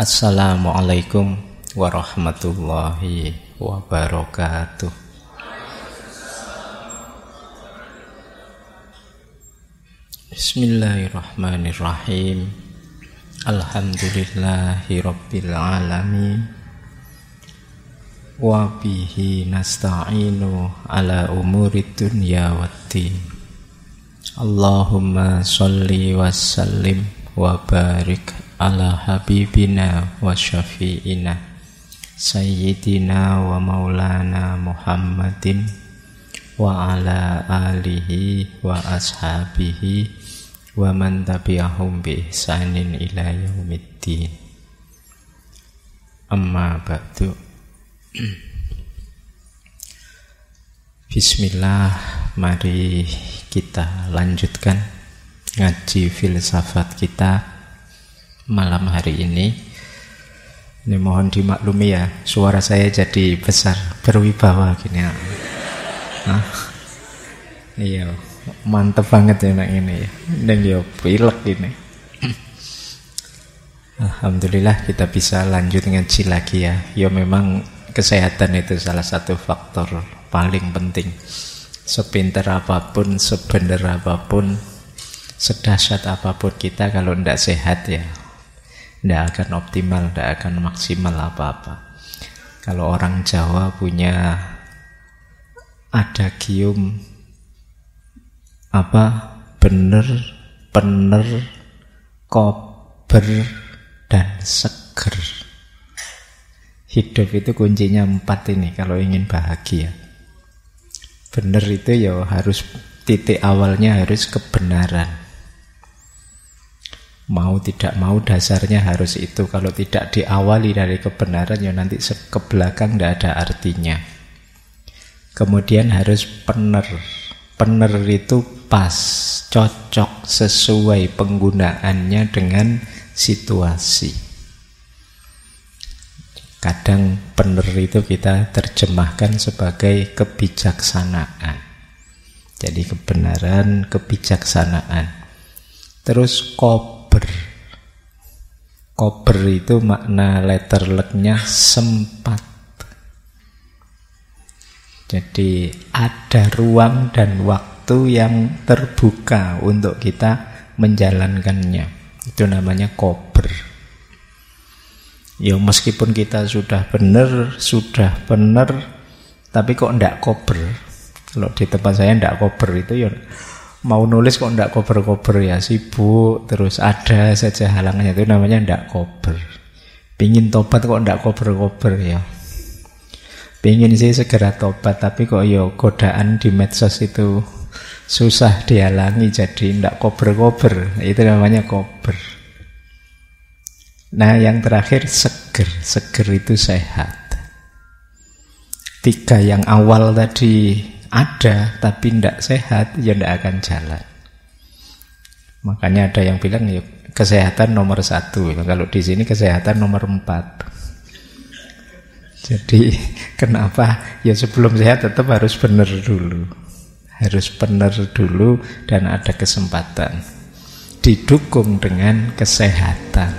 Assalamualaikum warahmatullahi wabarakatuh. Bismillahirrahmanirrahim. Alhamdulillahi rabbil alamin. Wa bihi nasta'inu ala umurid dunya waddin. Allahumma sholli wa sallim wa barik ala habibina wa syafi'ina sayyidina wa maulana Muhammadin wa ala alihi wa ashabihi wa man tabi'ahum bi ihsanin ila yaumiddin. Amma ba'du. Bismillah, mari kita lanjutkan ngaji filsafat kita malam hari ini. Ini mohon dimaklumi ya, suara saya jadi besar, berwibawa gini ya. Iya, mantep banget ya nak ini ya. Dan ya pilek ini. Alhamdulillah kita bisa lanjut ngaji lagi ya. Ya memang kesehatan itu salah satu faktor paling penting. Sepinter apapun, sebenar apapun, sedahsyat apapun kita, kalau tidak sehat ya tidak akan optimal, tidak akan maksimal apa-apa. Kalau orang Jawa punya adagium bener, pener, kober, dan seger. Hidup itu kuncinya 4 ini kalau ingin bahagia. Bener itu ya harus, titik awalnya harus kebenaran. Mau tidak mau dasarnya harus itu. Kalau tidak diawali dari kebenaran ya nanti ke belakang tidak ada artinya. Kemudian harus pener. Pener itu pas, cocok, sesuai penggunaannya dengan situasi. Kadang pener itu kita terjemahkan sebagai kebijaksanaan. Jadi kebenaran, kebijaksanaan. Terus kober itu makna letterleknya sempat. Jadi ada ruang dan waktu yang terbuka untuk kita menjalankannya. Itu namanya kober. Ya meskipun kita sudah benar, tapi kok ndak kober. Kalau di tempat saya ndak kober itu ya mau nulis kok ndak kober-kober ya, sibuk terus ada saja halangannya, itu namanya ndak kober. Pingin tobat kok ndak kober-kober ya. Pingin sih segera tobat tapi kok ya godaan di medsos itu susah dihalangi, jadi ndak kober-kober. Itu namanya kober. Nah yang terakhir seger. Seger itu sehat. 3 yang awal tadi ada tapi tidak sehat, ya tidak akan jalan. Makanya ada yang bilang ya kesehatan nomor 1. Kalau di sini kesehatan nomor 4. Jadi kenapa? Ya sebelum sehat tetap harus benar dulu. Harus benar dulu dan ada kesempatan. Didukung dengan kesehatan.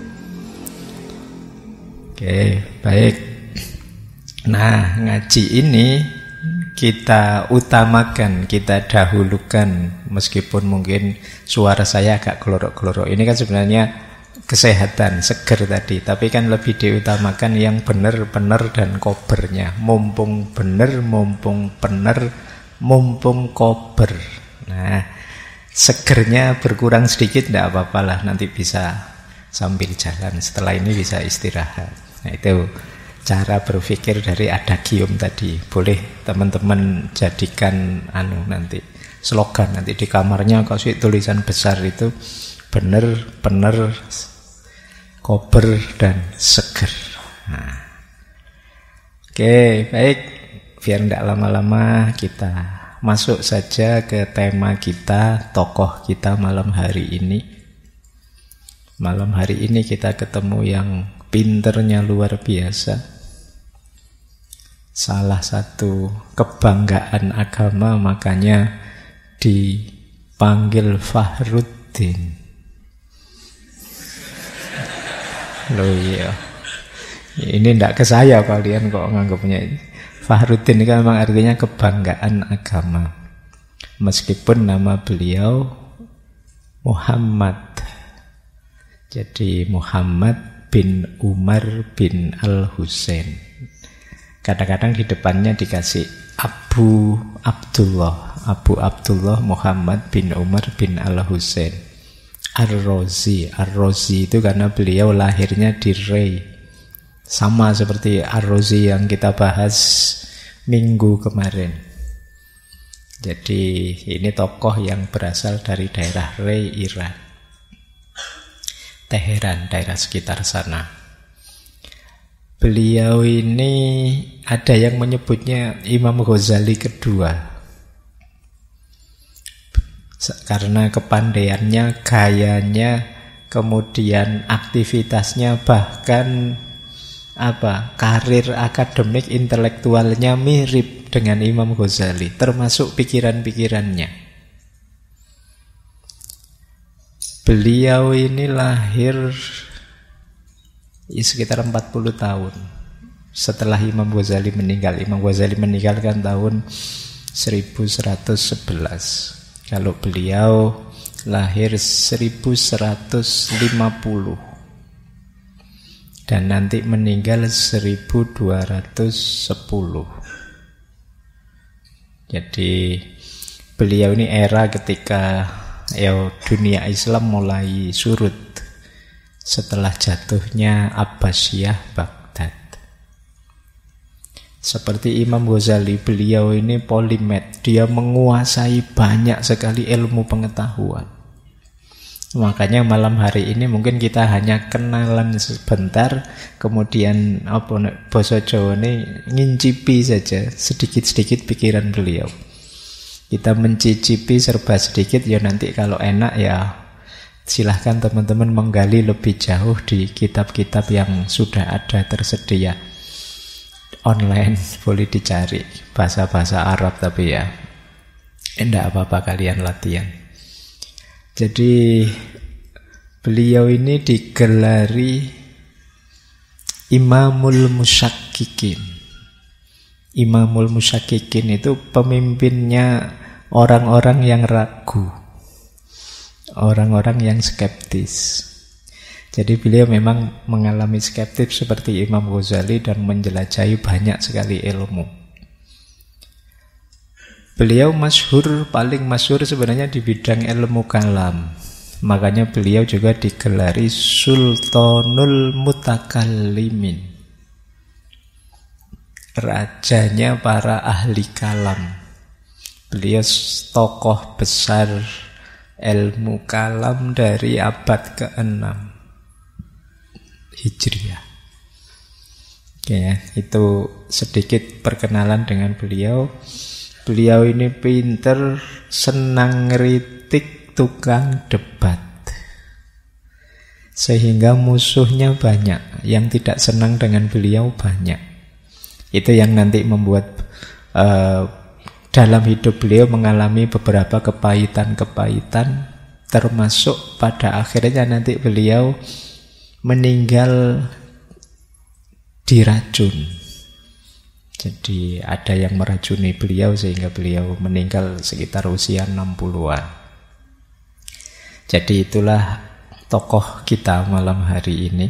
Oke, baik. Nah, ngaji ini kita utamakan, kita dahulukan, meskipun mungkin suara saya agak kelorok-kelorok. Ini kan sebenarnya kesehatan, seger tadi, tapi kan lebih diutamakan yang benar-benar dan kobernya. Mumpung benar, mumpung benar, mumpung kober. Nah, segernya berkurang sedikit tidak apa-apa lah, nanti bisa sambil jalan. Setelah ini bisa istirahat. Nah, itu cara berpikir dari adagium tadi. Boleh teman-teman jadikan nanti slogan, nanti di kamarnya kasih tulisan besar itu benar, benar, kober dan seger. Nah. Oke, baik. Biar tidak lama-lama kita masuk saja ke tema kita, tokoh kita malam hari ini. Malam hari ini kita ketemu yang pinternya luar biasa. Salah satu kebanggaan agama, makanya dipanggil Fakhruddin. Loh iya. Ini ndak ke saya kalian kok nganggapnya. Fakhruddin itu memang artinya kebanggaan agama. Meskipun nama beliau Muhammad. Jadi Muhammad bin Umar bin Al-Husain. Kadang-kadang di depannya dikasih Abu Abdullah Muhammad bin Umar bin Al-Husain Ar-Razi. Ar-Razi itu karena beliau lahirnya di Rey. Sama seperti Ar-Razi yang kita bahas minggu kemarin. Jadi ini tokoh yang berasal dari daerah Rey, Iran. Teheran, daerah sekitar sana. Beliau ini ada yang menyebutnya Imam Ghazali kedua. Karena kepandaiannya, gayanya, kemudian aktivitasnya, bahkan karir akademik intelektualnya mirip dengan Imam Ghazali, termasuk pikiran-pikirannya. Beliau ini lahir sekitar 40 tahun setelah Imam Ghazali meninggal. Imam Ghazali meninggal kan tahun 1111. Kalau beliau lahir 1150 dan nanti meninggal 1210. Jadi beliau ini era ketika dunia Islam mulai surut setelah jatuhnya Abbasiyah Baghdad. Seperti Imam Ghazali, beliau ini polimet. Dia menguasai banyak sekali ilmu pengetahuan. Makanya malam hari ini mungkin kita hanya kenalan sebentar, kemudian basa Jawa ini ngincipi saja sedikit-sedikit pikiran beliau. Kita mencicipi serba sedikit, ya nanti kalau enak ya silahkan teman-teman menggali lebih jauh di kitab-kitab yang sudah ada tersedia online, boleh dicari bahasa-bahasa Arab, tapi ya enggak apa-apa kalian latihan. Jadi beliau ini digelari Imamul Musyakkikin. Imamul Musyakkikin itu pemimpinnya orang-orang yang ragu, orang-orang yang skeptis. Jadi beliau memang mengalami skeptis seperti Imam Ghazali dan menjelajahi banyak sekali ilmu. Beliau paling masyhur sebenarnya di bidang ilmu kalam. Makanya beliau juga digelari Sultanul Mutakallimin, rajanya para ahli kalam. Beliau tokoh besar ilmu kalam dari abad ke-6 Hijriah. Oke ya, itu sedikit perkenalan dengan beliau. Beliau ini pinter, senang ngeritik, tukang debat. Sehingga musuhnya banyak, yang tidak senang dengan beliau banyak. Itu yang nanti membuat dalam hidup beliau mengalami beberapa kepahitan-kepahitan, termasuk pada akhirnya nanti beliau meninggal diracun. Jadi ada yang meracuni beliau sehingga beliau meninggal sekitar usia 60-an. Jadi itulah tokoh kita malam hari ini.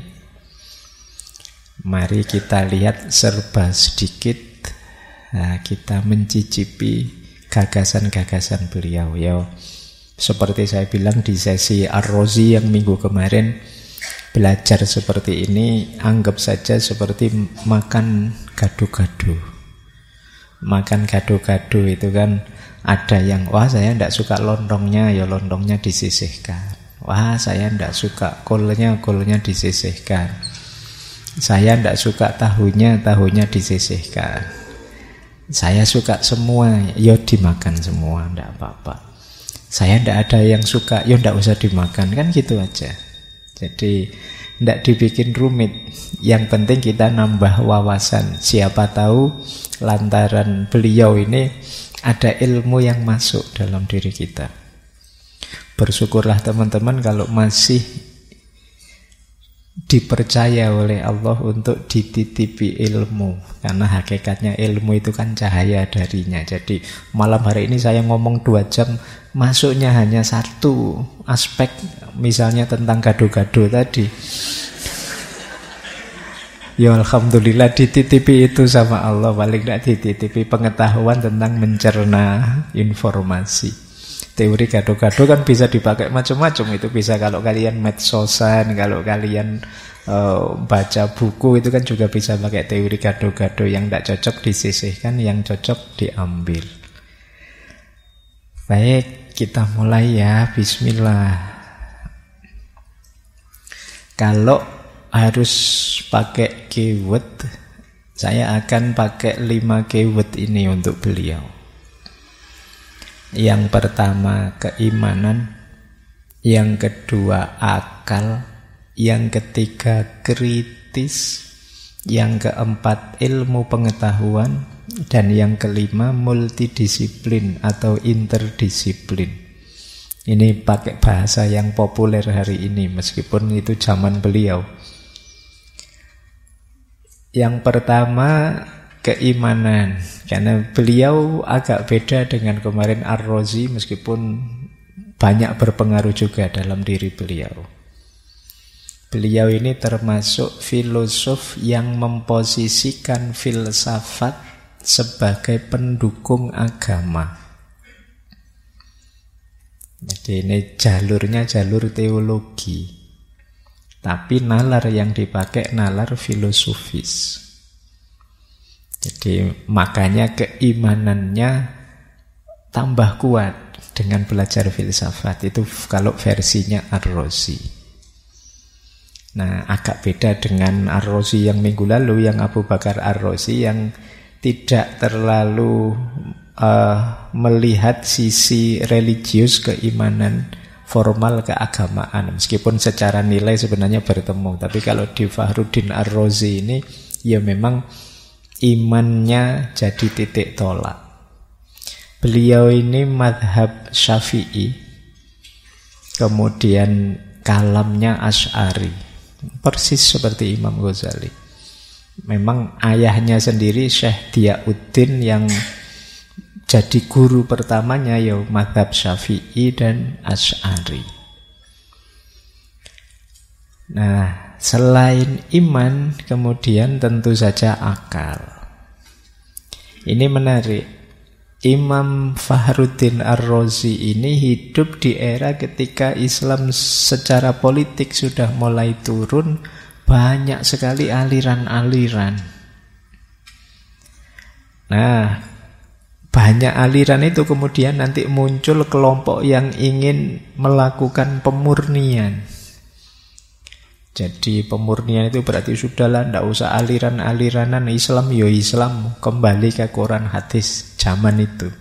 Mari kita lihat serba sedikit, kita mencicipi gagasan-gagasan beliau. Ya, seperti saya bilang di sesi Ar-Razi yang minggu kemarin, belajar seperti ini anggap saja seperti makan gado-gado. Makan gado-gado itu kan ada yang, wah saya tidak suka lontongnya, ya lontongnya disisihkan. Wah saya tidak suka kolnya disisihkan. Saya tidak suka tahunya disisihkan. Saya suka semua, ya dimakan semua, tidak apa-apa. Saya tidak ada yang suka, ya tidak usah dimakan, kan gitu aja. Jadi tidak dibikin rumit. Yang penting kita nambah wawasan. Siapa tahu lantaran beliau ini ada ilmu yang masuk dalam diri kita. Bersyukurlah teman-teman kalau masih dipercaya oleh Allah untuk dititipi ilmu. Karena hakikatnya ilmu itu kan cahaya darinya. Jadi malam hari ini saya ngomong 2 jam, masuknya hanya satu aspek, misalnya tentang gado-gado tadi. Ya alhamdulillah dititipi itu sama Allah. Paling tidak dititipi pengetahuan tentang mencerna informasi. Teori gado-gado kan bisa dipakai macam-macam. Itu bisa kalau kalian medsosan, kalau kalian baca buku, itu kan juga bisa pakai teori gado-gado. Yang tidak cocok disisihkan, yang cocok diambil. Baik, kita mulai ya. Bismillah. Kalau harus pakai keyword, saya akan pakai 5 keyword ini untuk beliau. Yang pertama keimanan, yang kedua akal, yang ketiga kritis, yang keempat ilmu pengetahuan, dan yang kelima multidisiplin atau interdisiplin. Ini pakai bahasa yang populer hari ini, meskipun itu zaman beliau. Yang pertama keimanan, karena beliau agak beda dengan kemarin Ar-Razi, meskipun banyak berpengaruh juga dalam diri beliau. Beliau ini termasuk filosof yang memposisikan filsafat sebagai pendukung agama. Jadi ini jalurnya jalur teologi, tapi nalar yang dipakai nalar filosofis. Jadi makanya keimanannya tambah kuat dengan belajar filsafat. Itu kalau versinya Ar-Razi. Nah, agak beda dengan Ar-Razi yang minggu lalu, yang Abu Bakar Ar-Razi, yang tidak terlalu melihat sisi religius keimanan formal keagamaan. Meskipun secara nilai sebenarnya bertemu. Tapi kalau di Fakhruddin Ar-Razi ini, ya memang imannya jadi titik tolak. Beliau ini madhab Syafi'i, kemudian kalamnya Asy'ari, persis seperti Imam Ghazali. Memang ayahnya sendiri Syekh Diyauddin yang jadi guru pertamanya ya madhab Syafi'i dan Asy'ari. Nah, selain iman, kemudian tentu saja akal. Ini menarik. Imam Fakhruddin Ar-Razi ini hidup di era ketika Islam secara politik sudah mulai turun, banyak sekali aliran-aliran. Nah, banyak aliran itu kemudian nanti muncul kelompok yang ingin melakukan pemurnian. Jadi pemurnian itu berarti sudahlah, tidak usah aliran-aliranan, Islam ya Islam, kembali ke Quran hadis zaman itu.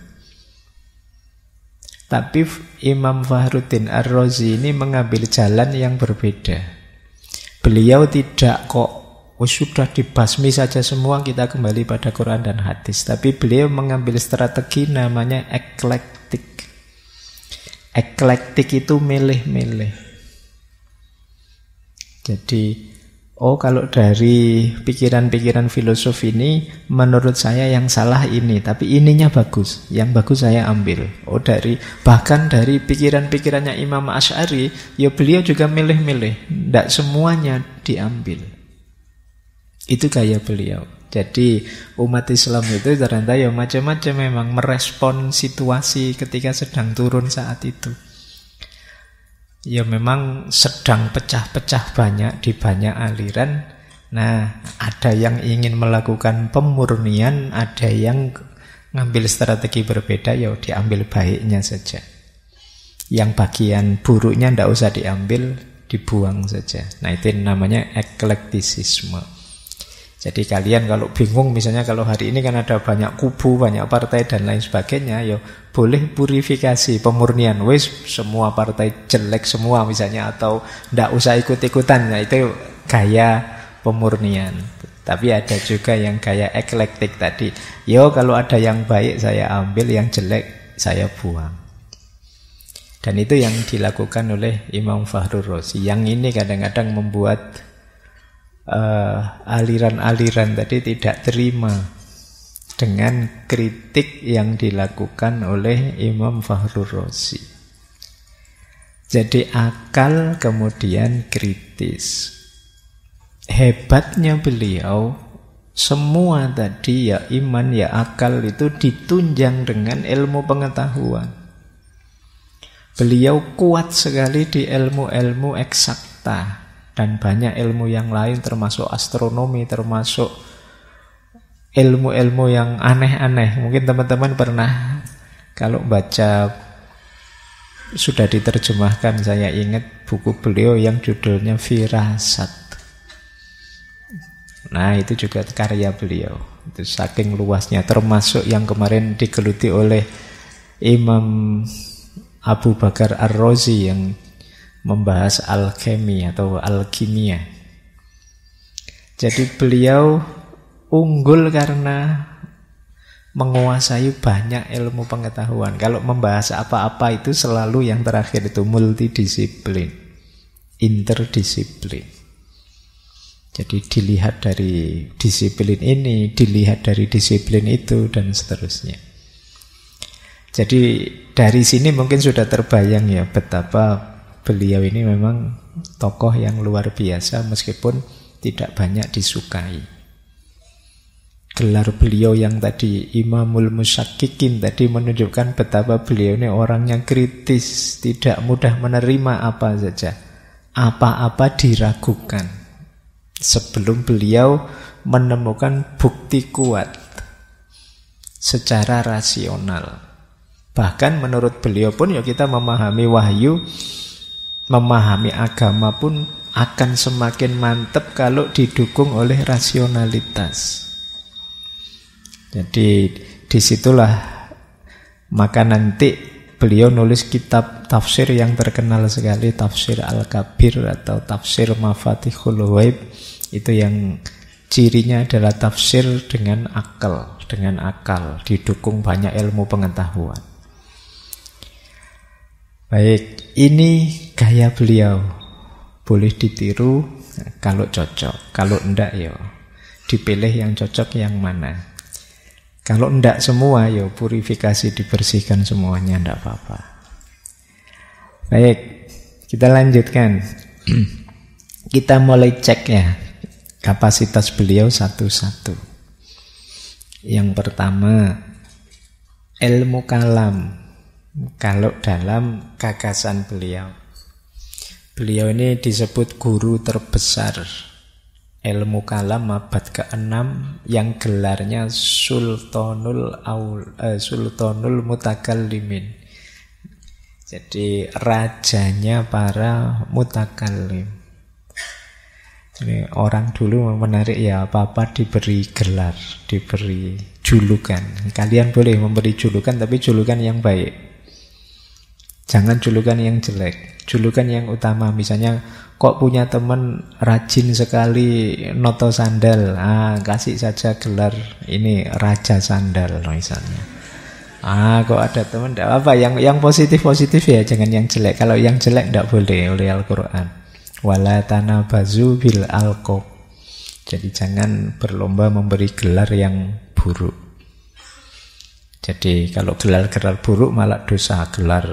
Tapi Imam Fakhruddin Ar-Razi ini mengambil jalan yang berbeda. Beliau tidak kok sudah dibasmi saja semua, kita kembali pada Quran dan hadis. Tapi beliau mengambil strategi namanya eklektik. Eklektik itu milih-milih. Jadi, kalau dari pikiran-pikiran filosof ini, menurut saya yang salah ini, tapi ininya bagus, yang bagus saya ambil. Bahkan dari pikiran-pikirannya Imam Asy'ari, ya beliau juga milih-milih, tidak semuanya diambil. Itu gaya beliau. Jadi umat Islam itu ternyata ya macam-macam, memang merespon situasi ketika sedang turun saat itu. Ya memang sedang pecah-pecah banyak di banyak aliran. Nah, ada yang ingin melakukan pemurnian, ada yang ngambil strategi berbeda, ya diambil baiknya saja. Yang bagian buruknya tidak usah diambil, dibuang saja. Nah, itu namanya eklektisisme. Jadi kalian kalau bingung, misalnya kalau hari ini kan ada banyak kubu, banyak partai dan lain sebagainya, ya boleh purifikasi, pemurnian. Wis semua partai jelek semua misalnya, atau ndak usah ikut-ikutan. Nah, itu gaya pemurnian. Tapi ada juga yang gaya eklektik tadi. Yo kalau ada yang baik saya ambil, yang jelek saya buang. Dan itu yang dilakukan oleh Imam Fakhrur Razi. Yang ini kadang-kadang membuat aliran-aliran tadi tidak terima dengan kritik yang dilakukan oleh Imam Fakhrur Razi. Jadi akal kemudian kritis. Hebatnya beliau, semua tadi ya iman ya akal itu ditunjang dengan ilmu pengetahuan. Beliau kuat sekali di ilmu-ilmu eksakta dan banyak ilmu yang lain termasuk astronomi, termasuk ilmu-ilmu yang aneh-aneh. Mungkin teman-teman pernah kalau baca, sudah diterjemahkan, saya ingat buku beliau yang judulnya Firasat. Nah itu juga karya beliau. Itu saking luasnya, termasuk yang kemarin digeluti oleh Imam Abu Bakar Ar-Razi yang membahas alkemi atau alkimia. Jadi beliau unggul karena menguasai banyak ilmu pengetahuan. Kalau membahas apa-apa itu selalu yang terakhir itu multidisiplin, interdisiplin. Jadi dilihat dari disiplin ini, dilihat dari disiplin itu, dan seterusnya. Jadi dari sini mungkin sudah terbayang ya betapa beliau ini memang tokoh yang luar biasa meskipun tidak banyak disukai. Gelar beliau yang tadi Imamul Musyakkikin tadi menunjukkan betapa beliau ini orangnya kritis, tidak mudah menerima apa saja. Apa-apa diragukan sebelum beliau menemukan bukti kuat secara rasional. Bahkan menurut beliau pun ya kita memahami wahyu, memahami agama pun akan semakin mantap kalau didukung oleh rasionalitas. Jadi disitulah maka nanti beliau nulis kitab tafsir yang terkenal sekali, Tafsir Al-Kabir atau Tafsir Mafatihul Ghaib. Itu yang cirinya adalah tafsir dengan akal, didukung banyak ilmu pengetahuan. Baik, ini gaya beliau. Boleh ditiru kalau cocok, kalau enggak ya dipilih yang cocok yang mana. Kalau enggak semua ya purifikasi, dibersihkan semuanya, enggak apa-apa. Baik, kita lanjutkan. Kita mulai cek ya kapasitas beliau satu-satu. Yang pertama, ilmu kalam. Kalau dalam gagasan beliau, beliau ini disebut guru terbesar ilmu kalam abad ke-6 yang gelarnya Sultanul Mutakallimin. Jadi rajanya para mutakallim. Ini orang dulu menarik ya, apa-apa diberi gelar, diberi julukan. Kalian boleh memberi julukan, tapi julukan yang baik. Jangan julukan yang jelek, julukan yang utama. Misalnya, kok punya teman rajin sekali noto sandal, kasih saja gelar ini Raja Sandal misalnya. Kok ada teman, tidak apa, yang positif-positif ya, jangan yang jelek. Kalau yang jelek tidak boleh oleh Al-Quran. Wala tanabazu bil alqab. Jadi jangan berlomba memberi gelar yang buruk. Jadi kalau gelar-gelar buruk malah dosa. Gelar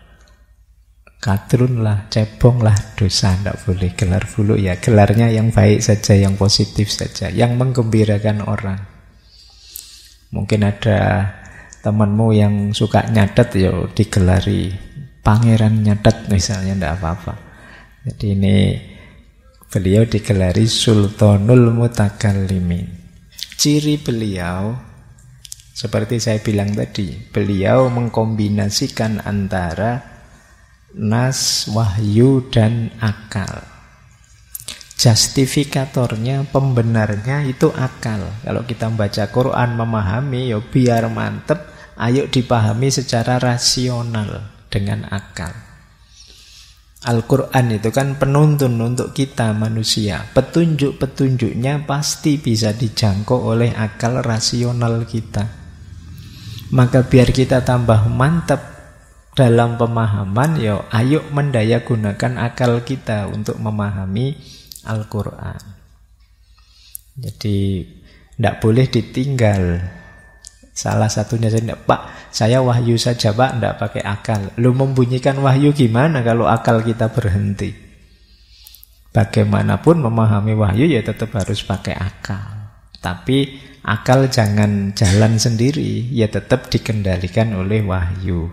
kadrun lah, cebong lah, dosa. Tidak boleh gelar buruk ya. Gelarnya yang baik saja, yang positif saja, yang menggembirakan orang. Mungkin ada temanmu yang suka nyatet, ya digelari Pangeran Nyatet misalnya, tidak apa-apa. Jadi ini beliau digelari Sultanul Mutakallimin. Ciri beliau seperti saya bilang tadi, beliau mengkombinasikan antara nas, wahyu, dan akal. Justifikatornya, pembenarnya itu akal. Kalau kita membaca Quran, memahami, ya biar mantep, ayo dipahami secara rasional dengan akal. Al-Quran itu kan penuntun untuk kita manusia. Petunjuk-petunjuknya pasti bisa dijangkau oleh akal rasional kita. Maka biar kita tambah mantap dalam pemahaman, ya ayo mendaya gunakan akal kita untuk memahami Al-Quran. Jadi tidak boleh ditinggal. Salah satunya saya, Pak, saya wahyu saja Pak, tidak pakai akal. Lu membunyikan wahyu gimana kalau akal kita berhenti? Bagaimanapun memahami wahyu ya tetap harus pakai akal. Tapi akal jangan jalan sendiri, ya tetap dikendalikan oleh wahyu.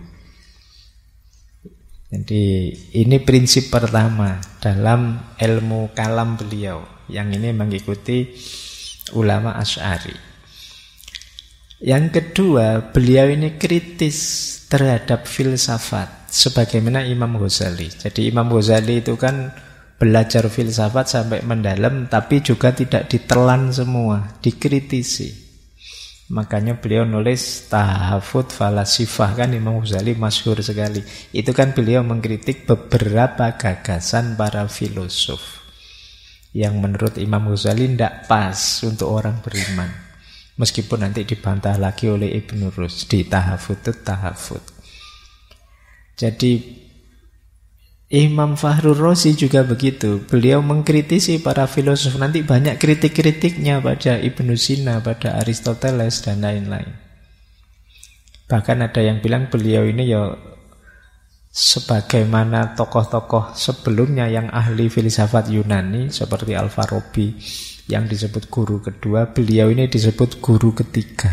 Jadi ini prinsip pertama dalam ilmu kalam beliau. Yang ini mengikuti ulama Asy'ari. Yang kedua, beliau ini kritis terhadap filsafat sebagaimana Imam Ghazali. Jadi Imam Ghazali itu kan belajar filsafat sampai mendalam, tapi juga tidak ditelan semua, dikritisi. Makanya beliau nulis Tahafut Falasifah, kan Imam Ghazali masyhur sekali. Itu kan beliau mengkritik beberapa gagasan para filosof yang menurut Imam Ghazali tidak pas untuk orang beriman. Meskipun nanti dibantah lagi oleh Ibnu Rus di Tahafutut Tahafut. Jadi Imam Fakhrur Razi juga begitu. Beliau mengkritisi para filosof. Nanti banyak kritik-kritiknya pada Ibnu Sina, pada Aristoteles dan lain-lain. Bahkan ada yang bilang beliau ini ya sebagaimana tokoh-tokoh sebelumnya yang ahli filsafat Yunani seperti Al-Farabi yang disebut guru kedua, beliau ini disebut guru ketiga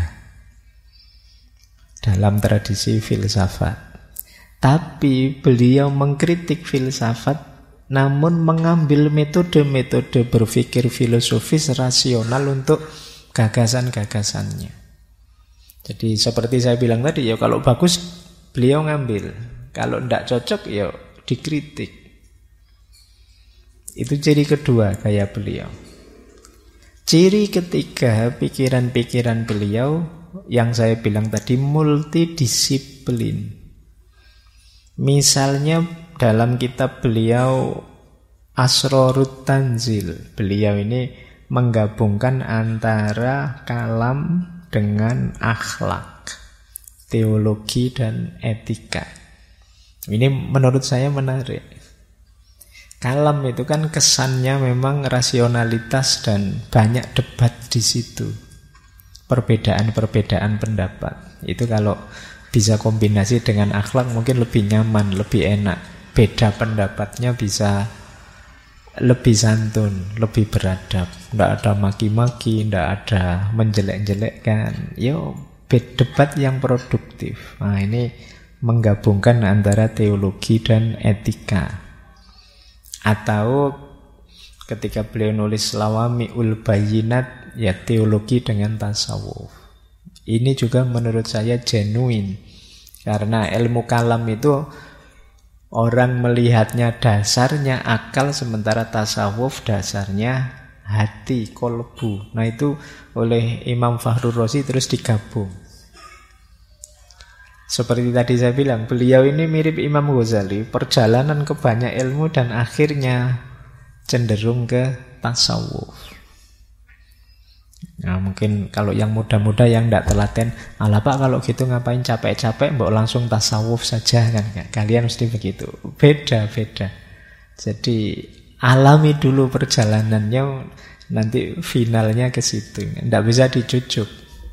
dalam tradisi filsafat. Tapi beliau mengkritik filsafat namun mengambil metode-metode berpikir filosofis rasional untuk gagasan-gagasannya. Jadi seperti saya bilang tadi, ya kalau bagus beliau ngambil, kalau tidak cocok ya dikritik. Itu ciri kedua gaya beliau. Ciri ketiga pikiran-pikiran beliau yang saya bilang tadi multidisiplin. Misalnya dalam kitab beliau Asrorut Tanzil, beliau ini menggabungkan antara kalam dengan akhlak, teologi dan etika. Ini menurut saya menarik. Kalam itu kan kesannya memang rasionalitas dan banyak debat di situ. Perbedaan-perbedaan pendapat. Itu kalau bisa kombinasi dengan akhlak mungkin lebih nyaman, lebih enak. Beda pendapatnya bisa lebih santun, lebih beradab. Tidak ada maki-maki, tidak ada menjelek-jelekkan. Yo, debat yang produktif. Nah, ini menggabungkan antara teologi dan etika. Atau ketika beliau nulis Lawami'ul Bayyinat, ya teologi dengan tasawuf. Ini juga menurut saya genuine. Karena ilmu kalam itu orang melihatnya dasarnya akal, sementara tasawuf dasarnya hati, kolbu. Nah itu oleh Imam Fakhrur Razi terus digabung. Seperti tadi saya bilang, beliau ini mirip Imam Ghazali, perjalanan ke banyak ilmu dan akhirnya cenderung ke tasawuf. Nah mungkin kalau yang muda-muda yang tidak telaten, alah Pak kalau gitu ngapain capek-capek, mbok langsung tasawuf saja kan? Kalian mesti begitu. Beda-beda. Jadi alami dulu perjalanannya, nanti finalnya ke situ. Tidak bisa dicucuk.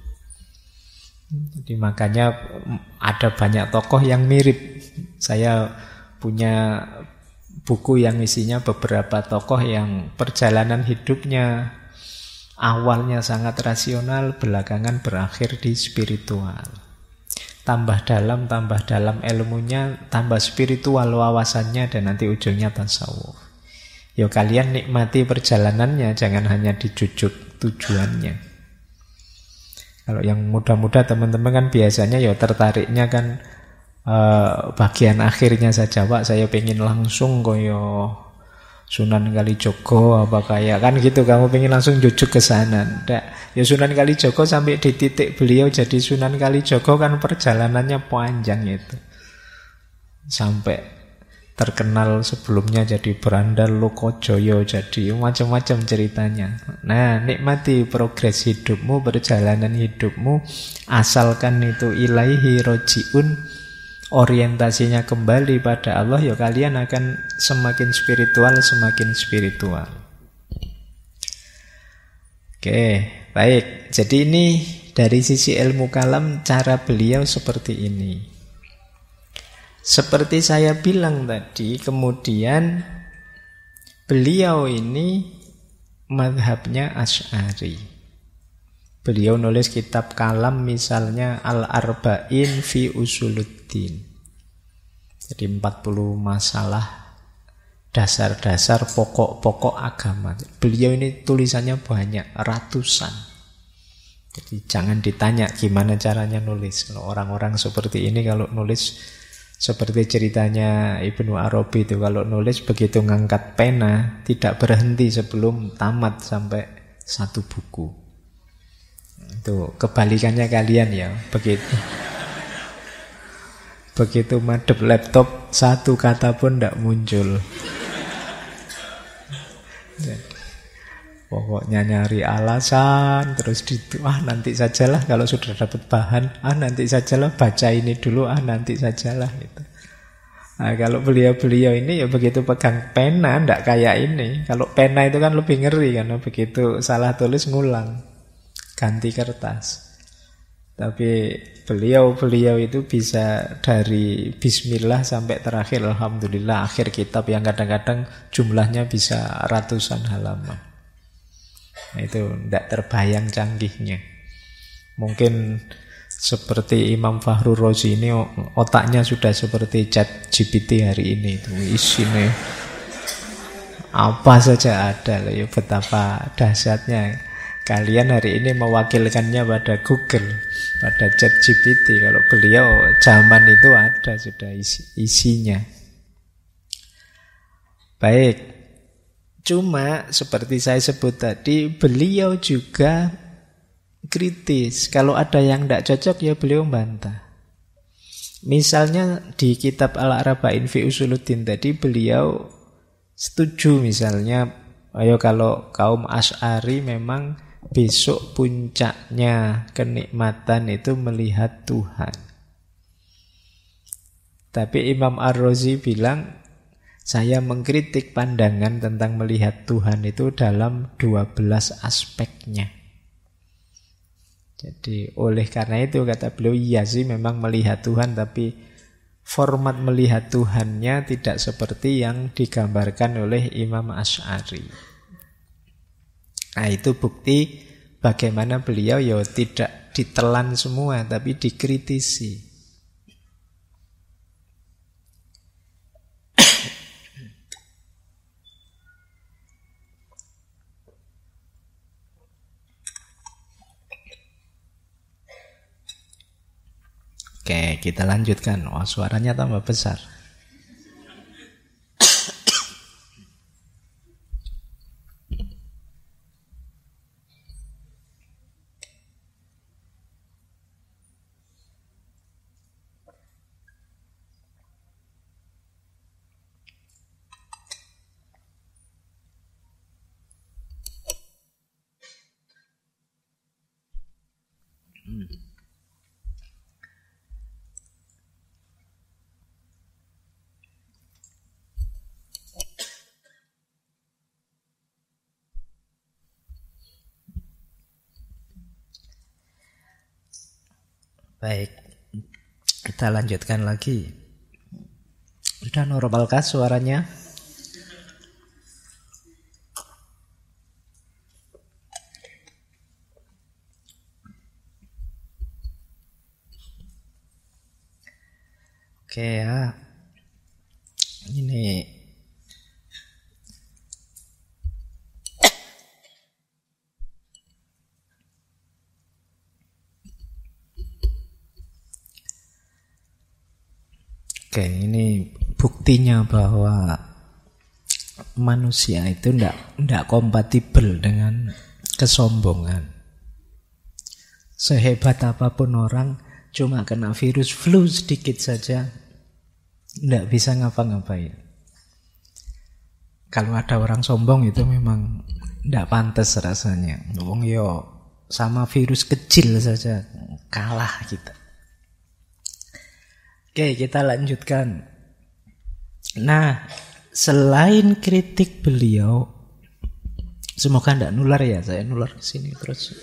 Jadi makanya ada banyak tokoh yang mirip. Saya punya buku yang isinya beberapa tokoh yang perjalanan hidupnya awalnya sangat rasional, belakangan berakhir di spiritual. Tambah dalam ilmunya, tambah spiritual wawasannya, dan nanti ujungnya tasawuf. Yo kalian nikmati perjalanannya, jangan hanya dijujuk tujuannya. Kalau yang muda-muda teman-teman kan biasanya ya tertariknya kan bagian akhirnya saja, Pak saya pengen langsung koyo Sunan Kalijogo apa kayak kan gitu, kamu pengen langsung jujuk ke sana. Nggak, ya Sunan Kalijogo sampai di titik beliau jadi Sunan Kalijogo kan perjalanannya panjang itu. Sampai terkenal sebelumnya jadi Brandal Lokojoyo, jadi macam-macam ceritanya. Nah, nikmati progres hidupmu, perjalanan hidupmu, asalkan itu ilaihi rojiun, orientasinya kembali pada Allah, ya kalian akan semakin spiritual, semakin spiritual. Oke, baik. Jadi ini dari sisi ilmu kalam cara beliau seperti ini. Seperti saya bilang tadi, kemudian beliau ini mazhabnya Asy'ari. Beliau nulis kitab kalam misalnya Al-Arba'in fi Usuluddin. Jadi 40 masalah dasar-dasar pokok-pokok agama. Beliau ini tulisannya banyak, ratusan. Jadi jangan ditanya gimana caranya nulis. Kalau orang-orang seperti ini kalau nulis seperti ceritanya Ibnu Arabi itu, kalau nulis begitu ngangkat pena tidak berhenti sebelum tamat sampai satu buku. Itu kebalikannya kalian ya, begitu. Begitu madep laptop satu kata pun tidak muncul. Jadi, pokoknya nyari alasan terus nanti sajalah kalau sudah dapat bahan, nanti sajalah baca ini dulu, nanti sajalah gitu. Nah, kalau beliau-beliau ini ya begitu pegang pena ndak kayak ini. Kalau pena itu kan lebih ngeri karena begitu salah tulis ngulang, ganti kertas. Tapi beliau itu bisa dari bismillah sampai terakhir alhamdulillah akhir kitab yang kadang-kadang jumlahnya bisa ratusan halaman. Nah, itu tidak terbayang canggihnya. Mungkin seperti Imam Fakhrur Razi ini otaknya sudah seperti ChatGPT hari ini. Itu isinya apa saja ada. Ya betapa dahsyatnya. Kalian hari ini mewakilkannya pada Google, pada ChatGPT. Kalau beliau zaman itu ada sudah isinya. Baik. Cuma seperti saya sebut tadi, beliau juga kritis. Kalau ada yang tidak cocok ya beliau bantah. Misalnya di kitab Al-Arba'in fi Usuluddin tadi beliau setuju misalnya, ayo kalau kaum Asy'ari memang besok puncaknya kenikmatan itu melihat Tuhan. Tapi Imam Ar-Razi bilang, saya mengkritik pandangan tentang melihat Tuhan itu dalam 12 aspeknya. Jadi oleh karena itu kata beliau, iya sih memang melihat Tuhan, tapi format melihat Tuhannya tidak seperti yang digambarkan oleh Imam Asy'ari. Nah, itu bukti bagaimana beliau ya tidak ditelan semua, tapi dikritisi. Oke, kita lanjutkan. Wah, suaranya tambah besar. Baik, kita lanjutkan lagi. Sudah normalkah suaranya? Oke ya, ini buktinya bahwa manusia itu tidak kompatibel dengan kesombongan. Sehebat apapun orang, cuma kena virus flu sedikit saja tidak bisa ngapa-ngapain. Kalau ada orang sombong itu memang tidak pantas rasanya. Wong yo sama virus kecil saja kalah kita. Oke, kita lanjutkan. Nah, selain kritik beliau Semoga tidak nular ya, saya nular ke sini terus.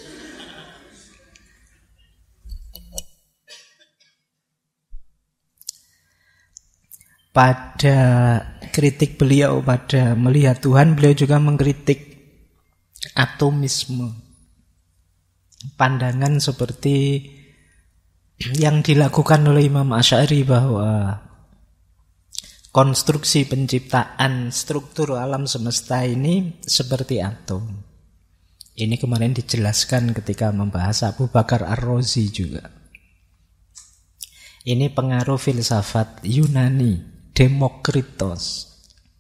Pada kritik beliau pada melihat Tuhan, beliau juga mengkritik atomisme. Pandangan seperti yang dilakukan oleh Imam Asy'ari bahwa konstruksi penciptaan struktur alam semesta ini seperti atom. Ini kemarin dijelaskan ketika membahas Abu Bakar Ar-Razi juga. Ini pengaruh filsafat Yunani, Demokritos.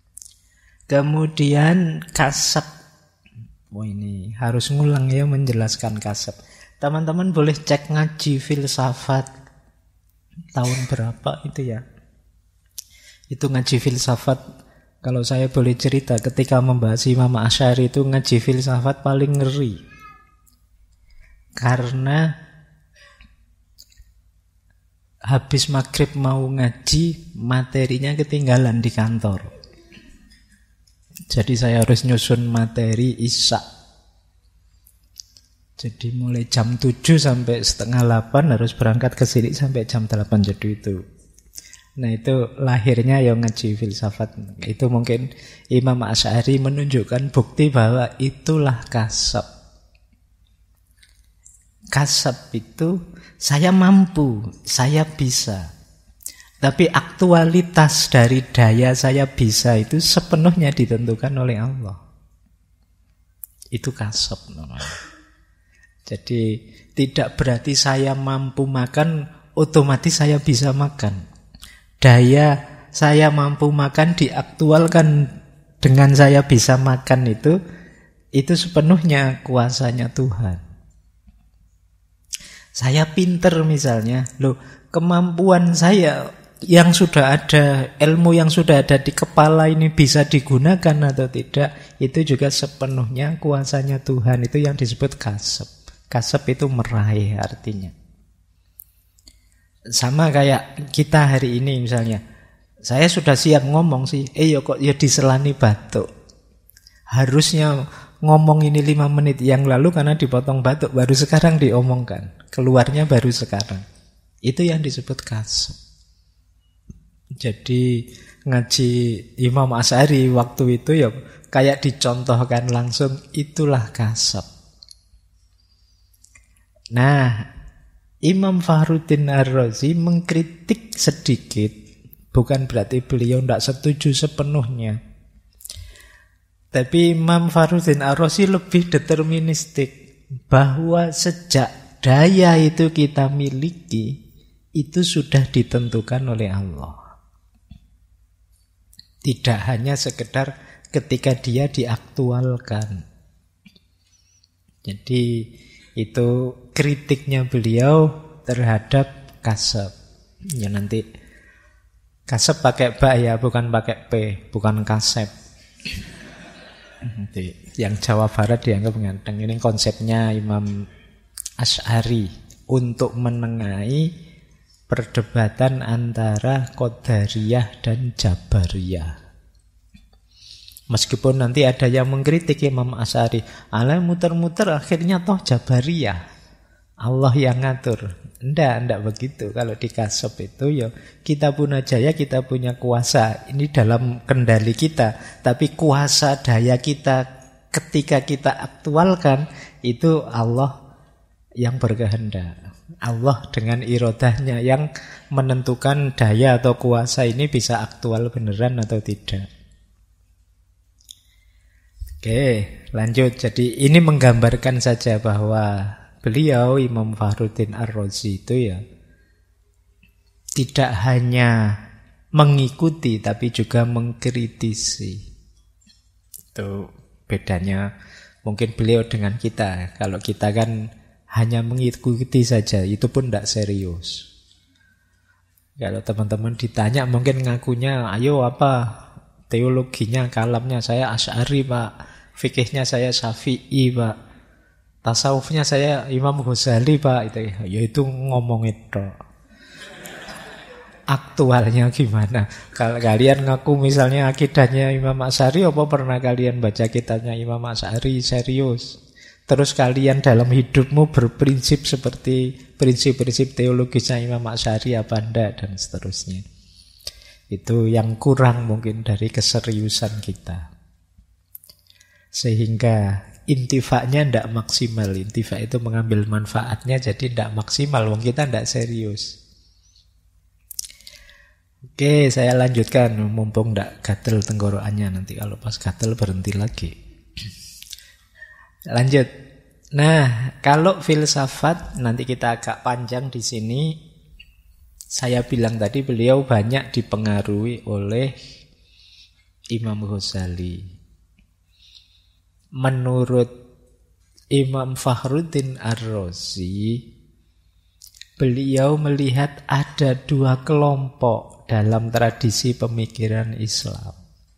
Kemudian kasab. Ini harus ngulang ya menjelaskan kasab. Teman-teman boleh cek ngaji filsafat tahun berapa itu ya. Itu ngaji filsafat, kalau saya boleh cerita, ketika membahas Imam Asy'ari itu ngaji filsafat paling ngeri. Karena habis maghrib mau ngaji, materinya ketinggalan di kantor. Jadi saya harus nyusun materi isya. Jadi mulai jam 7 sampai setengah 8 harus berangkat ke sini sampai jam 8. Jadi itu. Nah itu lahirnya yang ngaji filsafat. Itu mungkin Imam Asy'ari menunjukkan bukti bahwa itulah kasab. Kasab itu saya mampu, saya bisa. Tapi aktualitas dari daya saya bisa itu sepenuhnya ditentukan oleh Allah. Itu kasab namanya. Jadi tidak berarti saya mampu makan otomatis saya bisa makan. Daya saya mampu makan diaktualkan dengan saya bisa makan itu sepenuhnya kuasanya Tuhan. Saya pinter misalnya, kemampuan saya yang sudah ada, ilmu yang sudah ada di kepala ini bisa digunakan atau tidak, itu juga sepenuhnya kuasanya Tuhan. Itu yang disebut kasab. Kasab itu meraih artinya. Sama kayak kita hari ini misalnya, saya sudah siap ngomong sih, kok ya diselani batuk. Harusnya ngomong ini 5 menit yang lalu karena dipotong batuk, baru sekarang diomongkan. Keluarnya baru sekarang. Itu yang disebut kasab. Jadi ngaji Imam Asy'ari waktu itu ya kayak dicontohkan langsung, itulah kasab. Nah, Imam Fakhruddin Ar-Razi mengkritik sedikit, bukan berarti beliau tidak setuju sepenuhnya. Tapi Imam Fakhruddin Ar-Razi lebih deterministik, bahwa sejak daya itu kita miliki, itu sudah ditentukan oleh Allah. Tidak hanya sekedar ketika dia diaktualkan. Jadi itu kritiknya beliau terhadap kasab. Ya nanti kasab pakai ba ya, bukan pakai p, bukan kasep. Nanti yang Jawa Barat dianggap nganteng. Ini konsepnya Imam Asy'ari untuk menengahi perdebatan antara Qadariyah dan Jabariyah. Meskipun nanti ada yang mengkritik Imam Asy'ari, Allah muter-muter akhirnya toh Jabariyah, Allah yang ngatur. Enggak begitu. Kalau di kasab itu ya kita punya jaya, kita punya kuasa. Ini dalam kendali kita. Tapi kuasa daya kita ketika kita aktualkan itu Allah yang berkehendak. Allah dengan irodahnya yang menentukan daya atau kuasa ini bisa aktual beneran atau tidak. Oke, lanjut. Jadi ini menggambarkan saja bahwa beliau Imam Fakhruddin Ar-Razi itu ya tidak hanya mengikuti tapi juga mengkritisi. Itu bedanya mungkin beliau dengan kita. Kalau kita kan hanya mengikuti saja, itu pun tidak serius. Kalau teman-teman ditanya mungkin ngakunya, ayo apa teologinya, kalamnya saya Asy'ari Pak, fikihnya saya Syafi'i Pak, tasawufnya saya Imam Ghazali Pak. Ya itu ngomong itu. aktualnya gimana. Kalau kalian ngaku misalnya akidahnya Imam Asy'ari, apa pernah kalian baca kitabnya Imam Asy'ari serius? Terus kalian dalam hidupmu berprinsip seperti prinsip-prinsip teologisnya Imam Asy'ari apa enggak, dan seterusnya. Itu yang kurang mungkin dari keseriusan kita. Sehingga intifaknya tidak maksimal. Intifak itu mengambil manfaatnya, jadi tidak maksimal. Wong kita tidak serius. Oke, saya lanjutkan. Mumpung tidak gatel tenggorokannya. Nanti kalau pas gatel berhenti lagi. Lanjut. Nah, kalau filsafat nanti kita agak panjang di sini. Saya bilang tadi beliau banyak dipengaruhi oleh Imam Ghazali. Menurut Imam Fakhruddin Ar-Razi, beliau melihat ada dua kelompok dalam tradisi pemikiran Islam.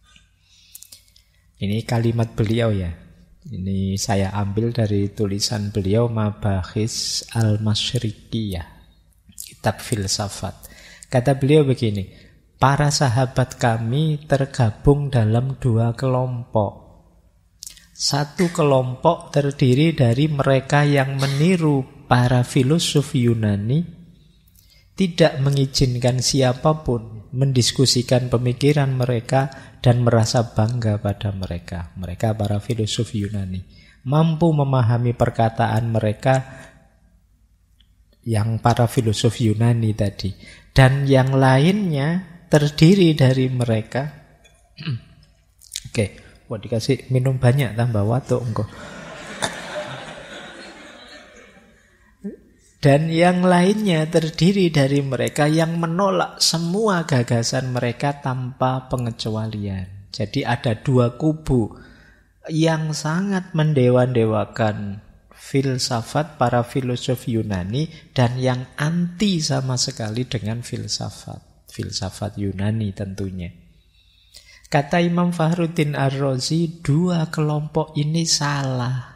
Ini kalimat beliau ya. Ini saya ambil dari tulisan beliau Mabahis Al-Masyriqiyah, kitab filsafat. Kata beliau begini, para sahabat kami tergabung dalam dua kelompok. Satu kelompok terdiri dari mereka yang meniru para filosof Yunani, tidak mengizinkan siapapun mendiskusikan pemikiran mereka dan merasa bangga pada mereka. Mereka para filosof Yunani mampu memahami perkataan mereka, yang para filosof Yunani tadi, dan yang lainnya terdiri dari mereka. Oke, buat dikasih minum banyak tambah watuk engko. Dan yang lainnya terdiri dari mereka yang menolak semua gagasan mereka tanpa pengecualian. Jadi ada dua kubu yang sangat mendewa-dewakan filsafat para filosof Yunani dan yang anti sama sekali dengan filsafat Yunani tentunya. Kata Imam Fakhruddin Ar-Razi, dua kelompok ini salah.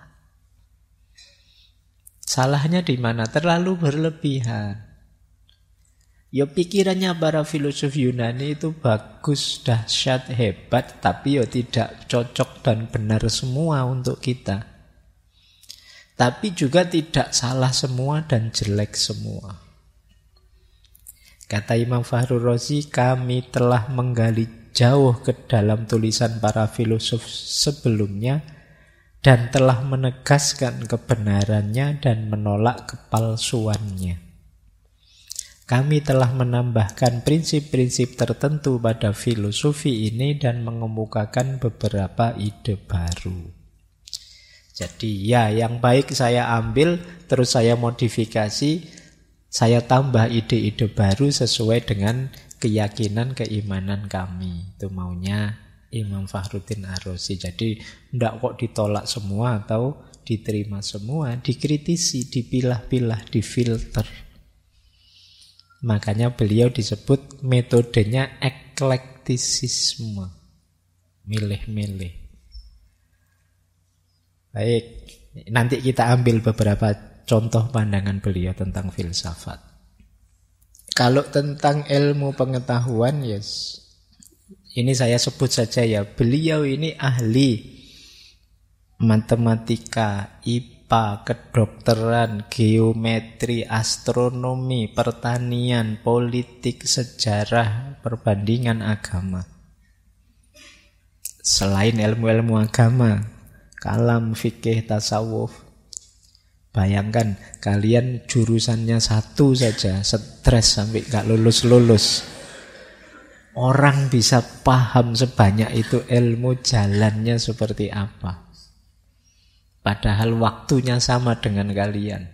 Salahnya di mana? Terlalu berlebihan. Ya pikirannya para filosof Yunani itu bagus, dahsyat, hebat, tapi ya tidak cocok dan benar semua untuk kita. Tapi juga tidak salah semua dan jelek semua. Kata Imam Fakhrur Razi, kami telah menggali jauh ke dalam tulisan para filosof sebelumnya dan telah menegaskan kebenarannya dan menolak kepalsuannya. Kami telah menambahkan prinsip-prinsip tertentu pada filosofi ini dan mengemukakan beberapa ide baru. Jadi ya, yang baik saya ambil, terus saya modifikasi, saya tambah ide-ide baru sesuai dengan keyakinan, keimanan kami. Itu maunya Imam Fakhruddin Ar-Razi. Jadi tidak kok ditolak semua atau diterima semua, dikritisi, dipilah-pilah, difilter. Makanya beliau disebut metodenya eklektisisme, milih-milih. Baik, nanti kita ambil beberapa contoh pandangan beliau tentang filsafat. Kalau tentang ilmu pengetahuan, yes, ini saya sebut saja ya, beliau ini ahli matematika, IPA, kedokteran, geometri, astronomi, pertanian, politik, sejarah, perbandingan agama. Selain ilmu-ilmu agama, kalam, fikih, tasawuf. Bayangkan kalian jurusannya satu saja, stres sampai gak lulus-lulus. Orang bisa paham sebanyak itu ilmu jalannya seperti apa. Padahal waktunya sama dengan kalian.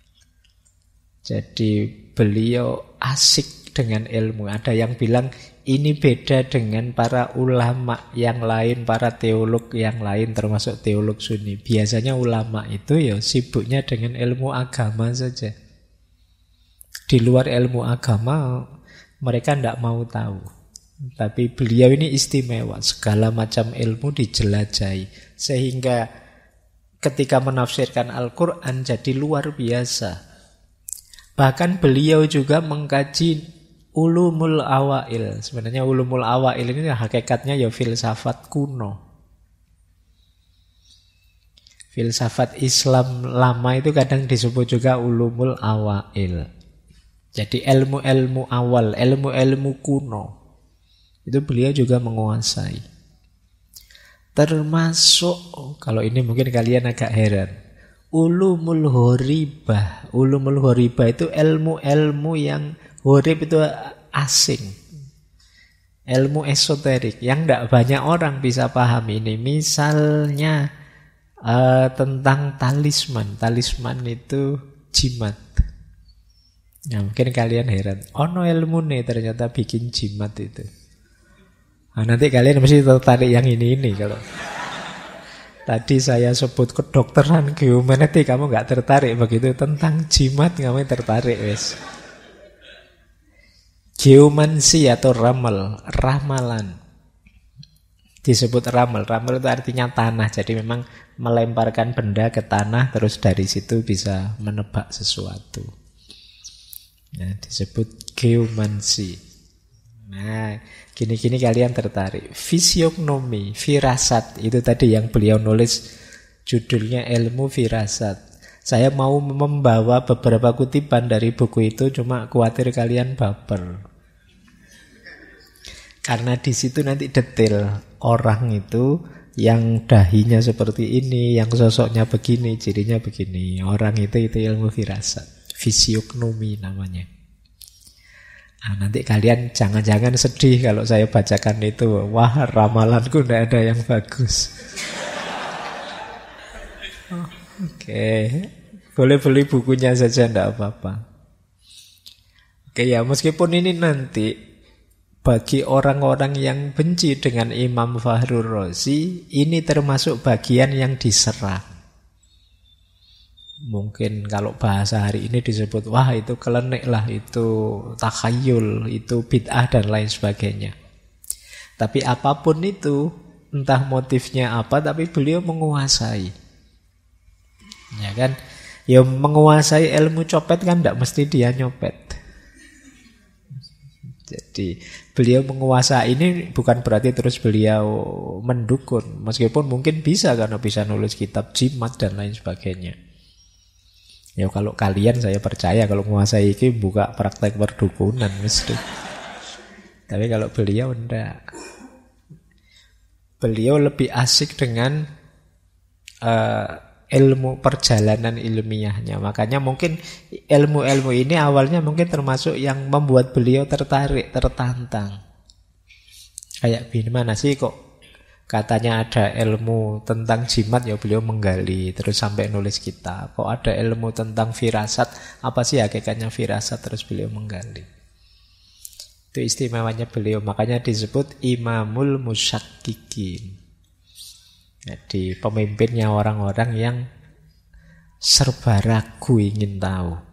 Jadi beliau asik dengan ilmu. Ada yang bilang ini beda dengan para ulama yang lain, para teolog yang lain, termasuk teolog Sunni. Biasanya ulama itu ya sibuknya dengan ilmu agama saja. Di luar ilmu agama mereka tidak mau tahu. Tapi beliau ini istimewa, segala macam ilmu dijelajahi. Sehingga ketika menafsirkan Al-Quran jadi luar biasa. Bahkan beliau juga mengkaji ulumul awail. Sebenarnya ulumul awail ini hakikatnya ya filsafat kuno. Filsafat Islam lama itu kadang disebut juga ulumul awail. Jadi ilmu-ilmu awal, ilmu-ilmu kuno. Itu beliau juga menguasai. Termasuk, kalau ini mungkin kalian agak heran, ulumul horibah. Ulumul horibah itu ilmu-ilmu yang horib itu asing. Ilmu esoterik yang tidak banyak orang bisa paham ini. Misalnya tentang talisman. Talisman itu jimat. Ya, mungkin kalian heran. Ono ilmu nih ternyata bikin jimat itu. Nah, nanti kalian mesti tertarik yang ini kalau tadi saya sebut kedokteran geomantik kamu nggak tertarik, begitu tentang jimat kamu tertarik wes. Geomansi atau ramalan. Disebut ramal. Ramal itu artinya tanah. Jadi memang melemparkan benda ke tanah terus dari situ bisa menebak sesuatu. Nah, disebut geomansi. Nah, gini-gini kalian tertarik. Fisiognomi, firasat, itu tadi yang beliau nulis judulnya ilmu firasat. Saya mau membawa beberapa kutipan dari buku itu, cuma khawatir kalian baper. Karena di situ nanti detail orang itu yang dahinya seperti ini, yang sosoknya begini, cirinya begini. Orang itu ilmu firasat. Fisiognomi namanya. Nah, nanti kalian jangan-jangan sedih kalau saya bacakan itu. Wah, ramalanku tidak ada yang bagus. Oke. Boleh beli bukunya saja, tidak apa-apa. Oke ya, meskipun ini nanti bagi orang-orang yang benci dengan Imam Fakhrur Razi, ini termasuk bagian yang diserang. Mungkin kalau bahasa hari ini disebut, wah itu kelenik lah, itu takhayul, itu bid'ah dan lain sebagainya. Tapi apapun itu, entah motifnya apa, tapi beliau menguasai. Ya kan? Ya menguasai ilmu copet kan tidak mesti dia nyopet. Jadi beliau menguasai ini bukan berarti terus beliau mendukun. Meskipun mungkin bisa karena bisa nulis kitab jimat dan lain sebagainya. Ya kalau kalian saya percaya kalau menguasai ini buka praktek perdukunan mesti. Tapi kalau beliau enggak. Beliau lebih asik dengan ilmu perjalanan ilmiahnya. Makanya mungkin ilmu-ilmu ini awalnya mungkin termasuk yang membuat beliau tertarik, tertantang. Kayak gimana sih kok katanya ada ilmu tentang jimat, ya beliau menggali terus sampai nulis kitab. Kok ada ilmu tentang firasat, apa sih hakikatnya firasat, terus beliau menggali. Itu istimewanya beliau, makanya disebut Imamul Musyakkikin. Jadi pemimpinnya orang-orang yang serba ragu ingin tahu.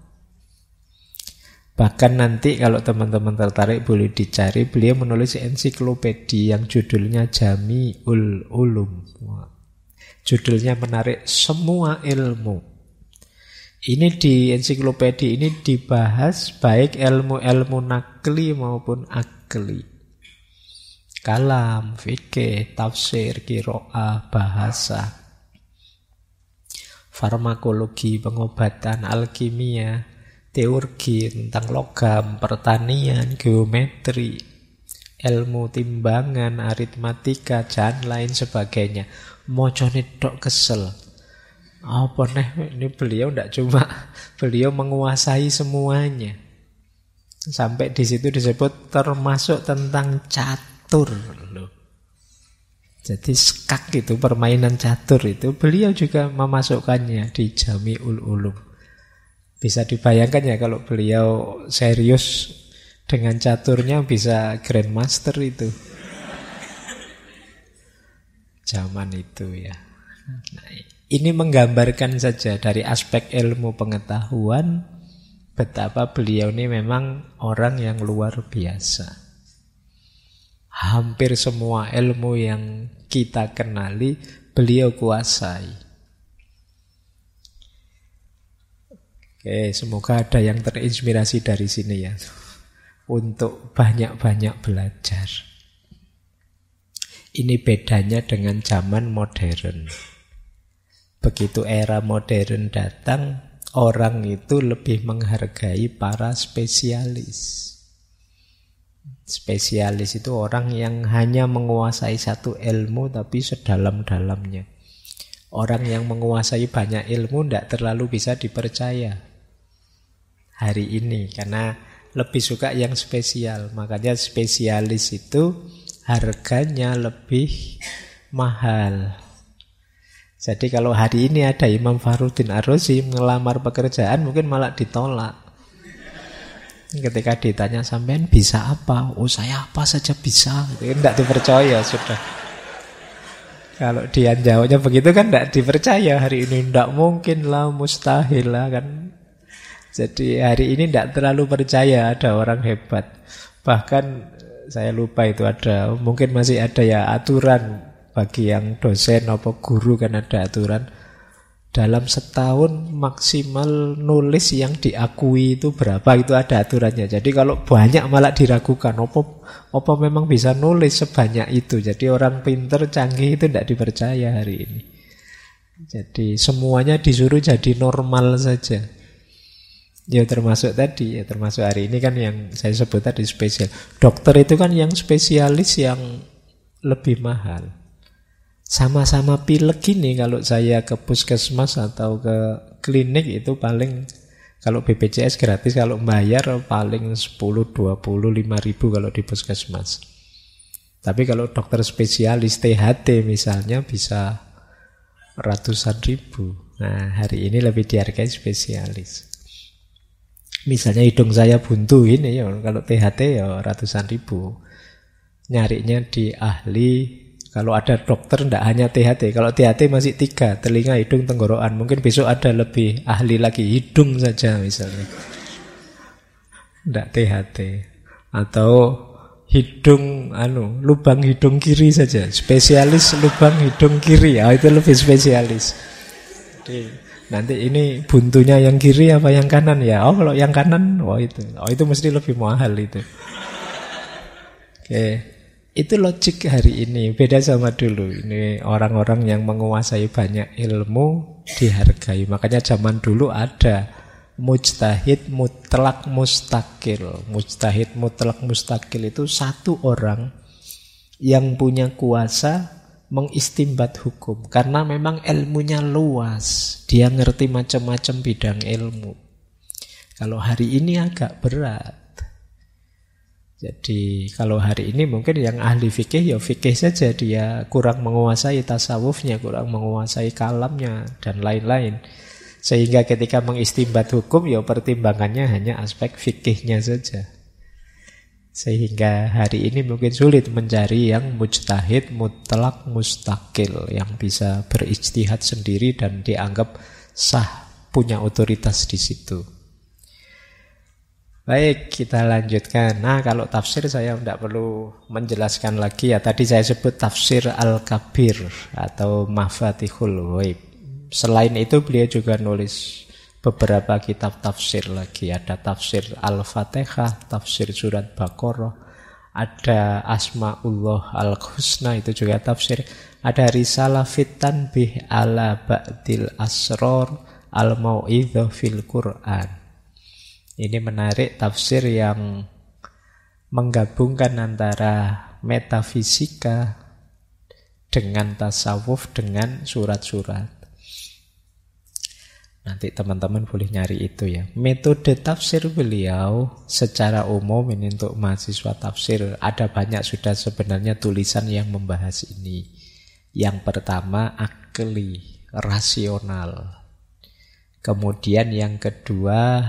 Bahkan nanti kalau teman-teman tertarik boleh dicari, beliau menulis ensiklopedia yang judulnya Jami'ul Ulum. Judulnya menarik, semua ilmu. Ini di ensiklopedia ini dibahas baik ilmu-ilmu nakli maupun akli. Kalam, fikih, tafsir, qiraah, bahasa, farmakologi, pengobatan, alkimia, teologi tentang logam, pertanian, geometri, ilmu timbangan, aritmatika, dan lain sebagainya. Mocone tok kesel. Apa nih, ini beliau tidak cuma beliau menguasai semuanya. Sampai di situ disebut termasuk tentang catur loh. Jadi skak itu, permainan catur itu beliau juga memasukkannya di Jami'ul Ulum. Bisa dibayangkan ya kalau beliau serius dengan caturnya bisa grandmaster itu. Zaman itu ya. Nah, ini menggambarkan saja dari aspek ilmu pengetahuan betapa beliau ini memang orang yang luar biasa. Hampir semua ilmu yang kita kenali beliau kuasai. Oke, semoga ada yang terinspirasi dari sini ya. untuk banyak-banyak belajar. Ini bedanya dengan zaman modern. Begitu era modern datang, orang itu lebih menghargai para spesialis. Spesialis itu orang yang hanya menguasai satu ilmu tapi sedalam-dalamnya. Orang yang menguasai banyak ilmu tidak terlalu bisa dipercaya hari ini, karena lebih suka yang spesial. Makanya spesialis itu harganya lebih mahal. Jadi kalau hari ini ada Imam Fakhruddin Ar-Razi ngelamar pekerjaan, mungkin malah ditolak. Ketika ditanya, sampean bisa apa? Oh, saya apa saja bisa. Tidak dipercaya sudah. Kalau dia jawabnya begitu kan tidak dipercaya hari ini. Tidak mungkin lah, mustahil lah kan. Jadi hari ini tidak terlalu percaya ada orang hebat. Bahkan saya lupa itu ada, mungkin masih ada ya aturan bagi yang dosen atau guru, kan ada aturan. Dalam setahun maksimal nulis yang diakui itu berapa, itu ada aturannya. Jadi kalau banyak malah diragukan, apa memang bisa nulis sebanyak itu. Jadi orang pinter, canggih itu tidak dipercaya hari ini. Jadi semuanya disuruh jadi normal saja. Ya termasuk tadi, ya termasuk hari ini kan yang saya sebut tadi spesial. Dokter itu kan yang spesialis yang lebih mahal. Sama-sama pilek gini, kalau saya ke puskesmas atau ke klinik itu paling, kalau BPJS gratis, kalau bayar paling 10, 20, 5 ribu kalau di puskesmas. Tapi kalau dokter spesialis THT misalnya bisa ratusan ribu. Nah hari ini lebih dihargai spesialis. Misalnya hidung saya buntu ini ya, kalau THT ya ratusan ribu. Nyarinya di ahli. Kalau ada dokter tidak hanya THT. Kalau THT masih 3, telinga, hidung, tenggorokan. Mungkin besok ada lebih ahli lagi, hidung saja misalnya. Tidak THT. Atau hidung, lubang hidung kiri saja. Spesialis lubang hidung kiri. Itu lebih spesialis. Jadi, nanti ini buntunya yang kiri apa yang kanan ya? Oh kalau yang kanan, itu mesti lebih mahal itu. Oke. Itu logik hari ini, beda sama dulu. Ini orang-orang yang menguasai banyak ilmu dihargai. Makanya zaman dulu ada mujtahid mutlak mustakil. Mujtahid mutlak mustakil itu satu orang yang punya kuasa mengistimbat hukum. Karena memang ilmunya luas, dia ngerti macam-macam bidang ilmu. Kalau hari ini agak berat. Jadi kalau hari ini mungkin yang ahli fikih ya fikih saja, dia kurang menguasai tasawufnya, kurang menguasai kalamnya dan lain-lain. Sehingga ketika mengistimbat hukum ya pertimbangannya hanya aspek fikihnya saja. Sehingga hari ini mungkin sulit mencari yang mujtahid mutlak mustakil, yang bisa berijtihad sendiri dan dianggap sah, punya otoritas di situ. Baik, kita lanjutkan. Nah, kalau tafsir saya tidak perlu menjelaskan lagi ya. Tadi saya sebut tafsir Al-Kabir atau Mafatihul Ghaib. Selain itu beliau juga nulis beberapa kitab tafsir lagi. Ada tafsir Al-Fatihah, tafsir surat Baqarah, ada Asma'ullah Al-Husna, itu juga tafsir. Ada Risalah Fit Tanbih ala Ba'dil Asrar Al-Mau'idhah fil Qur'an. Ini menarik, tafsir yang menggabungkan antara metafisika dengan tasawuf dengan surat-surat. Nanti teman-teman boleh nyari itu ya. Metode tafsir beliau secara umum ini untuk mahasiswa tafsir, ada banyak sudah sebenarnya tulisan yang membahas ini. Yang pertama akli, rasional. Kemudian yang kedua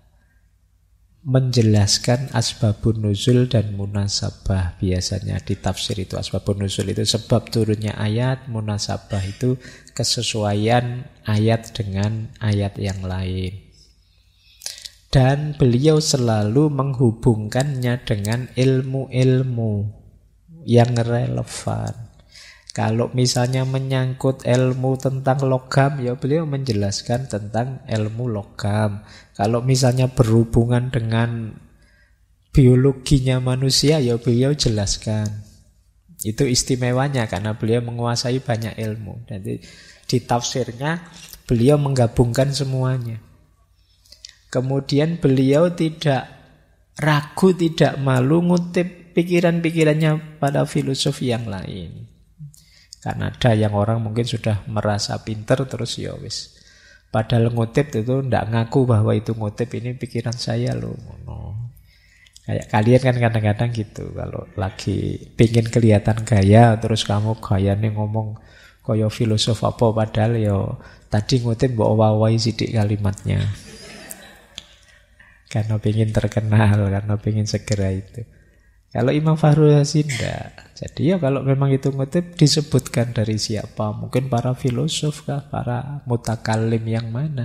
menjelaskan asbabun nuzul dan munasabah. Biasanya di tafsir itu asbabun nuzul itu sebab turunnya ayat, munasabah itu kesesuaian ayat dengan ayat yang lain. Dan beliau selalu menghubungkannya dengan ilmu-ilmu yang relevan. Kalau misalnya menyangkut ilmu tentang logam, ya beliau menjelaskan tentang ilmu logam. Kalau misalnya berhubungan dengan biologinya manusia, ya beliau jelaskan. Itu istimewanya karena beliau menguasai banyak ilmu. Jadi di tafsirnya beliau menggabungkan semuanya. Kemudian beliau tidak ragu, tidak malu ngutip pikiran-pikirannya pada filosof yang lain. Karena ada yang orang mungkin sudah merasa pinter terus ya wis. Padahal ngutip itu tidak ngaku bahwa itu ngutip, ini pikiran saya loh. Kayak kalian kan kadang-kadang gitu. Kalau lagi pingin kelihatan gaya, terus kamu gayanya ngomong kaya filosof apa, padahal ya tadi ngutip mbok wawahi sidik kalimatnya. Karena pingin terkenal, karena pingin segera itu. Kalau Imam Fakhrul Razi enggak. Jadi ya kalau memang itu ngutip disebutkan dari siapa? Mungkin para filosof kah? Para mutakalim yang mana?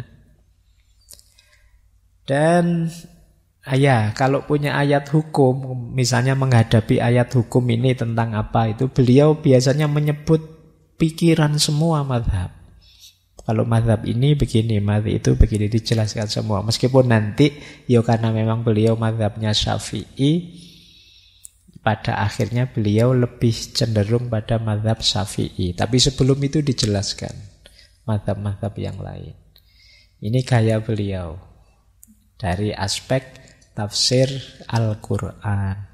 Dan ya kalau punya ayat hukum, misalnya menghadapi ayat hukum ini tentang apa itu, beliau biasanya menyebut pikiran semua mazhab. Kalau mazhab ini begini, mazhab itu begini, dijelaskan semua. Meskipun nanti ya karena memang beliau mazhabnya Syafi'i, pada akhirnya beliau lebih cenderung pada mazhab Syafi'i. Tapi sebelum itu dijelaskan mazhab-mazhab yang lain. Ini gaya beliau dari aspek tafsir Al-Quran.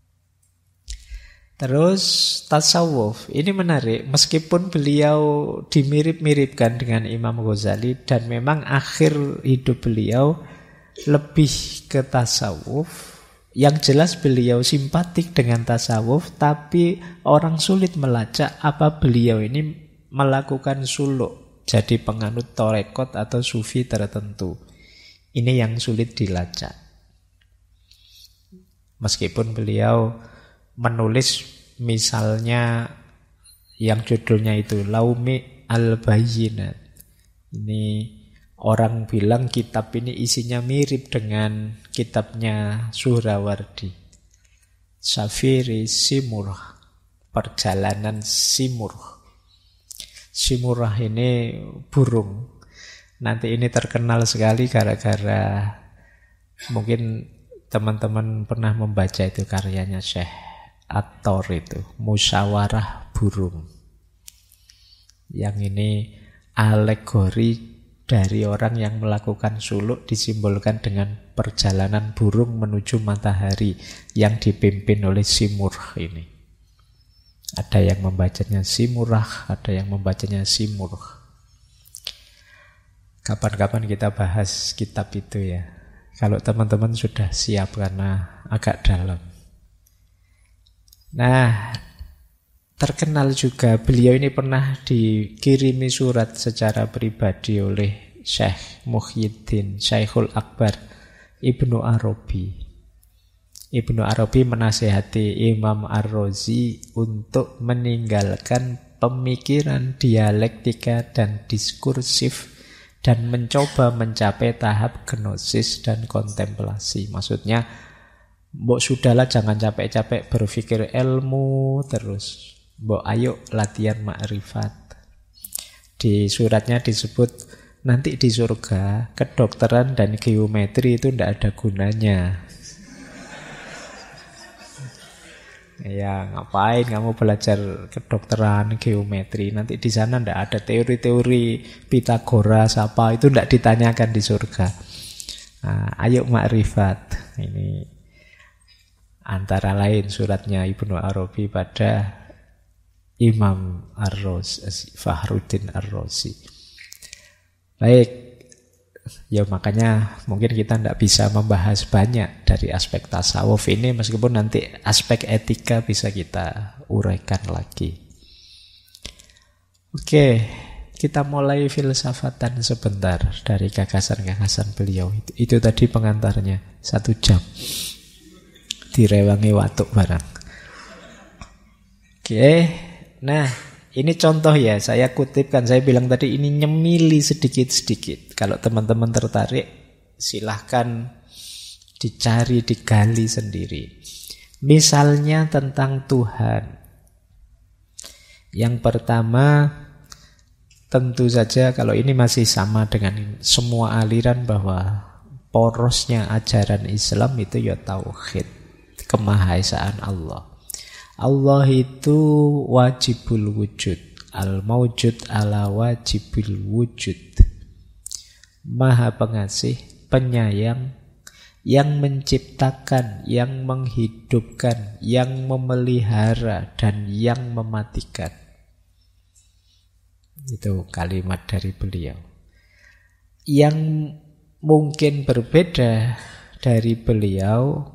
Terus tasawuf, ini menarik. Meskipun beliau dimirip-miripkan dengan Imam Ghazali, dan memang akhir hidup beliau lebih ke tasawuf. Yang jelas beliau simpatik dengan tasawuf, tapi orang sulit melacak apa beliau ini melakukan suluk, jadi penganut torekot atau sufi tertentu. Ini yang sulit dilacak. Meskipun beliau menulis misalnya yang judulnya itu Laumi al-Bayyinat. Ini orang bilang kitab ini isinya mirip dengan kitabnya Suhrawardi, Safiri Simurah, Perjalanan Simurah. Simurah ini burung. Nanti ini terkenal sekali gara-gara mungkin teman-teman pernah membaca itu karyanya Syekh At-Tor itu, Musyawarah Burung. Yang ini alegori dari orang yang melakukan suluk disimbolkan dengan perjalanan burung menuju matahari yang dipimpin oleh Simurah ini. Ada yang membacanya Simurah, ada yang membacanya Simurah. Kapan-kapan kita bahas kitab itu ya. Kalau teman-teman sudah siap karena agak dalam. Nah, terkenal juga beliau ini pernah dikirimi surat secara pribadi oleh Syekh Muhyiddin Syekhul Akbar Ibnu Arabi. Ibnu Arabi menasihati Imam Ar-Razi untuk meninggalkan pemikiran dialektika dan diskursif dan mencoba mencapai tahap gnosis dan kontemplasi. Maksudnya, mbok sudahlah jangan capek-capek berpikir ilmu terus. Mbok ayo latihan makrifat. Di suratnya disebut nanti di surga kedokteran dan geometri itu tidak ada gunanya. Ya ngapain kamu belajar kedokteran, geometri? Nanti di sana tidak ada teori-teori Pitagoras apa, itu tidak ditanyakan di surga. Nah, ayo makrifat. Ini antara lain suratnya Ibnu Arabi pada Imam Ar-Razi, Fakhruddin Ar-Razi. Baik, ya makanya mungkin kita tidak bisa membahas banyak dari aspek tasawuf ini, meskipun nanti aspek etika bisa kita uraikan lagi. Oke, kita mulai filsafatan sebentar dari gagasan-gagasan beliau. Itu tadi pengantarnya 1 jam. Direwangi watuk barang. Oke, nah ini contoh ya, saya kutipkan, saya bilang tadi ini nyemili sedikit-sedikit. Kalau teman-teman tertarik, silahkan dicari, digali sendiri. Misalnya tentang Tuhan. Yang pertama, tentu saja kalau ini masih sama dengan semua aliran bahwa porosnya ajaran Islam itu ya tauhid. kemahaesaan Allah. Allah itu wajibul wujud, al-maujud ala wajibul wujud. Maha pengasih, penyayang, yang menciptakan, yang menghidupkan, yang memelihara, dan yang mematikan. Itu kalimat dari beliau. Yang mungkin berbeda dari beliau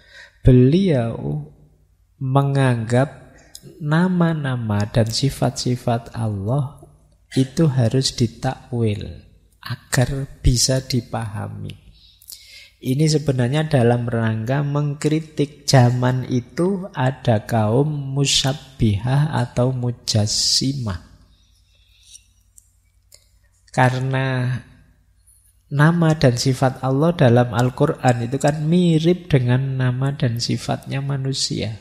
menganggap nama-nama dan sifat-sifat Allah itu harus ditakwil agar bisa dipahami. Ini sebenarnya dalam rangka mengkritik zaman itu ada kaum musyabbihah atau mujassimah. Karena nama dan sifat Allah dalam Al-Quran itu kan mirip dengan nama dan sifatnya manusia.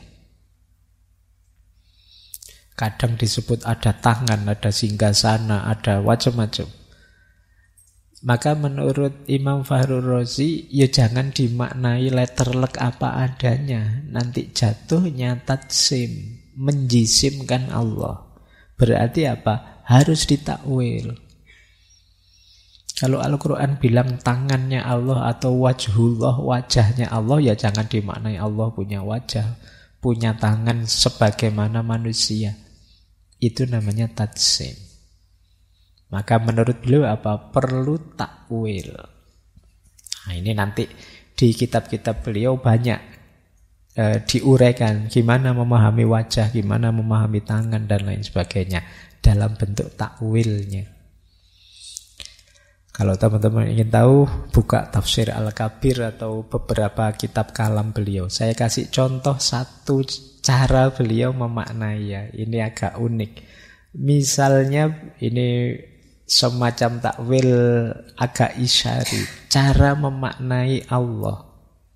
Kadang disebut ada tangan, ada singgasana, ada macam-macam. Maka menurut Imam Fakhrur Razi, ya jangan dimaknai letterlek apa adanya. Nanti jatuhnya tatsim, menjisimkan Allah. Berarti apa? Harus ditakwil. Kalau Al-Quran bilang tangannya Allah atau wajhullah, wajahnya Allah, ya jangan dimaknai Allah punya wajah, punya tangan sebagaimana manusia. Itu namanya tatsim. Maka menurut beliau apa? Perlu takwil. Nah, ini nanti di kitab-kitab beliau banyak diuraikan gimana memahami wajah, gimana memahami tangan dan lain sebagainya dalam bentuk takwilnya. Kalau teman-teman ingin tahu, buka Tafsir Al-Kabir atau beberapa kitab kalam beliau. Saya kasih contoh satu cara beliau memaknai ya. Ini agak unik. Misalnya ini semacam takwil agak isyari. Cara memaknai Allah.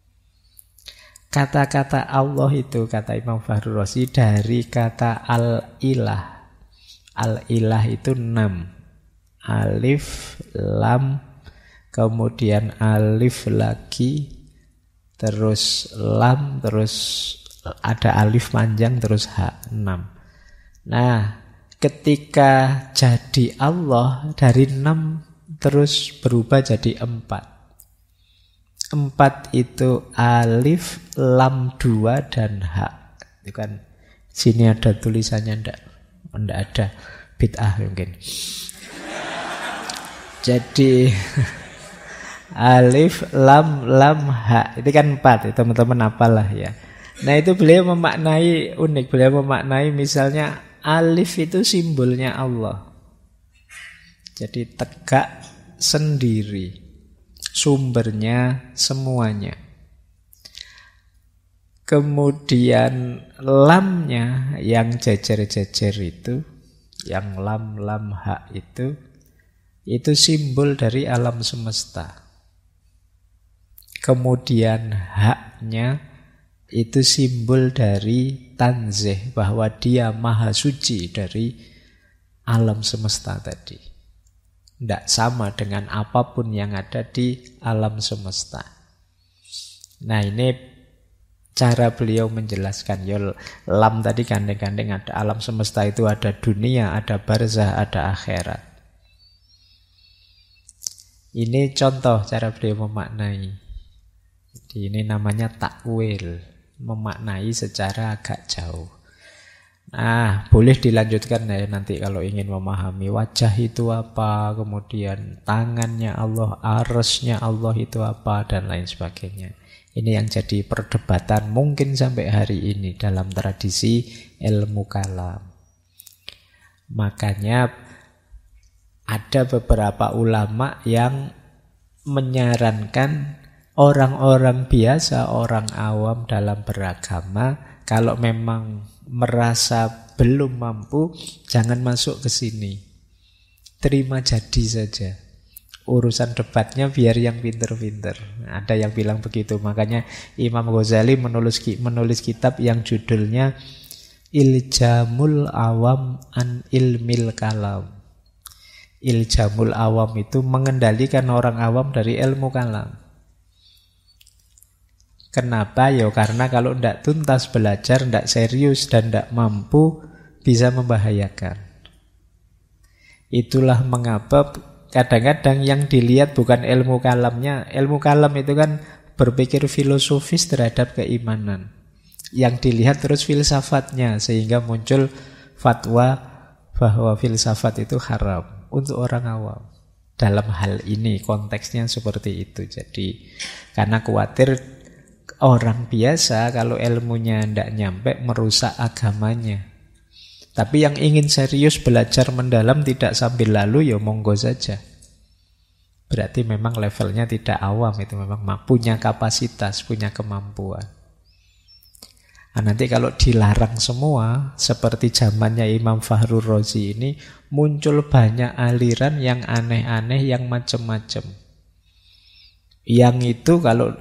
Kata-kata Allah itu, kata Imam Fakhrur Razi, dari kata al-ilah. Al-ilah itu 6. Alif, lam, kemudian alif lagi, terus lam, terus ada alif panjang, terus h, 6. Nah, ketika jadi Allah dari 6 terus berubah jadi 4. 4 itu alif, lam 2 dan h. Itu kan sini ada tulisannya enggak ada, bid'ah mungkin. Jadi alif, lam, ha. Itu kan 4, teman-teman apalah ya. Nah itu beliau memaknai unik. Beliau memaknai misalnya alif itu simbolnya Allah. Jadi tegak sendiri. Sumbernya semuanya. Kemudian lamnya yang jejer-jejer itu, yang lam, ha itu simbol dari alam semesta. Kemudian haknya itu simbol dari tanzih, bahwa dia maha suci dari alam semesta tadi. Tidak sama dengan apapun yang ada di alam semesta. Nah ini cara beliau menjelaskan. Lam tadi gandeng-gandeng, ada alam semesta itu, ada dunia, ada barzah, ada akhirat. Ini contoh cara beliau memaknai. Jadi ini namanya takwil, memaknai secara agak jauh. Nah, boleh dilanjutkan ya nanti kalau ingin memahami wajah itu apa, kemudian tangannya Allah, arsy-nya Allah itu apa, dan lain sebagainya. Ini yang jadi perdebatan mungkin sampai hari ini dalam tradisi ilmu kalam. Makanya ada beberapa ulama yang menyarankan orang-orang biasa, orang awam dalam beragama, kalau memang merasa belum mampu, jangan masuk ke sini. Terima jadi saja. Urusan debatnya biar yang pinter-pinter. Ada yang bilang begitu. Makanya Imam Ghazali menulis kitab yang judulnya Iljamul Awam an Ilmil Kalam. Iljamul awam itu mengendalikan orang awam dari ilmu kalam. Kenapa? Ya karena kalau tidak tuntas belajar, tidak serius dan tidak mampu, bisa membahayakan. Itulah mengapa kadang-kadang yang dilihat bukan ilmu kalamnya. Ilmu kalam itu kan berpikir filosofis terhadap keimanan. Yang dilihat terus filsafatnya, sehingga muncul fatwa bahwa filsafat itu haram untuk orang awam. Dalam hal ini konteksnya seperti itu. Jadi karena khawatir orang biasa kalau ilmunya tidak nyampe merusak agamanya. Tapi yang ingin serius belajar mendalam tidak sambil lalu, ya monggo saja. Berarti memang levelnya tidak awam, itu memang punya kapasitas, punya kemampuan. Nah, nanti kalau dilarang semua, seperti zamannya Imam Fakhrur Razi ini, muncul banyak aliran yang aneh-aneh, yang macam-macam. Yang itu kalau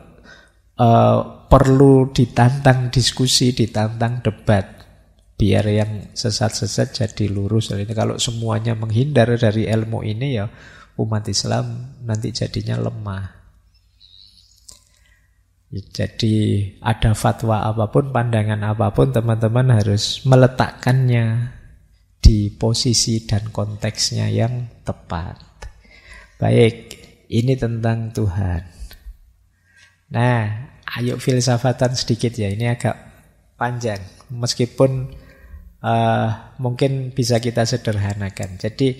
perlu ditantang diskusi, ditantang debat, biar yang sesat-sesat jadi lurus. Jadi kalau semuanya menghindar dari ilmu ini, ya umat Islam nanti jadinya lemah. Jadi ada fatwa apapun, pandangan apapun, teman-teman harus meletakkannya di posisi dan konteksnya yang tepat. Baik, ini tentang Tuhan. Nah, ayo filsafatan sedikit ya, ini agak panjang. Meskipun mungkin bisa kita sederhanakan. Jadi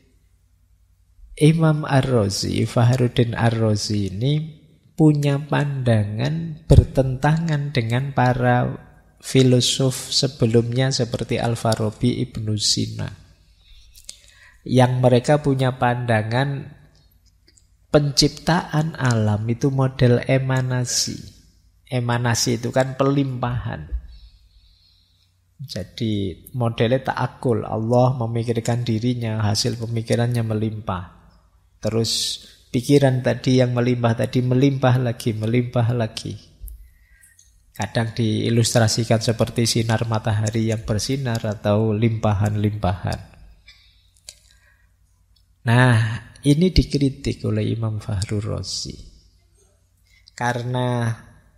Imam Ar-Razi, Fakhruddin Ar-Razi ini punya pandangan bertentangan dengan para filosof sebelumnya seperti Al-Farabi, Ibnu Sina. Yang mereka punya pandangan penciptaan alam itu model emanasi. Emanasi itu kan pelimpahan. Jadi modelnya ta'akul, Allah memikirkan dirinya, hasil pemikirannya melimpah. Terus pikiran tadi yang melimpah tadi melimpah lagi. Kadang diilustrasikan seperti sinar matahari yang bersinar atau limpahan-limpahan. Nah, ini dikritik oleh Imam Fakhrur Razi. Karena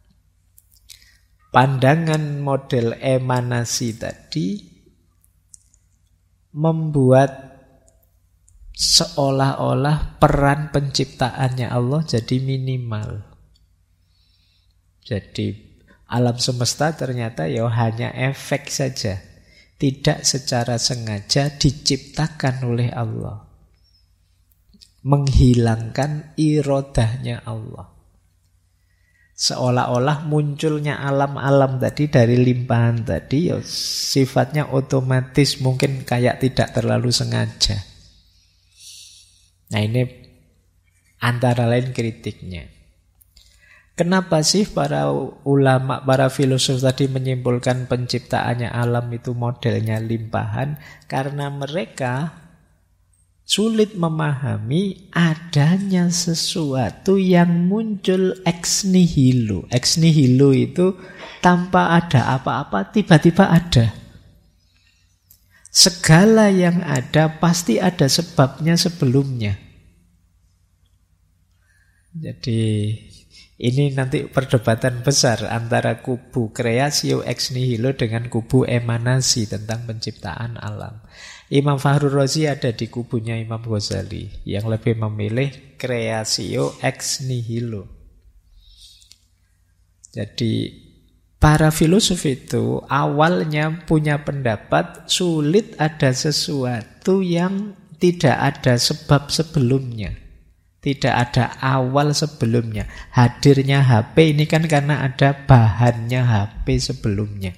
pandangan model emanasi tadi membuat seolah-olah peran penciptaannya Allah jadi minimal. Jadi alam semesta ternyata ya hanya efek saja, tidak secara sengaja diciptakan oleh Allah, menghilangkan irodahnya Allah. Seolah-olah munculnya alam-alam tadi dari limpahan tadi ya sifatnya otomatis, mungkin kayak tidak terlalu sengaja. Nah, ini antara lain kritiknya. Kenapa sih para ulama, para filosof tadi menyimpulkan penciptaannya alam itu modelnya limpahan? Karena mereka sulit memahami adanya sesuatu yang muncul ex nihilo. Ex nihilo itu tanpa ada apa-apa, tiba-tiba ada. Segala yang ada pasti ada sebabnya sebelumnya. Jadi ini nanti perdebatan besar antara kubu creatio ex nihilo dengan kubu emanasi tentang penciptaan alam. Imam Fakhrur Razi ada di kubunya Imam Ghazali yang lebih memilih creatio ex nihilo. Jadi para filosof itu awalnya punya pendapat sulit ada sesuatu yang tidak ada sebab sebelumnya, tidak ada awal sebelumnya. Hadirnya HP ini kan karena ada bahannya HP sebelumnya.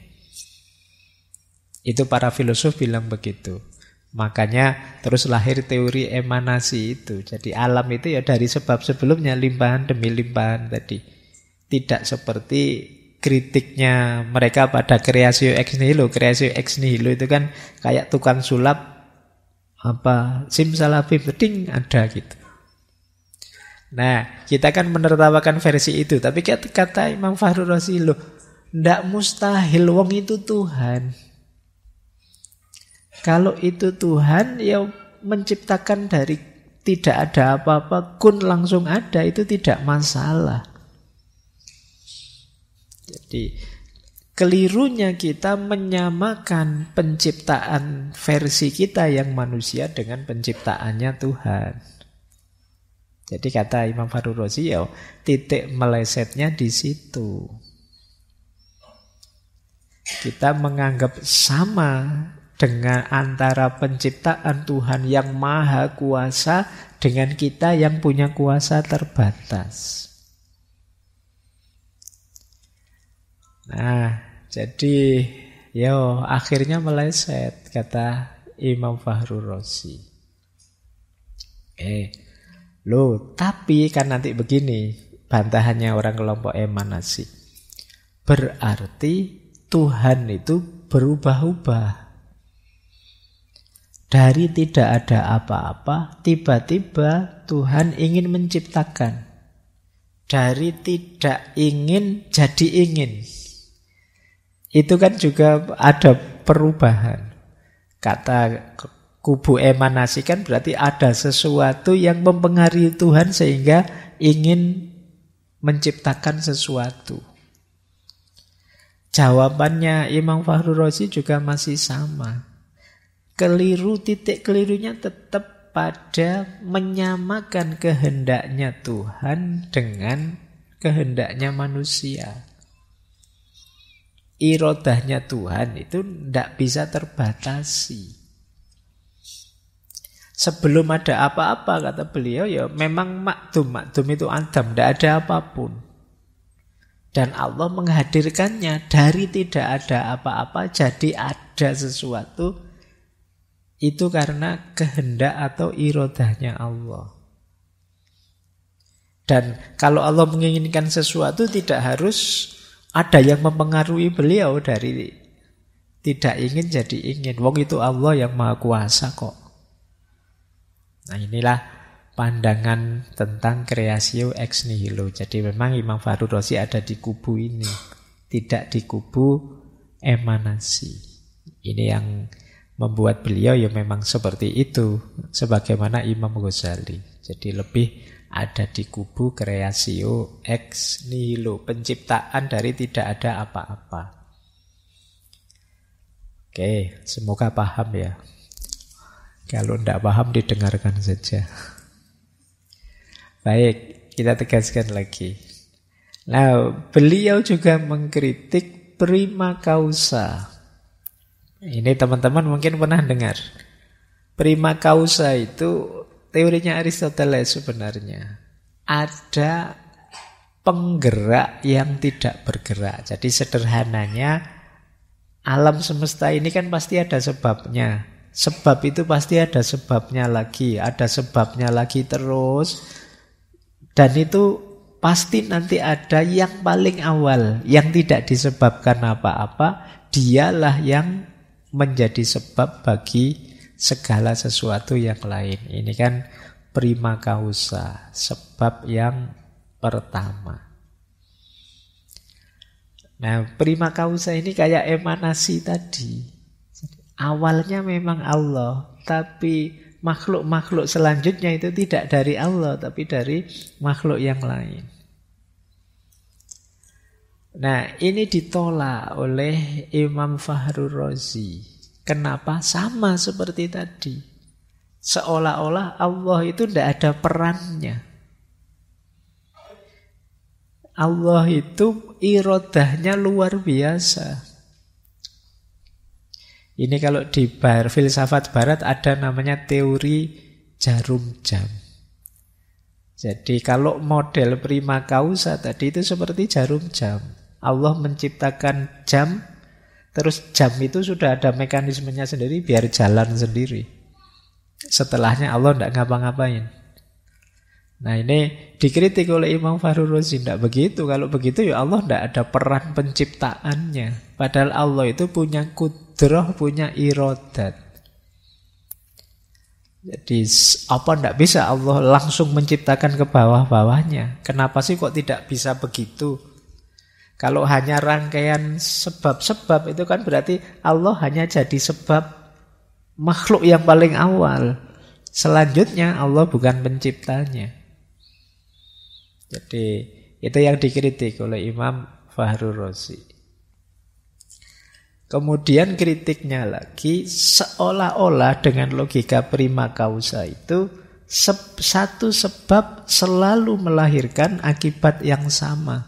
Itu para filosof bilang begitu. Makanya terus lahir teori emanasi itu. Jadi alam itu ya dari sebab sebelumnya, limpahan demi limpahan tadi. Tidak seperti kritiknya mereka pada creatio ex nihilo. Creatio ex nihilo itu kan kayak tukang sulap simsalabim, ding, ada gitu. Nah, kita kan menertawakan versi itu. Tapi kata Imam Fakhrur Razi, loh, ndak mustahil, wong itu Tuhan. Kalau itu Tuhan, ya menciptakan dari tidak ada apa-apa, kun langsung ada, itu tidak masalah. Jadi kelirunya kita menyamakan penciptaan versi kita yang manusia dengan penciptaannya Tuhan. Jadi kata Imam Fahru Razi, ya titik melesetnya di situ. Kita menganggap sama dengan antara penciptaan Tuhan yang maha kuasa dengan kita yang punya kuasa terbatas. Nah, jadi akhirnya meleset kata Imam Fahru Razi. Tapi kan nanti begini bantahannya orang kelompok emanasi. Berarti Tuhan itu berubah-ubah. Dari tidak ada apa-apa, tiba-tiba Tuhan ingin menciptakan. Dari tidak ingin jadi ingin. Itu kan juga ada perubahan. Kata kubu emanasi kan berarti ada sesuatu yang mempengaruhi Tuhan sehingga ingin menciptakan sesuatu. Jawabannya Imam Fahru Razi juga masih sama. Keliru, titik kelirunya tetap pada menyamakan kehendaknya Tuhan dengan kehendaknya manusia. Irodahnya Tuhan itu tidak bisa terbatasi. Sebelum ada apa-apa, kata beliau, ya memang makdum itu Adam, tidak ada apapun. Dan Allah menghadirkannya dari tidak ada apa-apa jadi ada sesuatu. Itu karena kehendak atau irodahnya Allah. Dan kalau Allah menginginkan sesuatu tidak harus ada yang mempengaruhi beliau dari tidak ingin jadi ingin. Wong itu Allah yang maha kuasa kok. Nah inilah pandangan tentang creatio ex nihilo. Jadi memang Imam Fahru Razi ada di kubu ini, tidak di kubu emanasi. Ini yang membuat beliau ya memang seperti itu, sebagaimana Imam Ghazali. Jadi lebih ada di kubu creatio ex nihilo, penciptaan dari tidak ada apa-apa. Oke, semoga paham ya. Kalau tidak paham didengarkan saja. Baik, kita tegaskan lagi. Nah, beliau juga mengkritik prima causa. Ini teman-teman mungkin pernah dengar. Prima causa itu teorinya Aristoteles sebenarnya. Ada penggerak yang tidak bergerak. Jadi sederhananya alam semesta ini kan pasti ada sebabnya. Sebab itu pasti ada sebabnya lagi, ada sebabnya lagi terus. Dan itu pasti nanti ada yang paling awal, yang tidak disebabkan apa-apa, dialah yang menjadi sebab bagi segala sesuatu yang lain. Ini kan prima causa, sebab yang pertama. Nah, prima causa ini kayak emanasi tadi. Awalnya memang Allah, tapi makhluk-makhluk selanjutnya itu tidak dari Allah, tapi dari makhluk yang lain. Nah, ini ditolak oleh Imam Fahru Razi. Kenapa? Sama seperti tadi. Seolah-olah Allah itu tidak ada perannya. Allah itu irodahnya luar biasa. Ini kalau di filsafat barat ada namanya teori jarum jam. Jadi kalau model prima causa tadi itu seperti jarum jam. Allah menciptakan jam, terus jam itu sudah ada mekanismenya sendiri biar jalan sendiri. Setelahnya Allah tidak ngapa-ngapain. Nah ini dikritik oleh Imam Fahru Razi. Tidak begitu. Kalau begitu ya Allah tidak ada peran penciptaannya. Padahal Allah itu punya kudrah, punya irodat. Jadi apa tidak bisa Allah langsung menciptakan ke bawah-bawahnya? Kenapa sih kok tidak bisa begitu? Kalau hanya rangkaian sebab-sebab itu kan berarti Allah hanya jadi sebab makhluk yang paling awal. Selanjutnya Allah bukan penciptanya. Jadi itu yang dikritik oleh Imam Fahru Razi. Kemudian kritiknya lagi, seolah-olah dengan logika prima causa itu satu sebab selalu melahirkan akibat yang sama.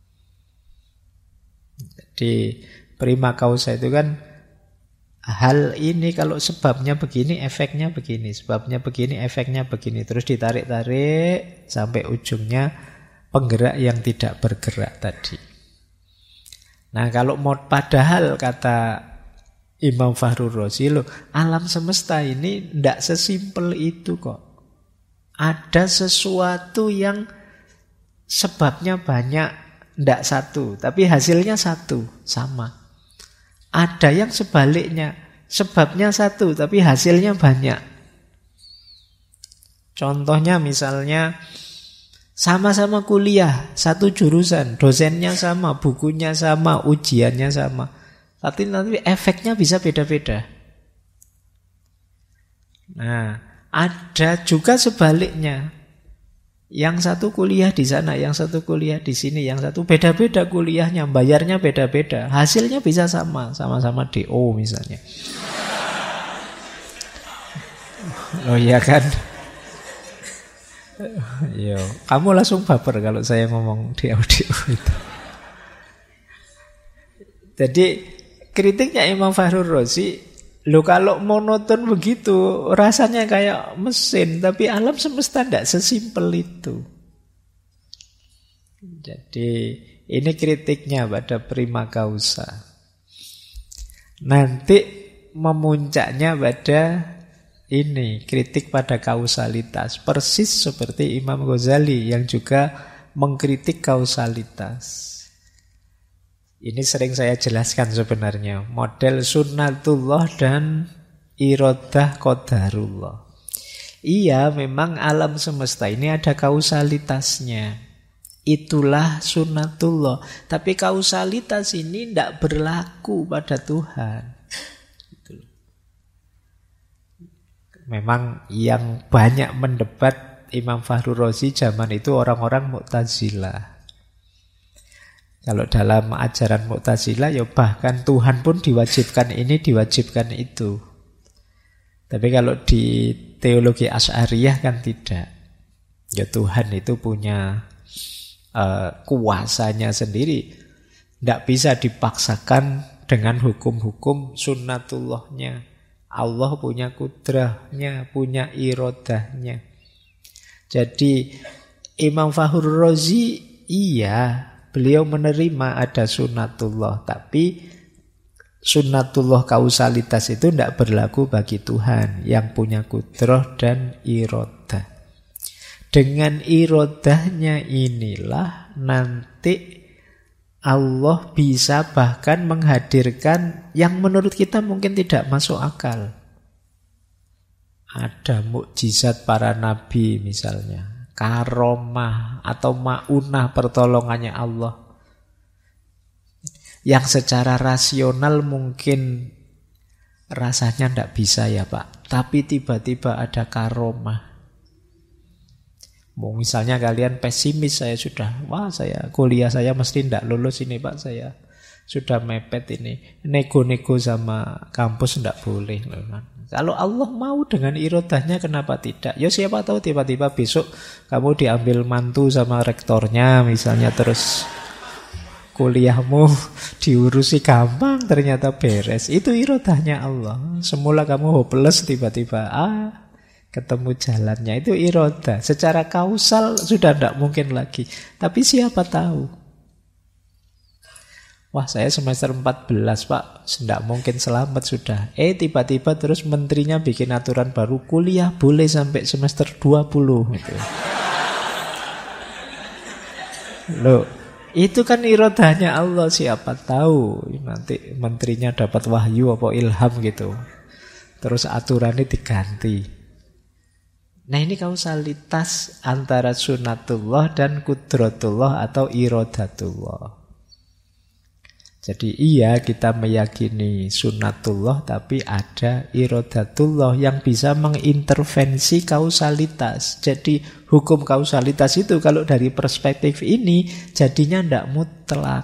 Jadi prima causa itu kan hal ini kalau sebabnya begini, efeknya begini, sebabnya begini, efeknya begini, terus ditarik-tarik sampai ujungnya penggerak yang tidak bergerak tadi. Nah, kalau mau padahal kata Imam Fahru Razi, loh, alam semesta ini tidak sesimpel itu kok. Ada sesuatu yang sebabnya banyak, tidak satu, tapi hasilnya satu, sama. Ada yang sebaliknya, sebabnya satu, tapi hasilnya banyak. Contohnya misalnya, sama-sama kuliah, satu jurusan, dosennya sama, bukunya sama, ujiannya sama. Tapi nanti efeknya bisa beda-beda. Nah, ada juga sebaliknya. Yang satu kuliah di sana, yang satu kuliah di sini, yang satu beda-beda kuliahnya, bayarnya beda-beda. Hasilnya bisa sama, sama-sama DO misalnya. Oh iya kan? Yo, kamu langsung baper kalau saya ngomong di audio itu. Jadi kritiknya Imam Fahru Razi, lo kalau monoton begitu rasanya kayak mesin, tapi alam semesta tidak sesimpel itu. Jadi ini kritiknya pada prima causa. Nanti memuncaknya pada ini, kritik pada kausalitas. Persis seperti Imam Ghazali yang juga mengkritik kausalitas. Ini sering saya jelaskan sebenarnya. Model sunnatullah dan iradah qadarullah. Iya, memang alam semesta ini ada kausalitasnya. Itulah sunnatullah. Tapi kausalitas ini tidak berlaku pada Tuhan. Memang yang banyak mendebat Imam Fahru Razi zaman itu orang-orang Mu'tazilah. Kalau dalam ajaran Mu'tazilah ya bahkan Tuhan pun diwajibkan ini, diwajibkan itu. Tapi kalau di teologi Asy'ariyah kan tidak. Ya Tuhan itu punya kuasanya sendiri. Tidak bisa dipaksakan dengan hukum-hukum sunnatullahnya. Allah punya kudrahnya, punya irodahnya. Jadi Imam Fahru Razi, iya, beliau menerima ada sunnatullah, tapi sunnatullah kausalitas itu tidak berlaku bagi Tuhan yang punya kudrah dan irodah. Dengan irodahnya inilah nanti Allah bisa bahkan menghadirkan yang menurut kita mungkin tidak masuk akal. Ada mukjizat para nabi misalnya, karomah atau maunah pertolongannya Allah. Yang secara rasional mungkin rasanya tidak bisa ya Pak, tapi tiba-tiba ada karomah. Misalnya kalian pesimis, saya kuliah saya mesti tidak lulus ini Pak, saya sudah mepet ini, nego-nego sama kampus tidak boleh. Kalau Allah mau dengan irodahnya kenapa tidak? Ya siapa tahu tiba-tiba besok kamu diambil mantu sama rektornya misalnya, terus kuliahmu diurusi gampang ternyata beres. Itu irodahnya Allah. Semula kamu hopeless, tiba-tiba ketemu jalannya, itu iroda. Secara kausal sudah tidak mungkin lagi. Tapi siapa tahu. Wah, saya semester 14 Pak, tidak mungkin selamat sudah. Tiba-tiba terus menterinya bikin aturan baru, kuliah boleh sampai semester 20 gitu. Loh, itu kan irodanya Allah, siapa tahu nanti menterinya dapat wahyu apa ilham gitu. Terus aturannya diganti. Nah ini kausalitas antara sunnatullah dan kudratullah atau iradatullah. Jadi iya kita meyakini sunnatullah, tapi ada iradatullah yang bisa mengintervensi kausalitas. Jadi hukum kausalitas itu kalau dari perspektif ini jadinya tidak mutlak.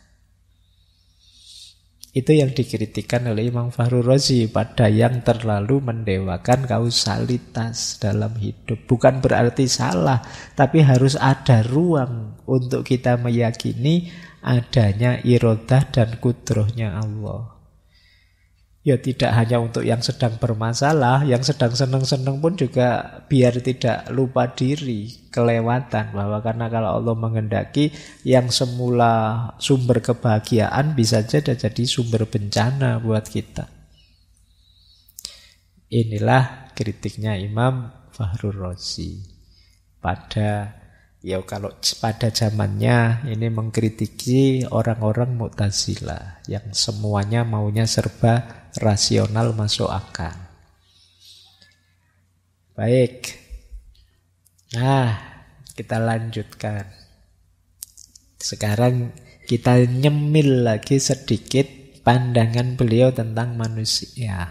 Itu yang dikritikan oleh Imam Fakhrur Razi pada yang terlalu mendewakan kausalitas dalam hidup. Bukan berarti salah, tapi harus ada ruang untuk kita meyakini adanya iradah dan kudrohnya Allah. Ya tidak hanya untuk yang sedang bermasalah, yang sedang senang-senang pun juga biar tidak lupa diri, kelewatan. Bahwa karena kalau Allah menghendaki, yang semula sumber kebahagiaan bisa jadi sumber bencana buat kita. Inilah kritiknya Imam Fakhrur Razi kalau pada zamannya ini mengkritiki orang-orang Mu'tazilah yang semuanya maunya serba rasional masuk akal. Baik. Nah, kita lanjutkan. Sekarang kita nyemil lagi sedikit pandangan beliau tentang manusia.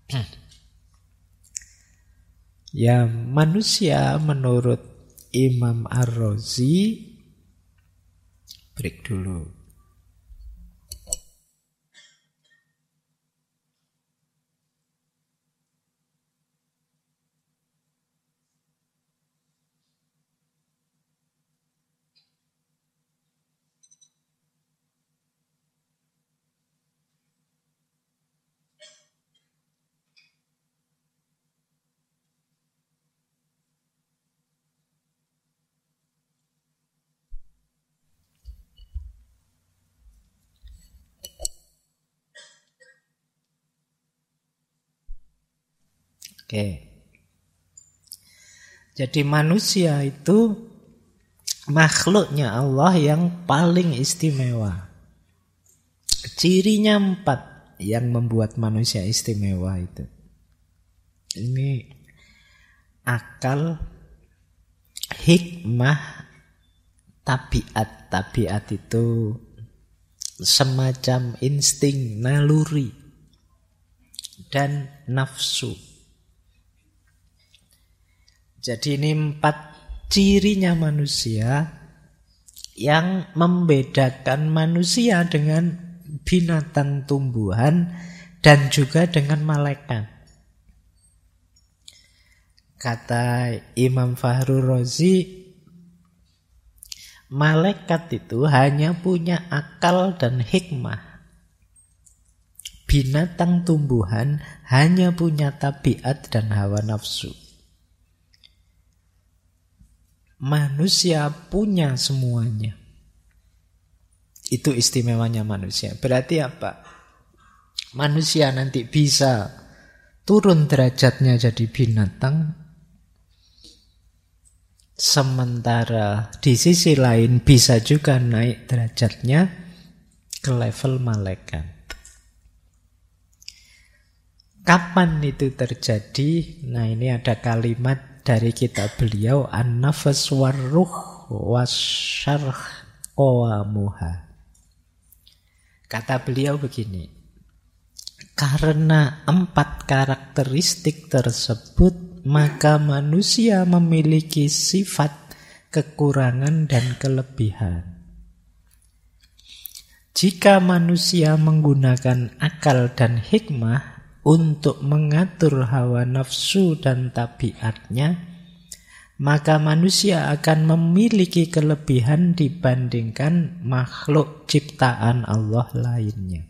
Ya, manusia menurut Imam Ar-Razi, break dulu. Oke. Jadi manusia itu makhluknya Allah yang paling istimewa. Cirinya 4 yang membuat manusia istimewa itu. Ini akal, hikmah, tabiat. Tabiat itu semacam insting, naluri, dan nafsu. Jadi ini 4 cirinya manusia yang membedakan manusia dengan binatang tumbuhan dan juga dengan malaikat. Kata Imam Fakhrur Razi, malaikat itu hanya punya akal dan hikmah. Binatang tumbuhan hanya punya tabiat dan hawa nafsu. Manusia punya semuanya. Itu istimewanya manusia. Berarti apa? Manusia nanti bisa turun derajatnya jadi binatang, sementara di sisi lain bisa juga naik derajatnya ke level malaikat. Kapan itu terjadi? Nah, ini ada kalimat dari kitab beliau, An-Nafas Warruh Wasyarh Qawamuha. Kata beliau begini, karena 4 karakteristik tersebut, maka manusia memiliki sifat kekurangan dan kelebihan. Jika manusia menggunakan akal dan hikmah untuk mengatur hawa nafsu dan tabiatnya, maka manusia akan memiliki kelebihan dibandingkan makhluk ciptaan Allah lainnya.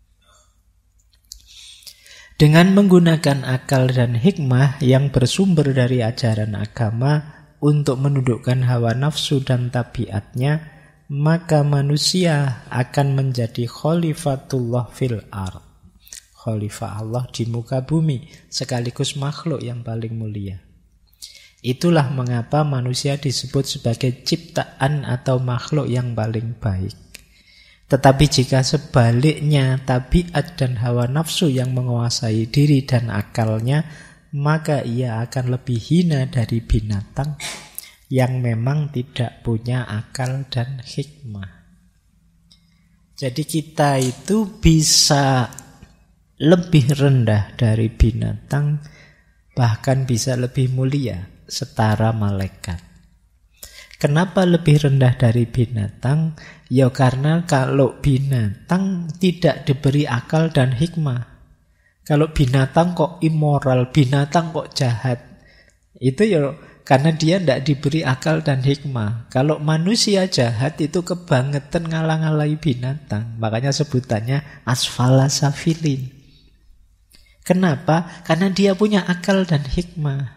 Dengan menggunakan akal dan hikmah yang bersumber dari ajaran agama untuk menundukkan hawa nafsu dan tabiatnya, maka manusia akan menjadi khalifatullah fil ardh. Khalifah Allah di muka bumi, sekaligus makhluk yang paling mulia. Itulah mengapa manusia disebut sebagai ciptaan atau makhluk yang paling baik. Tetapi jika sebaliknya tabiat dan hawa nafsu yang menguasai diri dan akalnya, maka ia akan lebih hina dari binatang yang memang tidak punya akal dan hikmah. Jadi kita itu bisa lebih rendah dari binatang, bahkan bisa lebih mulia setara malaikat. Kenapa lebih rendah dari binatang? Ya karena kalau binatang tidak diberi akal dan hikmah. Kalau binatang kok immoral, binatang kok jahat, itu ya karena dia tidak diberi akal dan hikmah. Kalau manusia jahat itu kebangetan ngalang-alai binatang. Makanya sebutannya asfala safilin. Kenapa? Karena dia punya akal dan hikmah.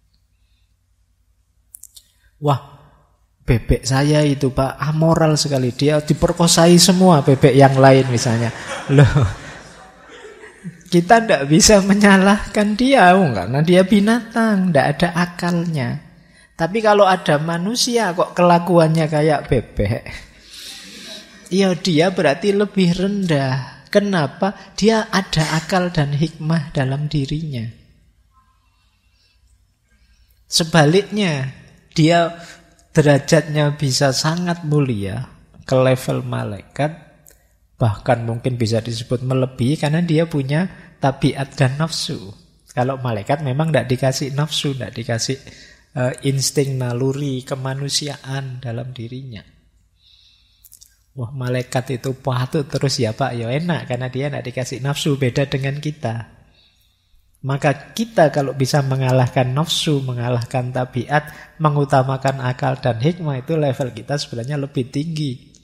Wah, bebek saya itu Pak amoral sekali. Dia diperkosai semua bebek yang lain misalnya. Loh, kita tidak bisa menyalahkan dia, karena dia binatang, tidak ada akalnya. Tapi kalau ada manusia kok kelakuannya kayak bebek, ya dia berarti lebih rendah. Kenapa? Dia ada akal dan hikmah dalam dirinya. Sebaliknya, dia derajatnya bisa sangat mulia ke level malaikat, bahkan mungkin bisa disebut melebihi karena dia punya tabiat dan nafsu. Kalau malaikat memang tidak dikasih nafsu, tidak dikasih insting naluri kemanusiaan dalam dirinya. Wah, malaikat itu patut terus ya Pak, ya enak karena dia tidak dikasih nafsu, beda dengan kita. Maka kita kalau bisa mengalahkan nafsu, mengalahkan tabiat, mengutamakan akal dan hikmah, itu level kita sebenarnya lebih tinggi.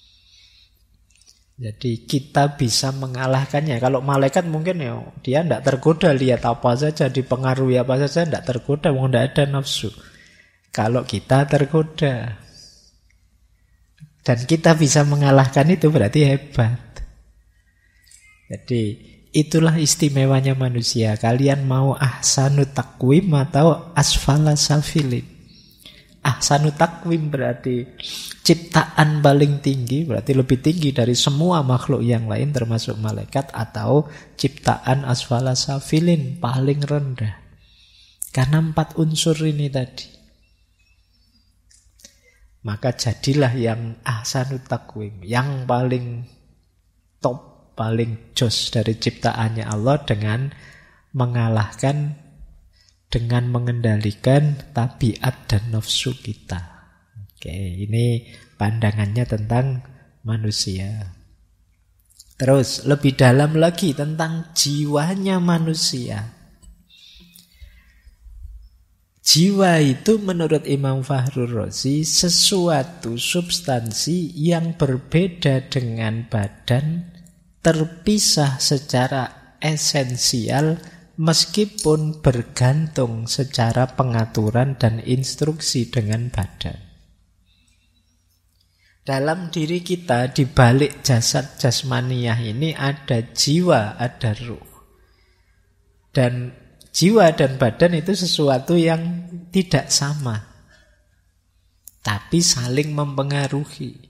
Jadi kita bisa mengalahkannya. Kalau malaikat mungkin ya dia tidak tergoda, lihat apa saja, dipengaruhi apa saja, tidak tergoda, tidak ada nafsu. Kalau kita tergoda dan kita bisa mengalahkan itu berarti hebat. Jadi itulah istimewanya manusia. Kalian mau ahsanu takwim atau asfala safilin? Ahsanu takwim berarti ciptaan paling tinggi, berarti lebih tinggi dari semua makhluk yang lain termasuk malaikat, atau ciptaan asfala safilin paling rendah. Karena 4 unsur ini tadi. Maka jadilah yang ahsanu takwim, yang paling top, paling jos dari ciptaannya Allah dengan mengalahkan, dengan mengendalikan tabiat dan nafsu kita. Oke, ini pandangannya tentang manusia. Terus lebih dalam lagi tentang jiwanya manusia. Jiwa itu menurut Imam Fakhrur Razi sesuatu substansi yang berbeda dengan badan, terpisah secara esensial meskipun bergantung secara pengaturan dan instruksi dengan badan. Dalam diri kita, di balik jasad jasmaniyah ini ada jiwa, ada ruh. Dan jiwa dan badan itu sesuatu yang tidak sama, tapi saling mempengaruhi.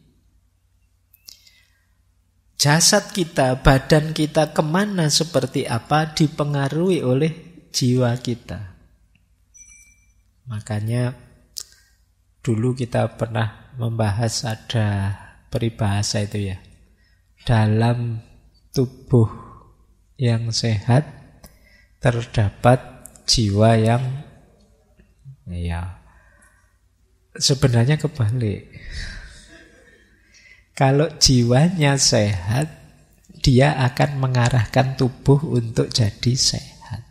Jasad kita, badan kita kemana seperti apa dipengaruhi oleh jiwa kita. Makanya dulu kita pernah membahas, ada peribahasa itu ya, dalam tubuh yang sehat terdapat jiwa yang sebenarnya kebalik. Kalau jiwanya sehat, dia akan mengarahkan tubuh untuk jadi sehat.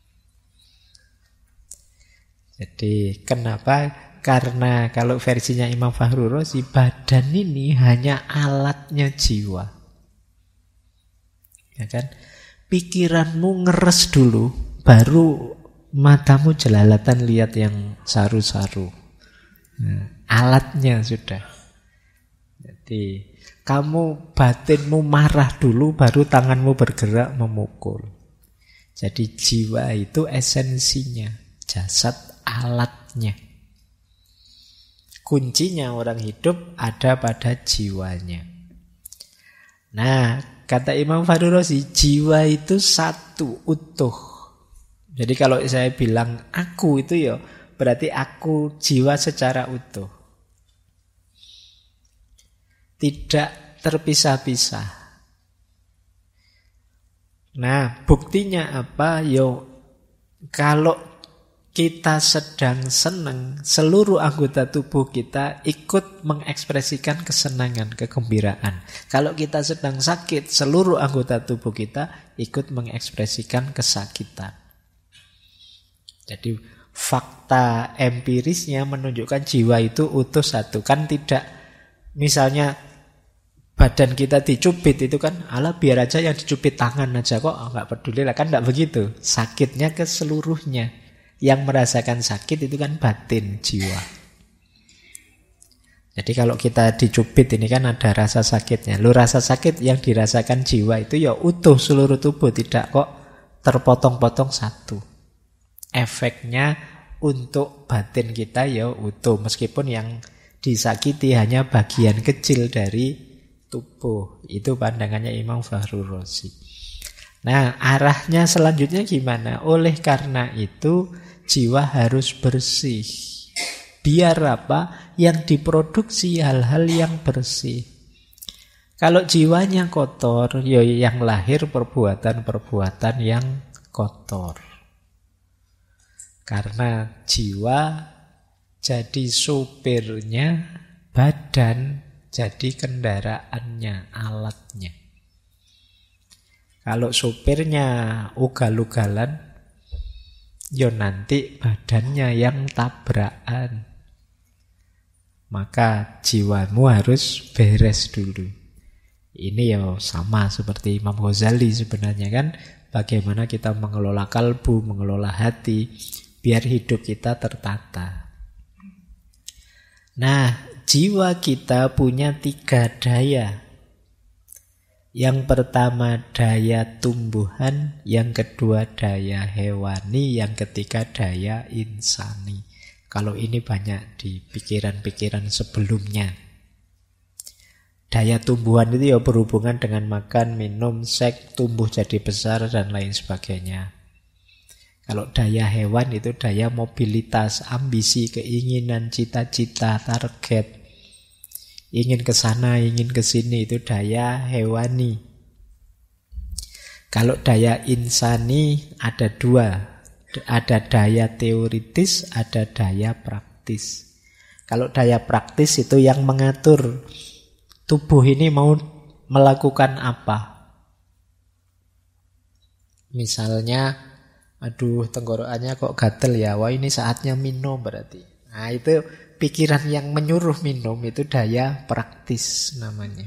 Jadi kenapa? Karena kalau versinya Imam Fakhrur Razi, badan ini hanya alatnya jiwa. Ya kan? Pikiranmu ngeres dulu, baru matamu jelalatan lihat yang saru-saru. Nah, alatnya sudah. Jadi kamu batinmu marah dulu, baru tanganmu bergerak memukul. Jadi jiwa itu esensinya, jasad alatnya. Kuncinya orang hidup ada pada jiwanya. Nah, kata Imam Fakhrur Razi, jiwa itu satu, utuh. Jadi kalau saya bilang aku itu ya berarti aku jiwa secara utuh. Tidak terpisah-pisah. Nah, buktinya apa? Kalau kita sedang senang, seluruh anggota tubuh kita ikut mengekspresikan kesenangan, kegembiraan. Kalau kita sedang sakit, seluruh anggota tubuh kita ikut mengekspresikan kesakitan. Jadi fakta empirisnya menunjukkan jiwa itu utuh satu. Kan tidak, misalnya badan kita dicubit itu kan, alah biar aja yang dicubit tangan aja kok, nggak peduli lah, kan nggak begitu. Sakitnya ke seluruhnya. Yang merasakan sakit itu kan batin, jiwa. Jadi kalau kita dicubit ini kan ada rasa sakitnya. Rasa sakit yang dirasakan jiwa itu ya utuh seluruh tubuh, tidak kok terpotong-potong satu. Efeknya untuk batin kita ya utuh, meskipun yang disakiti hanya bagian kecil dari tubuh. Itu pandangannya Imam Fakhrur Razi. Nah, arahnya selanjutnya gimana? Oleh karena itu, jiwa harus bersih. Biar apa? Yang diproduksi hal-hal yang bersih. Kalau jiwanya kotor, ya yang lahir perbuatan-perbuatan yang kotor. Karena jiwa jadi supirnya, badan jadi kendaraannya, alatnya. Kalau supirnya ugal-ugalan, ya nanti badannya yang tabrakan. Maka jiwamu harus beres dulu. Ini ya sama seperti Imam Ghazali sebenarnya kan. Bagaimana kita mengelola kalbu, mengelola hati, biar hidup kita tertata. Nah, jiwa kita punya 3 daya. Yang pertama daya tumbuhan, yang kedua daya hewani, yang ketiga daya insani. Kalau ini banyak di pikiran-pikiran sebelumnya. Daya tumbuhan itu ya berhubungan dengan makan, minum, seks, tumbuh jadi besar dan lain sebagainya. Kalau daya hewan itu daya mobilitas, ambisi, keinginan, cita-cita, target. Ingin ke sana, ingin ke sini, itu daya hewani. Kalau daya insani ada 2. Ada daya teoritis, ada daya praktis. Kalau daya praktis itu yang mengatur tubuh ini mau melakukan apa. Misalnya, aduh tenggorokannya kok gatel ya, wah ini saatnya minum berarti. Nah itu pikiran yang menyuruh minum, itu daya praktis namanya.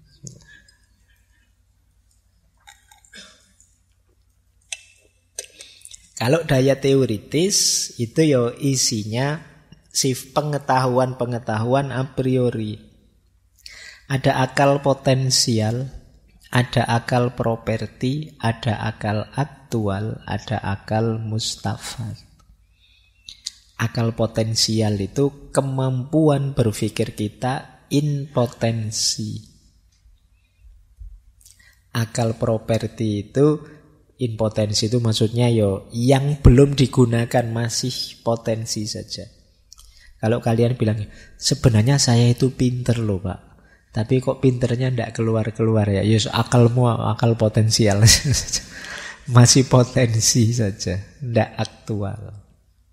Kalau daya teoritis itu ya isinya pengetahuan-pengetahuan a priori. Ada akal potensial, ada akal properti, ada akal aktual, ada akal mustafad. Akal potensial itu kemampuan berpikir kita in potensi. Akal properti itu, in potensi itu maksudnya yang belum digunakan, masih potensi saja. Kalau kalian bilang, sebenarnya saya itu pinter loh Pak, tapi kok pinternya tidak keluar-keluar ya, akalmu akal potensial. Masih potensi saja, tidak aktual.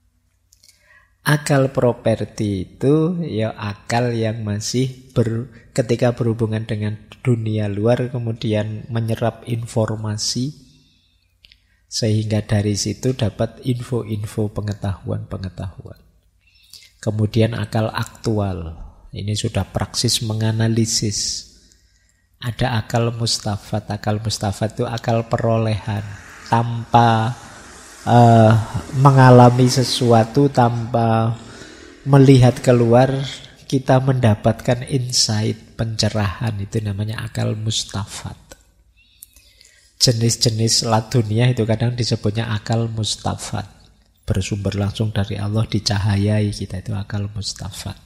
Akal properti itu ya akal yang masih ketika berhubungan dengan dunia luar kemudian menyerap informasi sehingga dari situ dapat info-info pengetahuan-pengetahuan. Kemudian akal aktual, ini sudah praksis menganalisis. Ada akal mustafad. Akal mustafad itu akal perolehan, tanpa mengalami sesuatu, tanpa melihat keluar, kita mendapatkan insight, pencerahan. Itu namanya akal mustafad. Jenis-jenis ladunia itu kadang disebutnya akal mustafad, bersumber langsung dari Allah, dicahayai kita, itu akal mustafad.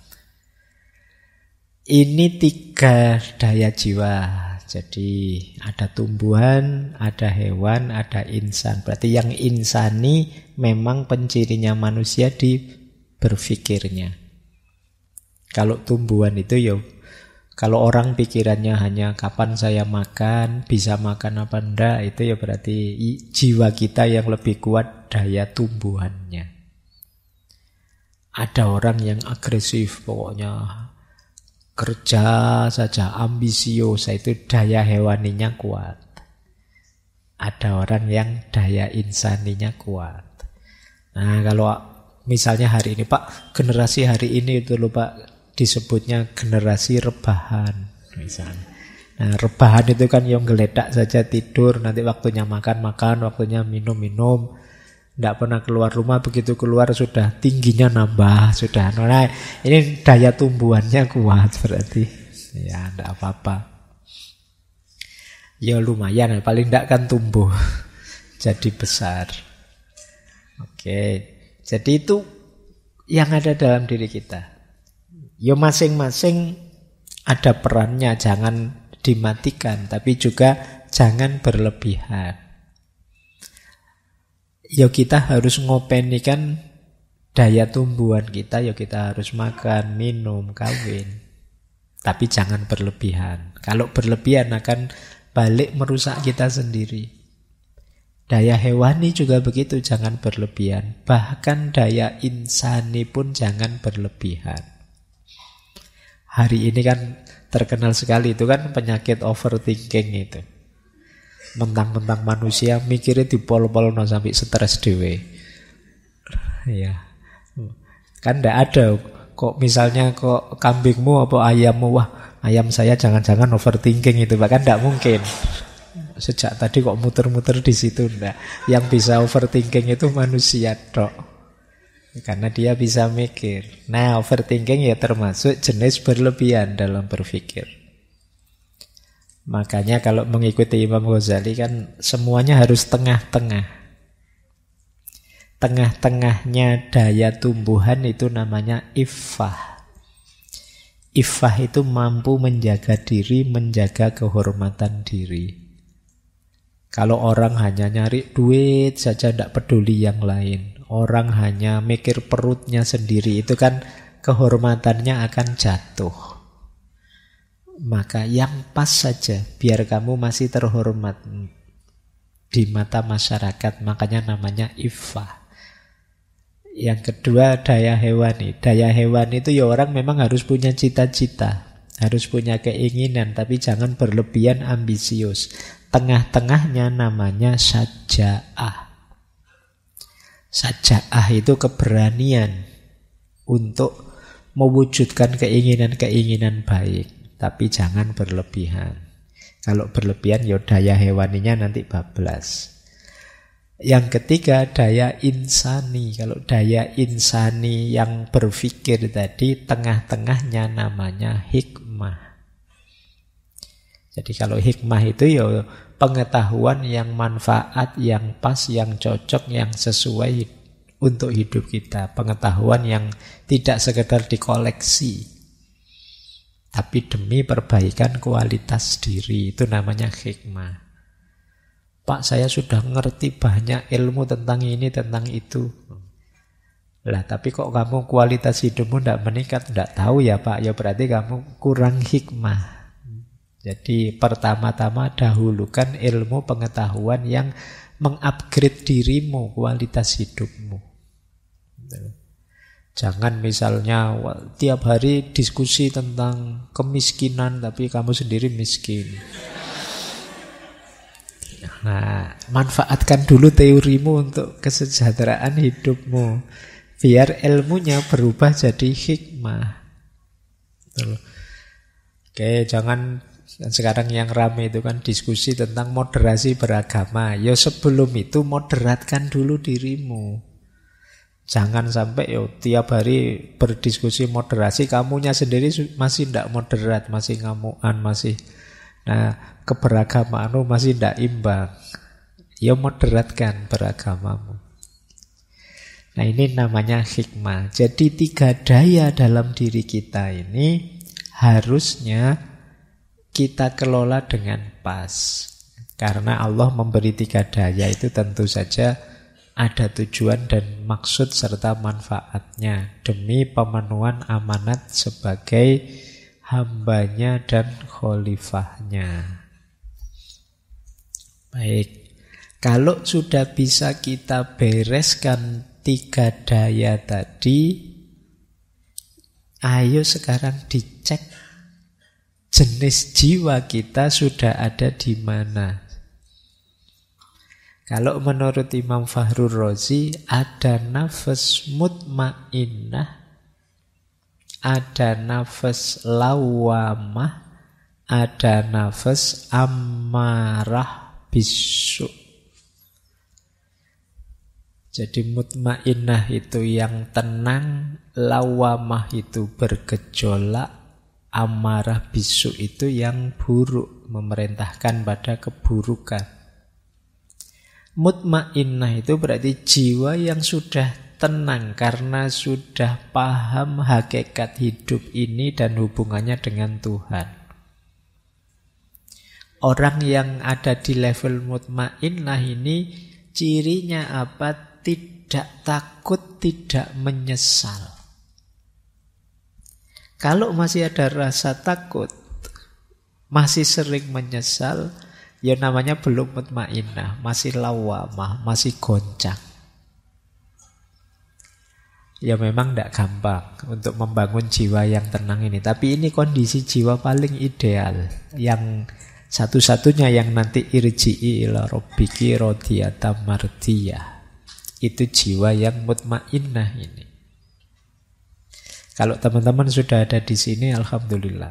Ini 3 daya jiwa. Jadi ada tumbuhan, ada hewan, ada insan. Berarti yang insani memang pencirinya manusia di berpikirnya. Kalau tumbuhan itu Kalau orang pikirannya hanya kapan saya makan, bisa makan apa enggak, itu ya berarti jiwa kita yang lebih kuat daya tumbuhannya. Ada orang yang agresif, pokoknya kerja saja, ambisius, itu daya hewaninya kuat. Ada orang yang daya insaninya kuat. Nah, kalau misalnya hari ini, Pak, generasi hari ini itu loh Pak, disebutnya generasi rebahan misalnya. Nah, rebahan itu kan yang geledak saja tidur, nanti waktunya makan, waktunya minum. Tidak pernah keluar rumah, begitu keluar sudah tingginya nambah, sudah. Nah, ini daya tumbuhannya kuat berarti. Ya, tidak apa-apa. Ya lumayan, paling tidak kan tumbuh jadi besar. Oke, jadi itu yang ada dalam diri kita. Ya masing-masing ada perannya, jangan dimatikan, tapi juga jangan berlebihan. Ya kita harus ngopenikan daya tumbuhan kita, ya kita harus makan, minum, kawin. Tapi jangan berlebihan. Kalau berlebihan akan balik merusak kita sendiri. Daya hewani juga begitu, jangan berlebihan. Bahkan daya insani pun jangan berlebihan. Hari ini kan terkenal sekali itu kan penyakit overthinking itu. Mentang-mentang manusia mikirnya dipol-polno sampai stres dewe. Ya. Kan ndak ada kok misalnya kok kambingmu apa ayammu, wah ayam saya jangan-jangan overthinking itu, bahkan ndak mungkin. Sejak tadi kok muter-muter di situ ndak. Yang bisa overthinking itu manusia tok. Karena dia bisa mikir. Nah, overthinking ya termasuk jenis berlebihan dalam berpikir. Makanya kalau mengikuti Imam Ghazali kan semuanya harus tengah-tengah. Tengah-tengahnya daya tumbuhan itu namanya iffah. Iffah itu mampu menjaga diri, menjaga kehormatan diri. Kalau orang hanya nyari duit saja, tidak peduli yang lain, orang hanya mikir perutnya sendiri, itu kan kehormatannya akan jatuh. Maka yang pas saja, biar kamu masih terhormat di mata masyarakat, makanya namanya iffah. Yang kedua daya hewani. Daya hewani itu ya orang memang harus punya cita-cita, harus punya keinginan, tapi jangan berlebihan ambisius. Tengah-tengahnya namanya saja'ah. Saja'ah itu keberanian untuk mewujudkan keinginan-keinginan baik, tapi jangan berlebihan. Kalau berlebihan ya daya hewaninya nanti bablas. Yang ketiga daya insani. Kalau daya insani yang berpikir tadi, tengah-tengahnya namanya hikmah. Jadi kalau hikmah itu ya pengetahuan yang manfaat, yang pas, yang cocok, yang sesuai untuk hidup kita. Pengetahuan yang tidak sekedar dikoleksi, tapi demi perbaikan kualitas diri, itu namanya hikmah. Pak, saya sudah ngerti banyak ilmu tentang ini, tentang itu. Lah, tapi kok kamu kualitas hidupmu tidak meningkat? Tidak tahu ya Pak, ya berarti kamu kurang hikmah. Jadi pertama-tama dahulukan ilmu pengetahuan yang mengupgrade dirimu, kualitas hidupmu. Jangan misalnya tiap hari diskusi tentang kemiskinan tapi kamu sendiri miskin. Nah, manfaatkan dulu teorimu untuk kesejahteraan hidupmu, biar ilmunya berubah jadi hikmah. Oke, jangan sekarang yang ramai itu kan diskusi tentang moderasi beragama. Ya sebelum itu moderatkan dulu dirimu. Jangan sampai tiap hari berdiskusi moderasi, kamunya sendiri masih tidak moderat, masih ngamuan, masih keberagamaanmu masih tidak imbang. Ya moderatkan beragamamu. Nah, ini namanya hikmah. Jadi 3 daya dalam diri kita ini harusnya kita kelola dengan pas. Karena Allah memberi 3 daya itu tentu saja ada tujuan dan maksud serta manfaatnya demi pemenuhan amanat sebagai hambanya dan khalifahnya. Baik, kalau sudah bisa kita bereskan 3 daya tadi, ayo sekarang dicek jenis jiwa kita sudah ada di mana. Kalau menurut Imam Fakhrur Razi, ada nafas mutmainnah, ada nafas lawamah, ada nafas ammarah bisu. Jadi mutmainnah itu yang tenang, lawamah itu bergejolak, ammarah bisu itu yang buruk, memerintahkan pada keburukan. Mutmainnah itu berarti jiwa yang sudah tenang karena sudah paham hakikat hidup ini dan hubungannya dengan Tuhan. Orang yang ada di level mutmainnah ini cirinya apa? Tidak takut, tidak menyesal. Kalau masih ada rasa takut, masih sering menyesal, ya namanya belum mutmainnah, masih lawamah, masih goncang. Ya memang tidak gampang untuk membangun jiwa yang tenang ini. Tapi ini kondisi jiwa paling ideal, yang satu-satunya yang nanti irji'i ila rabbiki radiyatan mardiyah. Itu jiwa yang mutmainnah ini. Kalau teman-teman sudah ada di sini, alhamdulillah.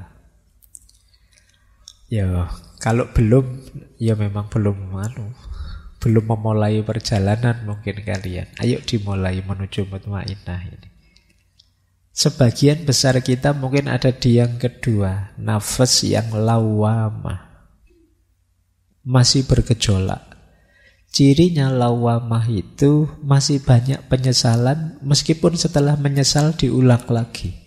Ya, kalau belum, ya memang belum memulai perjalanan mungkin kalian. Ayo dimulai menuju mutmainnah ini. Sebagian besar kita mungkin ada di yang kedua, nafas yang lawamah, masih bergejolak. Cirinya lawamah itu masih banyak penyesalan, meskipun setelah menyesal diulang lagi.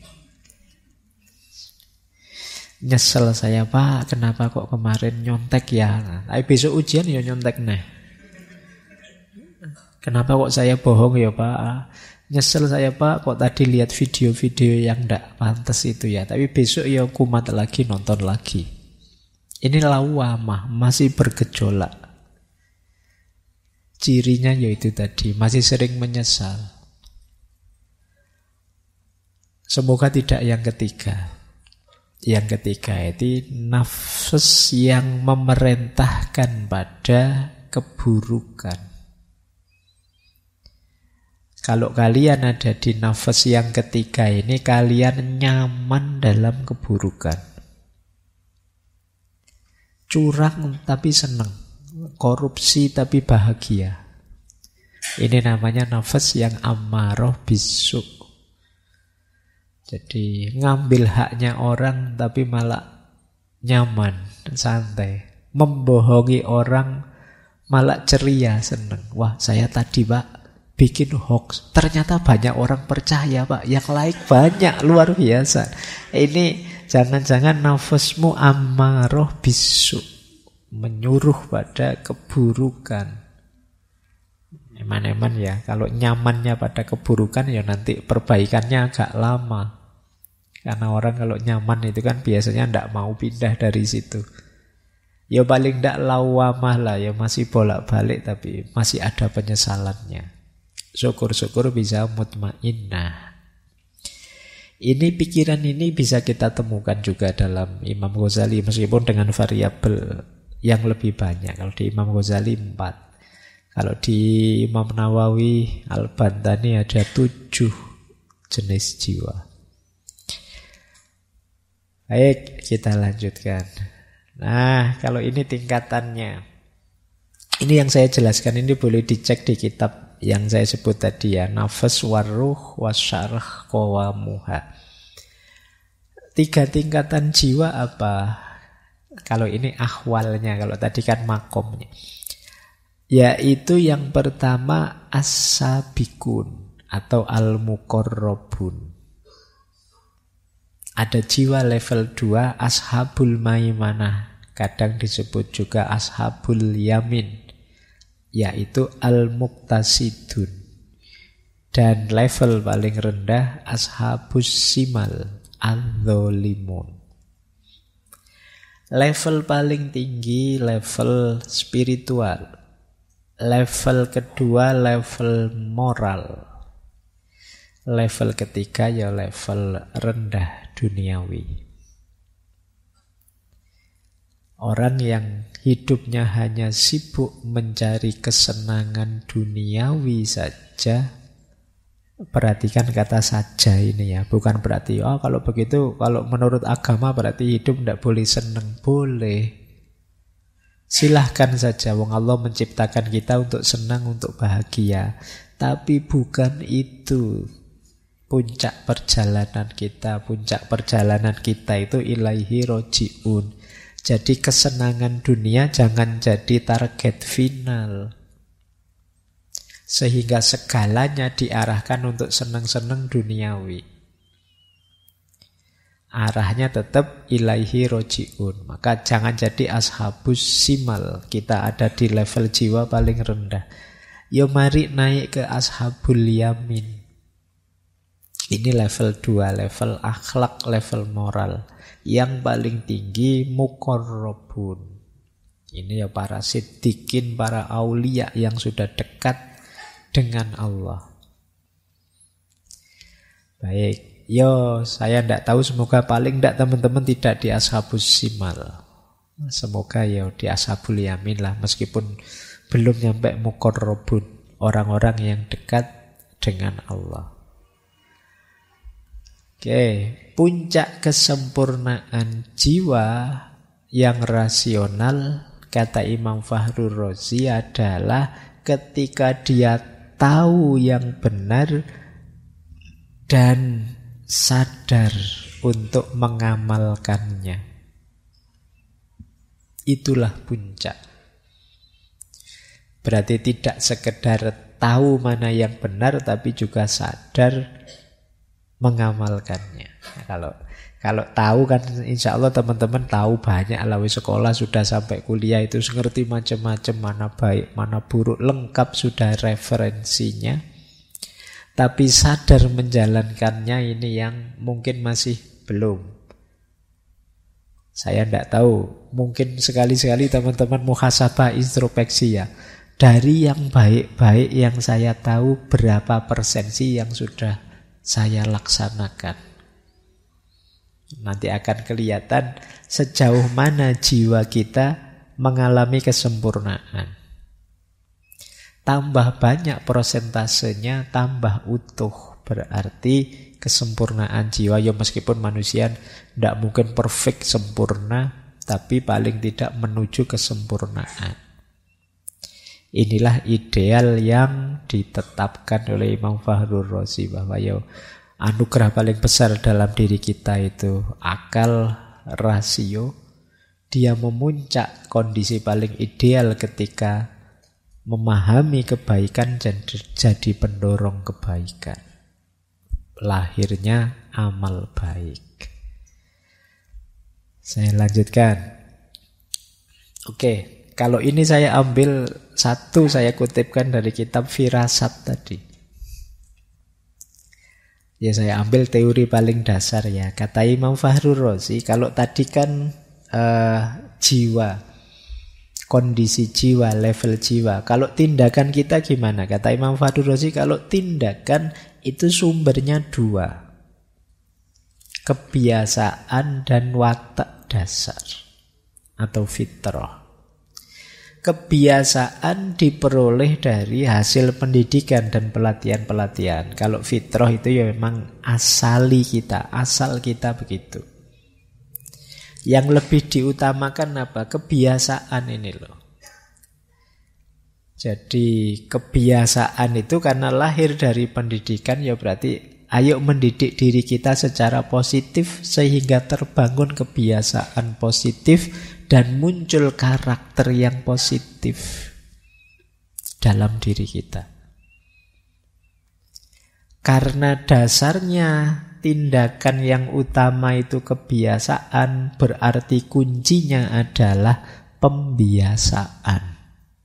Nyesel saya Pak, kenapa kok kemarin nyontek ya? Tapi besok ujian ya nyontek nih. Kenapa kok saya bohong ya Pak? Nyesel saya Pak, kok tadi lihat video-video yang tidak pantas itu ya. Tapi besok ya kumat lagi, nonton lagi. Ini lawamah, masih bergejolak. Cirinya yaitu tadi, masih sering menyesal. Semoga tidak yang ketiga. Yang ketiga itu nafas yang memerintahkan pada keburukan. Kalau kalian ada di nafas yang ketiga ini, kalian nyaman dalam keburukan. Curang tapi senang, korupsi tapi bahagia. Ini namanya nafas yang ammarah bisu. Jadi ngambil haknya orang tapi malah nyaman, santai. Membohongi orang malah ceria, seneng. Wah, saya tadi Pak bikin hoax, ternyata banyak orang percaya Pak, yang like banyak, luar biasa. Ini jangan-jangan nafasmu ammarah bisu, menyuruh pada keburukan. Eman-eman ya, kalau nyamannya pada keburukan ya nanti perbaikannya agak lama. Karena orang kalau nyaman itu kan biasanya tidak mau pindah dari situ. Ya paling tidak lawamah lah, ya masih bolak-balik tapi masih ada penyesalannya. Syukur-syukur bisa mutmainnah. Ini pikiran ini bisa kita temukan juga dalam Imam Ghazali, meskipun dengan variabel yang lebih banyak. Kalau di Imam Ghazali 4. Kalau di Imam Nawawi Al-Bantani ada 7 jenis jiwa. Baik, kita lanjutkan. Nah, kalau ini tingkatannya. Ini yang saya jelaskan, ini boleh dicek di kitab yang saya sebut tadi ya. Nafas waruh wasyarah qawamuha. 3 tingkatan jiwa apa? Kalau ini ahwalnya, kalau tadi kan makomnya. Yaitu yang pertama as-sabikun atau al-muqarrabun. Ada jiwa level 2 ashabul maimanah, kadang disebut juga ashabul yamin, yaitu al-muqtasidun. Dan level paling rendah ashabus simal al-dzalimun. Level paling tinggi level spiritual. Level kedua level moral. Level ketiga ya level rendah duniawi. Orang yang hidupnya hanya sibuk mencari kesenangan duniawi saja. Perhatikan kata saja ini ya. Bukan berarti, kalau begitu, kalau menurut agama berarti hidup tidak boleh senang. Boleh. Silahkan saja. Wong Allah menciptakan kita untuk senang, untuk bahagia. Tapi bukan itu puncak perjalanan kita. Puncak perjalanan kita itu ilaihi roji'un. Jadi kesenangan dunia jangan jadi target final. Sehingga segalanya diarahkan untuk senang-senang duniawi. Arahnya tetap ilaihi roji'un. Maka jangan jadi ashabus simal. Kita ada di level jiwa paling rendah. Yo mari naik ke ashabul yamin. Ini level 2, level akhlak, level moral. Yang paling tinggi muqarrabun. Ini ya para siddiqin, para aulia yang sudah dekat dengan Allah. Baik, saya tidak tahu, semoga paling tidak teman-teman tidak di ashabus simal. Semoga di ashabul yamin lah, meskipun belum nyampe muqarrabun, orang-orang yang dekat dengan Allah. Oke, puncak kesempurnaan jiwa yang rasional, kata Imam Fakhrur Razi, adalah ketika dia tahu yang benar dan sadar untuk mengamalkannya. Itulah puncak. Berarti tidak sekedar tahu mana yang benar, tapi juga sadar mengamalkannya. Kalau tahu kan insya Allah teman-teman tahu banyak lah, sekolah sudah sampai kuliah itu ngerti macam-macam, mana baik mana buruk, lengkap sudah referensinya. Tapi sadar menjalankannya ini yang mungkin masih belum. Saya tidak tahu, mungkin sekali-sekali teman-teman muhasabah, introspeksi ya. Dari yang baik-baik yang saya tahu, berapa persen sih yang sudah saya laksanakan. Nanti akan kelihatan sejauh mana jiwa kita mengalami kesempurnaan. Tambah banyak prosentasenya, tambah utuh. Berarti kesempurnaan jiwa, meskipun manusia tidak mungkin perfect sempurna, tapi paling tidak menuju kesempurnaan. Inilah ideal yang ditetapkan oleh Imam Fakhrur Razi, bahwa anugerah paling besar dalam diri kita itu akal, rasio. Dia memuncak kondisi paling ideal ketika memahami kebaikan dan jadi pendorong kebaikan. Lahirnya amal baik. Saya lanjutkan. Oke. Kalau ini saya ambil satu, saya kutipkan dari kitab Firasat tadi. Ya saya ambil teori paling dasar ya. Kata Imam Fakhrur Razi, kalau tadi kan jiwa, kondisi jiwa, level jiwa. Kalau tindakan kita gimana? Kata Imam Fakhrur Razi, kalau tindakan itu sumbernya 2. Kebiasaan dan watak dasar atau fitrah. Kebiasaan diperoleh dari hasil pendidikan dan pelatihan-pelatihan. Kalau fitrah itu memang asal kita begitu. Yang lebih diutamakan apa? Kebiasaan ini loh. Jadi kebiasaan itu karena lahir dari pendidikan, berarti ayo mendidik diri kita secara positif sehingga terbangun kebiasaan positif dan muncul karakter yang positif dalam diri kita. Karena dasarnya tindakan yang utama itu kebiasaan, berarti kuncinya adalah pembiasaan.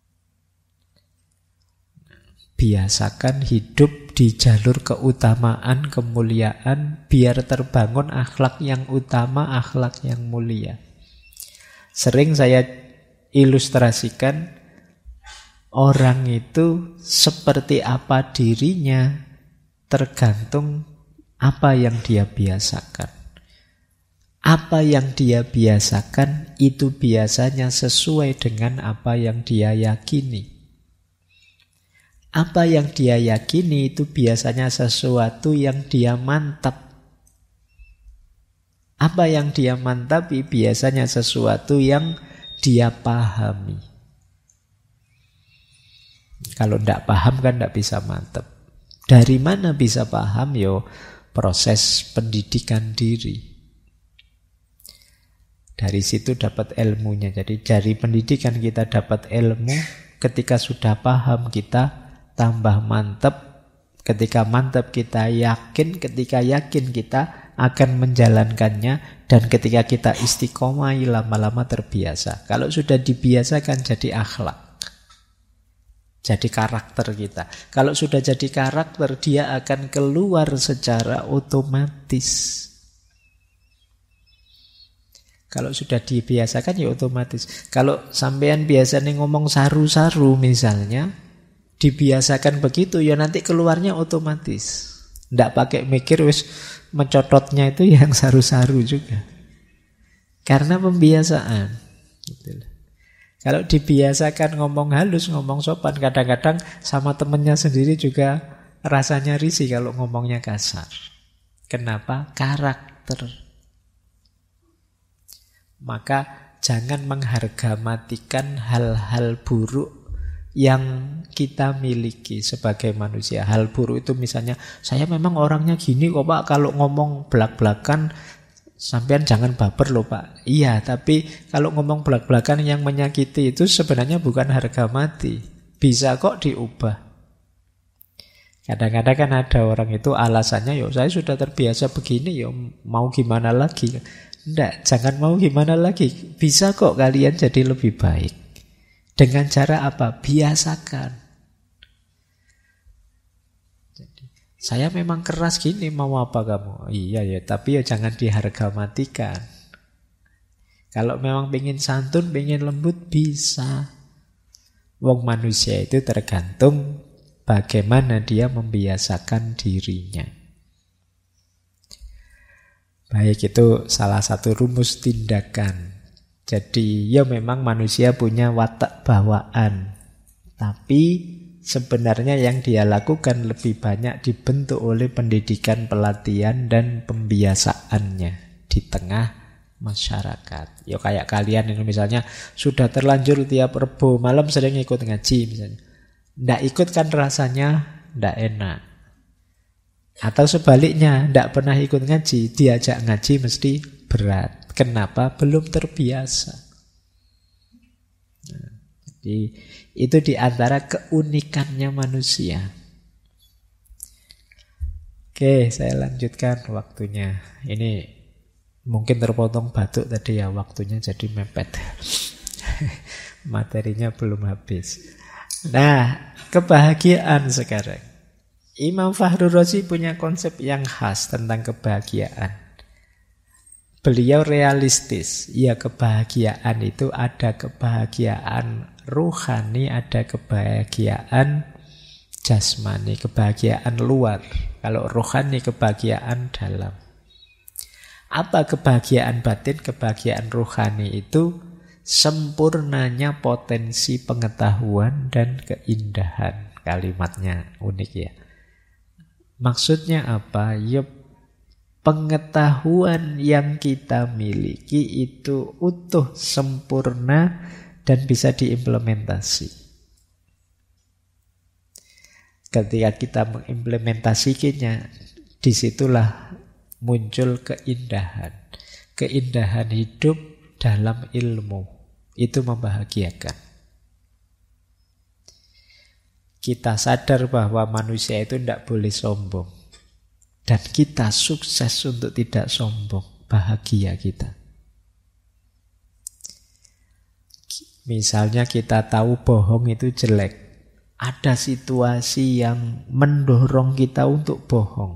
Biasakan hidup di jalur keutamaan, kemuliaan, biar terbangun akhlak yang utama, akhlak yang mulia. Sering saya ilustrasikan, orang itu seperti apa dirinya tergantung apa yang dia biasakan. Apa yang dia biasakan itu biasanya sesuai dengan apa yang dia yakini. Apa yang dia yakini itu biasanya sesuatu yang dia mantap. Apa yang dia mantapi biasanya sesuatu yang dia pahami. Kalau tidak paham kan tidak bisa mantap. Dari mana bisa paham? Yo, proses pendidikan diri. Dari situ dapat ilmunya. Jadi dari pendidikan kita dapat ilmu. Ketika sudah paham kita tambah mantap. Ketika mantap kita yakin. Ketika yakin kita akan menjalankannya, dan ketika kita istiqomah lama-lama terbiasa. Kalau sudah dibiasakan jadi akhlak, jadi karakter kita. Kalau sudah jadi karakter, dia akan keluar secara otomatis. Kalau sudah dibiasakan ya otomatis. Kalau sampean biasanya ngomong saru-saru misalnya, dibiasakan begitu ya nanti keluarnya otomatis. Tidak pakai mikir, wis mencototnya itu yang saru-saru juga. Karena pembiasaan. Gitu. Kalau dibiasakan ngomong halus, ngomong sopan, kadang-kadang sama temennya sendiri juga rasanya risih kalau ngomongnya kasar. Kenapa? Karakter. Maka jangan menghargamatikan hal-hal buruk yang kita miliki sebagai manusia. Hal buruk itu misalnya, saya memang orangnya gini kok Pak, kalau ngomong belak-belakan sampean jangan baper loh Pak. Iya, tapi kalau ngomong belak-belakan yang menyakiti itu sebenarnya bukan harga mati. Bisa kok diubah. Kadang-kadang kan ada orang itu alasannya, yo saya sudah terbiasa begini, yo mau gimana lagi. Enggak, jangan mau gimana lagi. Bisa kok kalian jadi lebih baik. Dengan cara apa? Biasakan. Jadi, saya memang keras gini, mau apa kamu? Iya ya, tapi ya jangan dihargamatikan. Kalau memang pengen santun, pengen lembut, bisa. Wong manusia itu tergantung bagaimana dia membiasakan dirinya. Baik, itu salah satu rumus tindakan. Jadi ya memang manusia punya watak bawaan. Tapi sebenarnya yang dia lakukan lebih banyak dibentuk oleh pendidikan, pelatihan, dan pembiasaannya di tengah masyarakat. Ya kayak kalian ini misalnya sudah terlanjur tiap Rebo malam sering ikut ngaji misalnya. Nggak ikut kan rasanya nggak enak. Atau sebaliknya, nggak pernah ikut ngaji, diajak ngaji mesti berat. Kenapa? Belum terbiasa. Nah, jadi itu diantara keunikannya manusia. Oke, saya lanjutkan waktunya. Ini mungkin terpotong batuk tadi ya, waktunya jadi mepet. Materinya belum habis. Nah, kebahagiaan sekarang. Imam Fakhrur Razi punya konsep yang khas tentang kebahagiaan. Beliau realistis. Ya, kebahagiaan itu ada kebahagiaan ruhani, ada kebahagiaan jasmani, kebahagiaan luar. Kalau ruhani, kebahagiaan dalam. Apa kebahagiaan batin? Kebahagiaan ruhani itu sempurnanya potensi pengetahuan dan keindahan. Kalimatnya unik ya. Maksudnya apa? Ya, pengetahuan yang kita miliki itu utuh, sempurna, dan bisa diimplementasi. Ketika kita mengimplementasikannya, disitulah muncul keindahan. Keindahan hidup dalam ilmu. Itu membahagiakan. Kita sadar bahwa manusia itu tidak boleh sombong. Dan kita sukses untuk tidak sombong. Bahagia kita. Misalnya kita tahu bohong itu jelek. Ada situasi yang mendorong kita untuk bohong.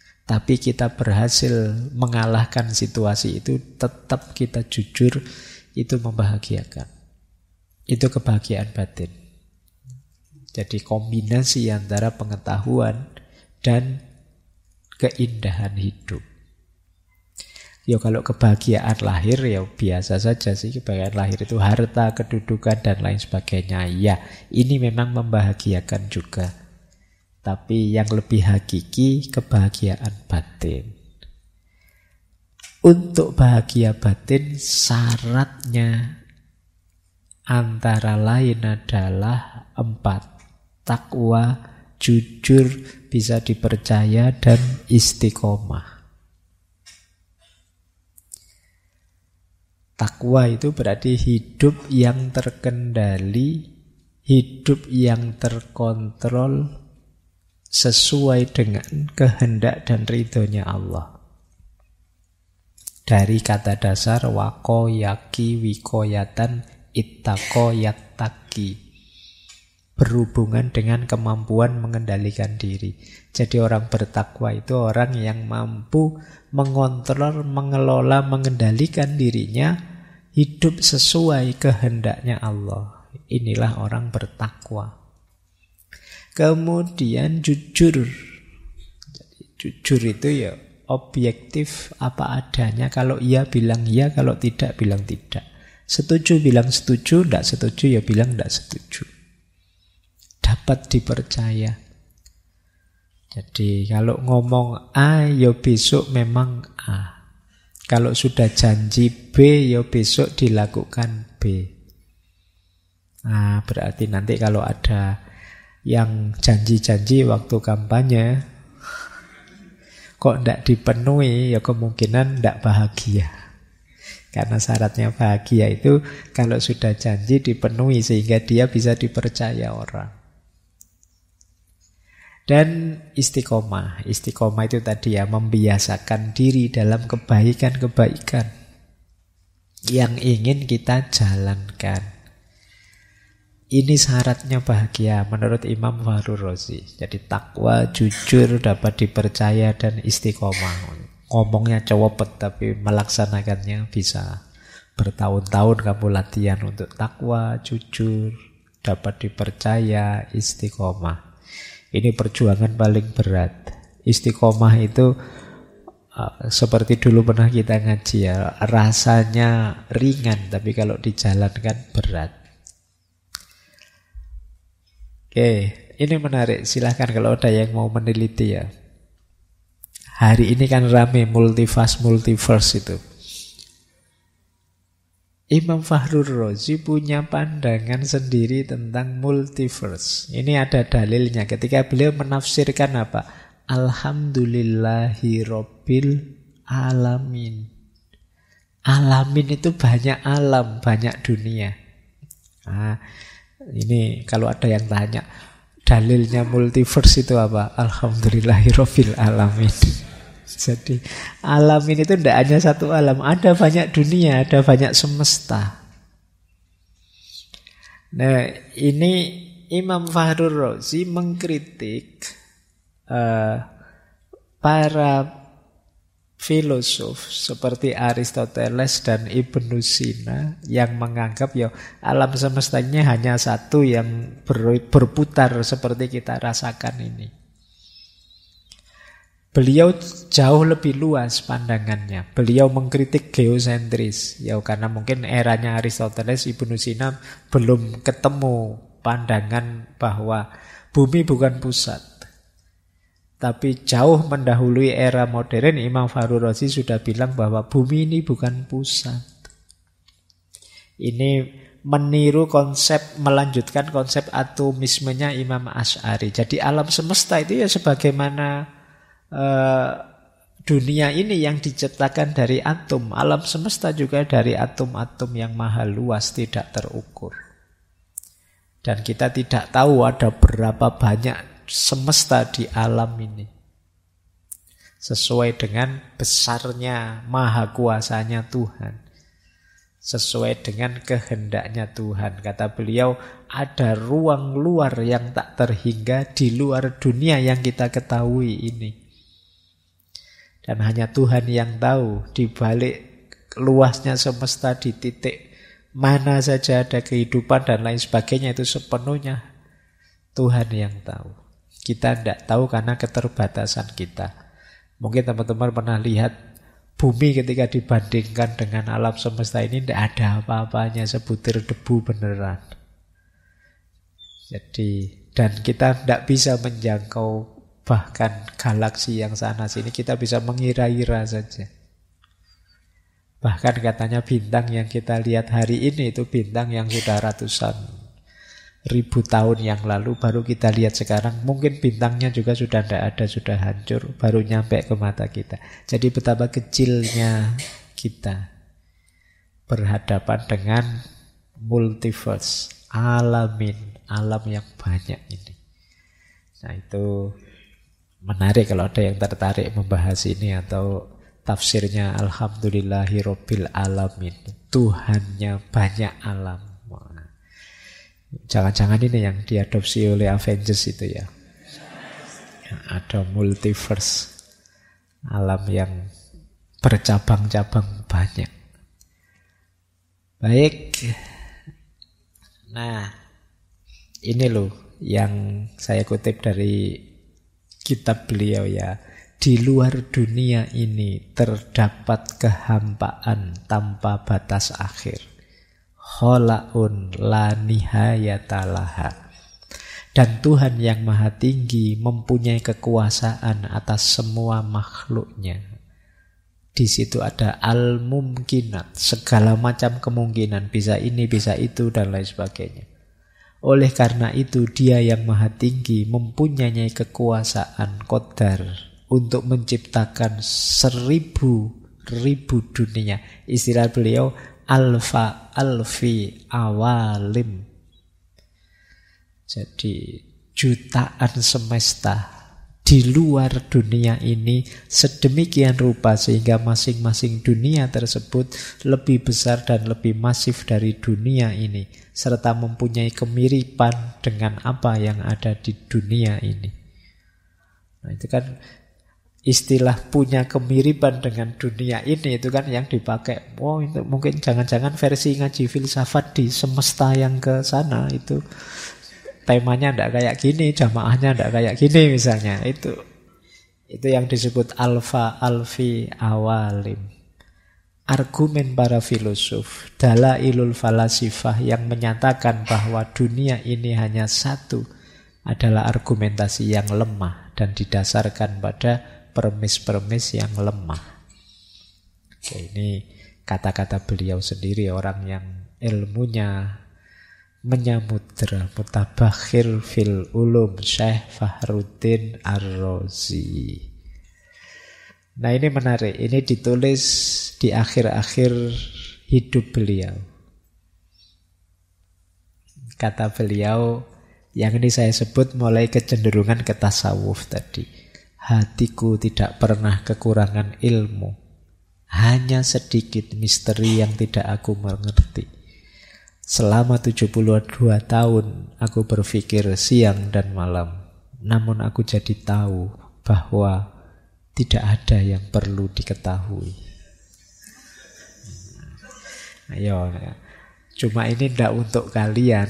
Tapi kita berhasil mengalahkan situasi itu. Tetap kita jujur. itu membahagiakan. Itu kebahagiaan batin. Jadi kombinasi antara pengetahuan dan keindahan hidup. Ya kalau kebahagiaan lahir ya biasa saja sih. Kebahagiaan lahir itu harta, kedudukan dan lain sebagainya. Ya, ini memang membahagiakan juga. Tapi yang lebih hakiki kebahagiaan batin. Untuk bahagia batin syaratnya antara lain adalah 4. Takwa, jujur, bisa dipercaya dan istiqomah. Takwa itu berarti hidup yang terkendali, hidup yang terkontrol sesuai dengan kehendak dan ridhonya Allah. Dari kata dasar wako, yaki, wikoyatan, ittako, yattaki. Berhubungan dengan kemampuan mengendalikan diri. Jadi orang bertakwa itu orang yang mampu mengontrol, mengelola, mengendalikan dirinya, hidup sesuai kehendaknya Allah. Inilah orang bertakwa. Kemudian jujur. Jadi, jujur itu ya objektif apa adanya. Kalau iya bilang iya, kalau tidak bilang tidak. Setuju bilang setuju, tidak setuju ya bilang tidak setuju. Dapat dipercaya. Jadi kalau ngomong A, ya besok memang A. Kalau sudah janji B, ya besok dilakukan B. Nah, berarti nanti kalau ada yang janji-janji waktu kampanye, kok tidak dipenuhi, ya kemungkinan tidak bahagia. Karena syaratnya bahagia itu kalau sudah janji dipenuhi sehingga dia bisa dipercaya orang. Dan istiqomah. Istiqomah itu tadi ya, membiasakan diri dalam kebaikan-kebaikan yang ingin kita jalankan. Ini syaratnya bahagia menurut Imam Fahru Razi. Jadi takwa, jujur, dapat dipercaya, dan istiqomah. Ngomongnya cepet tapi melaksanakannya bisa bertahun-tahun kamu latihan untuk takwa, jujur, dapat dipercaya, istiqomah. Ini perjuangan paling berat. Istiqomah itu seperti dulu pernah kita ngaji ya, rasanya ringan tapi kalau dijalankan berat. Oke, ini menarik. Silahkan kalau ada yang mau meneliti ya. Hari ini kan rame multiverse itu. Imam Fakhrur Razi punya pandangan sendiri tentang multiverse. Ini ada dalilnya ketika beliau menafsirkan apa? Alhamdulillahi Rabbil Alamin. Alamin itu banyak alam, banyak dunia. Nah, ini kalau ada yang tanya, dalilnya multiverse itu apa? Alhamdulillahi Rabbil Alamin. Jadi alam ini itu tidak hanya satu alam, ada banyak dunia, ada banyak semesta. Nah, ini Imam Fakhrur Razi mengkritik para filosof seperti Aristoteles dan Ibnu Sina yang menganggap ya alam semestanya hanya satu yang berputar seperti kita rasakan ini. Beliau jauh lebih luas pandangannya. Beliau mengkritik geosentris. Ya karena mungkin eranya Aristoteles, Ibnu Sina belum ketemu pandangan bahwa bumi bukan pusat. Tapi jauh mendahului era modern, Imam Fakhrur Razi sudah bilang bahwa bumi ini bukan pusat. Ini meniru konsep, melanjutkan konsep atomismenya Imam Asy'ari. Jadi alam semesta itu ya sebagaimana dunia ini yang diciptakan dari atom. Alam semesta juga dari atom-atom yang maha luas, tidak terukur. Dan kita tidak tahu ada berapa banyak semesta di alam ini. Sesuai dengan besarnya, maha kuasanya Tuhan. Sesuai dengan kehendaknya Tuhan. Kata beliau, ada ruang luar yang tak terhingga di luar dunia yang kita ketahui ini. Dan hanya Tuhan yang tahu di balik luasnya semesta di titik mana saja ada kehidupan dan lain sebagainya, itu sepenuhnya Tuhan yang tahu. Kita tidak tahu karena keterbatasan kita. Mungkin teman-teman pernah lihat bumi ketika dibandingkan dengan alam semesta ini tidak ada apa-apanya, sebutir debu beneran. Jadi, dan kita tidak bisa menjangkau bahkan galaksi yang sana sini, kita bisa mengira-ira saja. Bahkan katanya bintang yang kita lihat hari ini itu bintang yang sudah ratusan ribu tahun yang lalu baru kita lihat sekarang. Mungkin bintangnya juga sudah tidak ada, sudah hancur, baru nyampe ke mata kita. Jadi betapa kecilnya kita berhadapan dengan multiverse, alam yang banyak ini. Nah, itu menarik kalau ada yang tertarik membahas ini, atau tafsirnya Alhamdulillahirabbil alamin. Tuhannya banyak alam. Jangan-jangan ini yang diadopsi oleh Avengers itu ya. Ada multiverse, alam yang bercabang-cabang banyak. Baik. Nah, ini loh yang saya kutip dari kitab beliau ya. Di luar dunia ini terdapat kehampaan tanpa batas akhir. Kholaun la nihayatalaha. Dan Tuhan yang maha tinggi mempunyai kekuasaan atas semua makhluknya. Di situ ada al-mumkinat, segala macam kemungkinan, bisa ini, bisa itu, dan lain sebagainya. Oleh karena itu dia yang maha tinggi mempunyai kekuasaan qadar untuk menciptakan 1000 dunia. Istilah beliau alfi awalim. Jadi jutaan semesta di luar dunia ini sedemikian rupa sehingga masing-masing dunia tersebut lebih besar dan lebih masif dari dunia ini, serta mempunyai kemiripan dengan apa yang ada di dunia ini. Nah, itu kan istilah punya kemiripan dengan dunia ini, itu kan yang dipakai. Oh, itu mungkin jangan-jangan versi ngaji filsafat di semesta yang ke sana itu temanya tidak kayak gini, jamaahnya tidak kayak gini misalnya. Itu yang disebut alfi awalim. Argumen para filosof, dalailul falasifah yang menyatakan bahwa dunia ini hanya satu adalah argumentasi yang lemah dan didasarkan pada premis-premis yang lemah. Oke, ini kata-kata beliau sendiri, orang yang ilmunya menyamudra, mutabakhir fil ulum, Syekh Fahruddin Ar-Razi. Nah, ini menarik. Ini ditulis di akhir-akhir hidup beliau. Kata beliau, yang ini saya sebut mulai kecenderungan ke tasawuf tadi. Hatiku tidak pernah kekurangan ilmu. Hanya sedikit misteri yang tidak aku mengerti. Selama 72 tahun aku berpikir siang dan malam. Namun aku jadi tahu bahwa tidak ada yang perlu diketahui. Ayo, cuma ini tidak untuk kalian.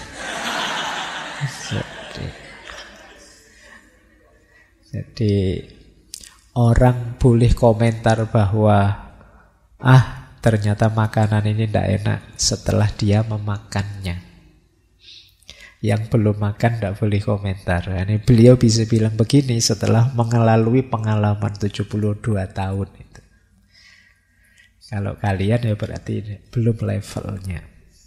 Jadi orang boleh komentar bahwa ternyata makanan ini tidak enak setelah dia memakannya. Yang belum makan tidak boleh komentar. Ini beliau bisa bilang begini setelah mengalami pengalaman 72 tahun itu. Kalau kalian ya berarti belum levelnya.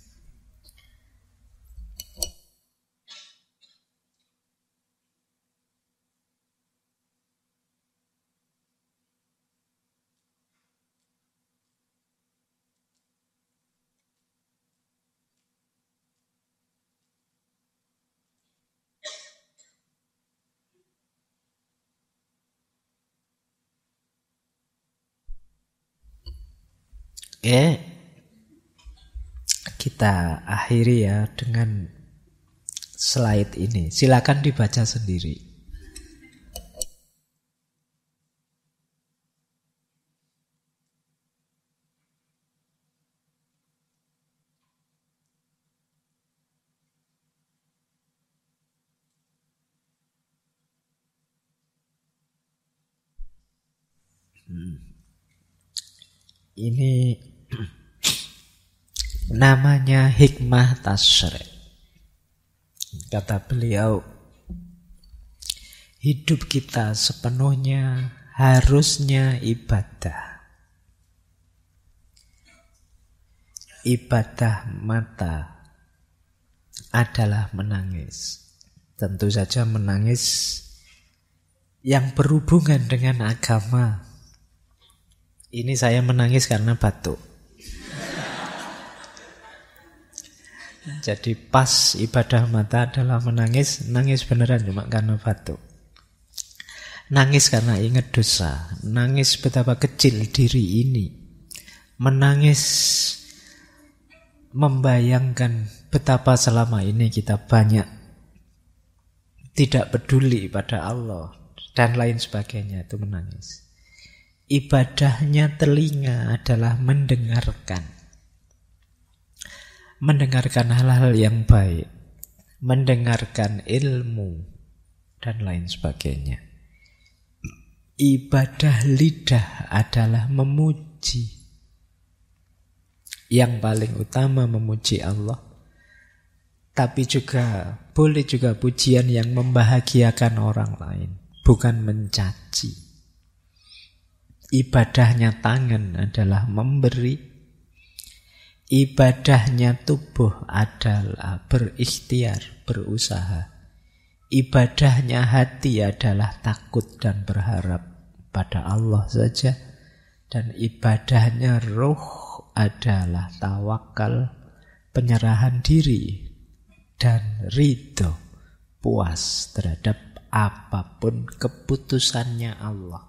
Kita akhiri ya dengan slide ini. Silakan dibaca sendiri. Ini namanya hikmah tasyri'. Kata beliau, hidup kita sepenuhnya harusnya ibadah. Ibadah mata adalah menangis. Tentu saja menangis yang berhubungan dengan agama. Ini saya menangis karena batuk. Jadi pas ibadah mata adalah menangis, nangis beneran cuma karena batuk. Nangis karena ingat dosa, nangis betapa kecil diri ini. Menangis membayangkan betapa selama ini kita banyak tidak peduli pada Allah dan lain sebagainya, itu menangis. Ibadahnya telinga adalah mendengarkan. Mendengarkan hal-hal yang baik, mendengarkan ilmu dan lain sebagainya. Ibadah lidah adalah memuji. Yang paling utama memuji Allah. Tapi juga boleh juga pujian yang membahagiakan orang lain, bukan mencaci. Ibadahnya tangan adalah memberi. Ibadahnya tubuh adalah berikhtiar, berusaha. Ibadahnya hati adalah takut dan berharap pada Allah saja. Dan ibadahnya ruh adalah tawakal, penyerahan diri, dan ridho, puas terhadap apapun keputusannya Allah.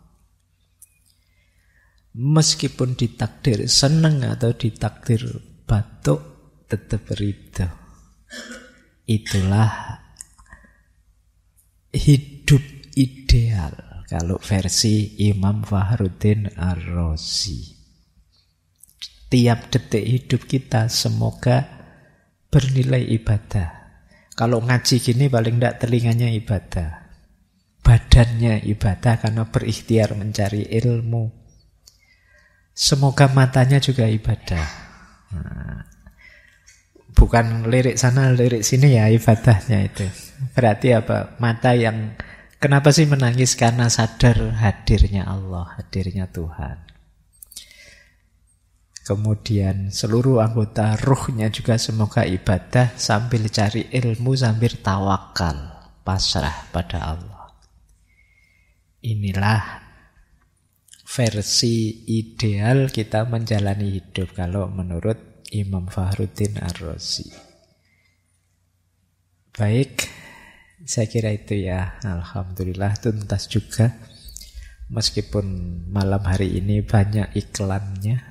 Meskipun ditakdir senang atau ditakdir batuk, tetap ridho. Itulah hidup ideal kalau versi Imam Fakhruddin Ar-Razi. Tiap detik hidup kita semoga bernilai ibadah. Kalau ngaji gini paling tidak telinganya ibadah, badannya ibadah karena berikhtiar mencari ilmu. Semoga matanya juga ibadah. Bukan lirik sana lirik sini ya ibadahnya itu. Berarti apa? Mata yang kenapa sih menangis? Karena sadar hadirnya Allah, hadirnya Tuhan. Kemudian seluruh anggota ruhnya juga semoga ibadah sambil cari ilmu, sambil tawakal, pasrah pada Allah. Inilah versi ideal kita menjalani hidup kalau menurut Imam Fakhruddin Ar-Razi. Baik, saya kira itu ya. Alhamdulillah tuntas juga. Meskipun malam hari ini banyak iklannya.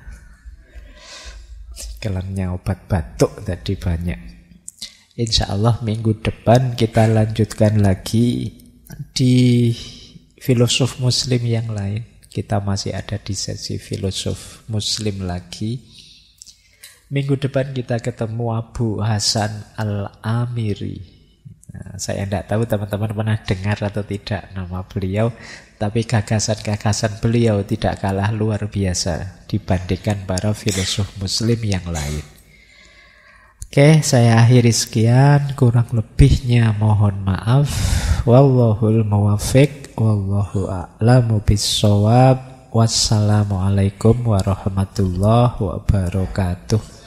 Iklannya obat batuk tadi banyak. Insya Allah minggu depan kita lanjutkan lagi di filosof muslim yang lain. Kita masih ada di sesi filosof muslim lagi. Minggu depan kita ketemu Abu Hasan Al-Amiri. Saya tidak tahu teman-teman pernah dengar atau tidak nama beliau, tapi gagasan-gagasan beliau tidak kalah luar biasa dibandingkan para filosof muslim yang lain. Oke, saya akhiri sekian, kurang lebihnya mohon maaf. Wallahul muwaffiq, wallahu a'lamu bissawab. Wassalamualaikum warahmatullahi wabarakatuh.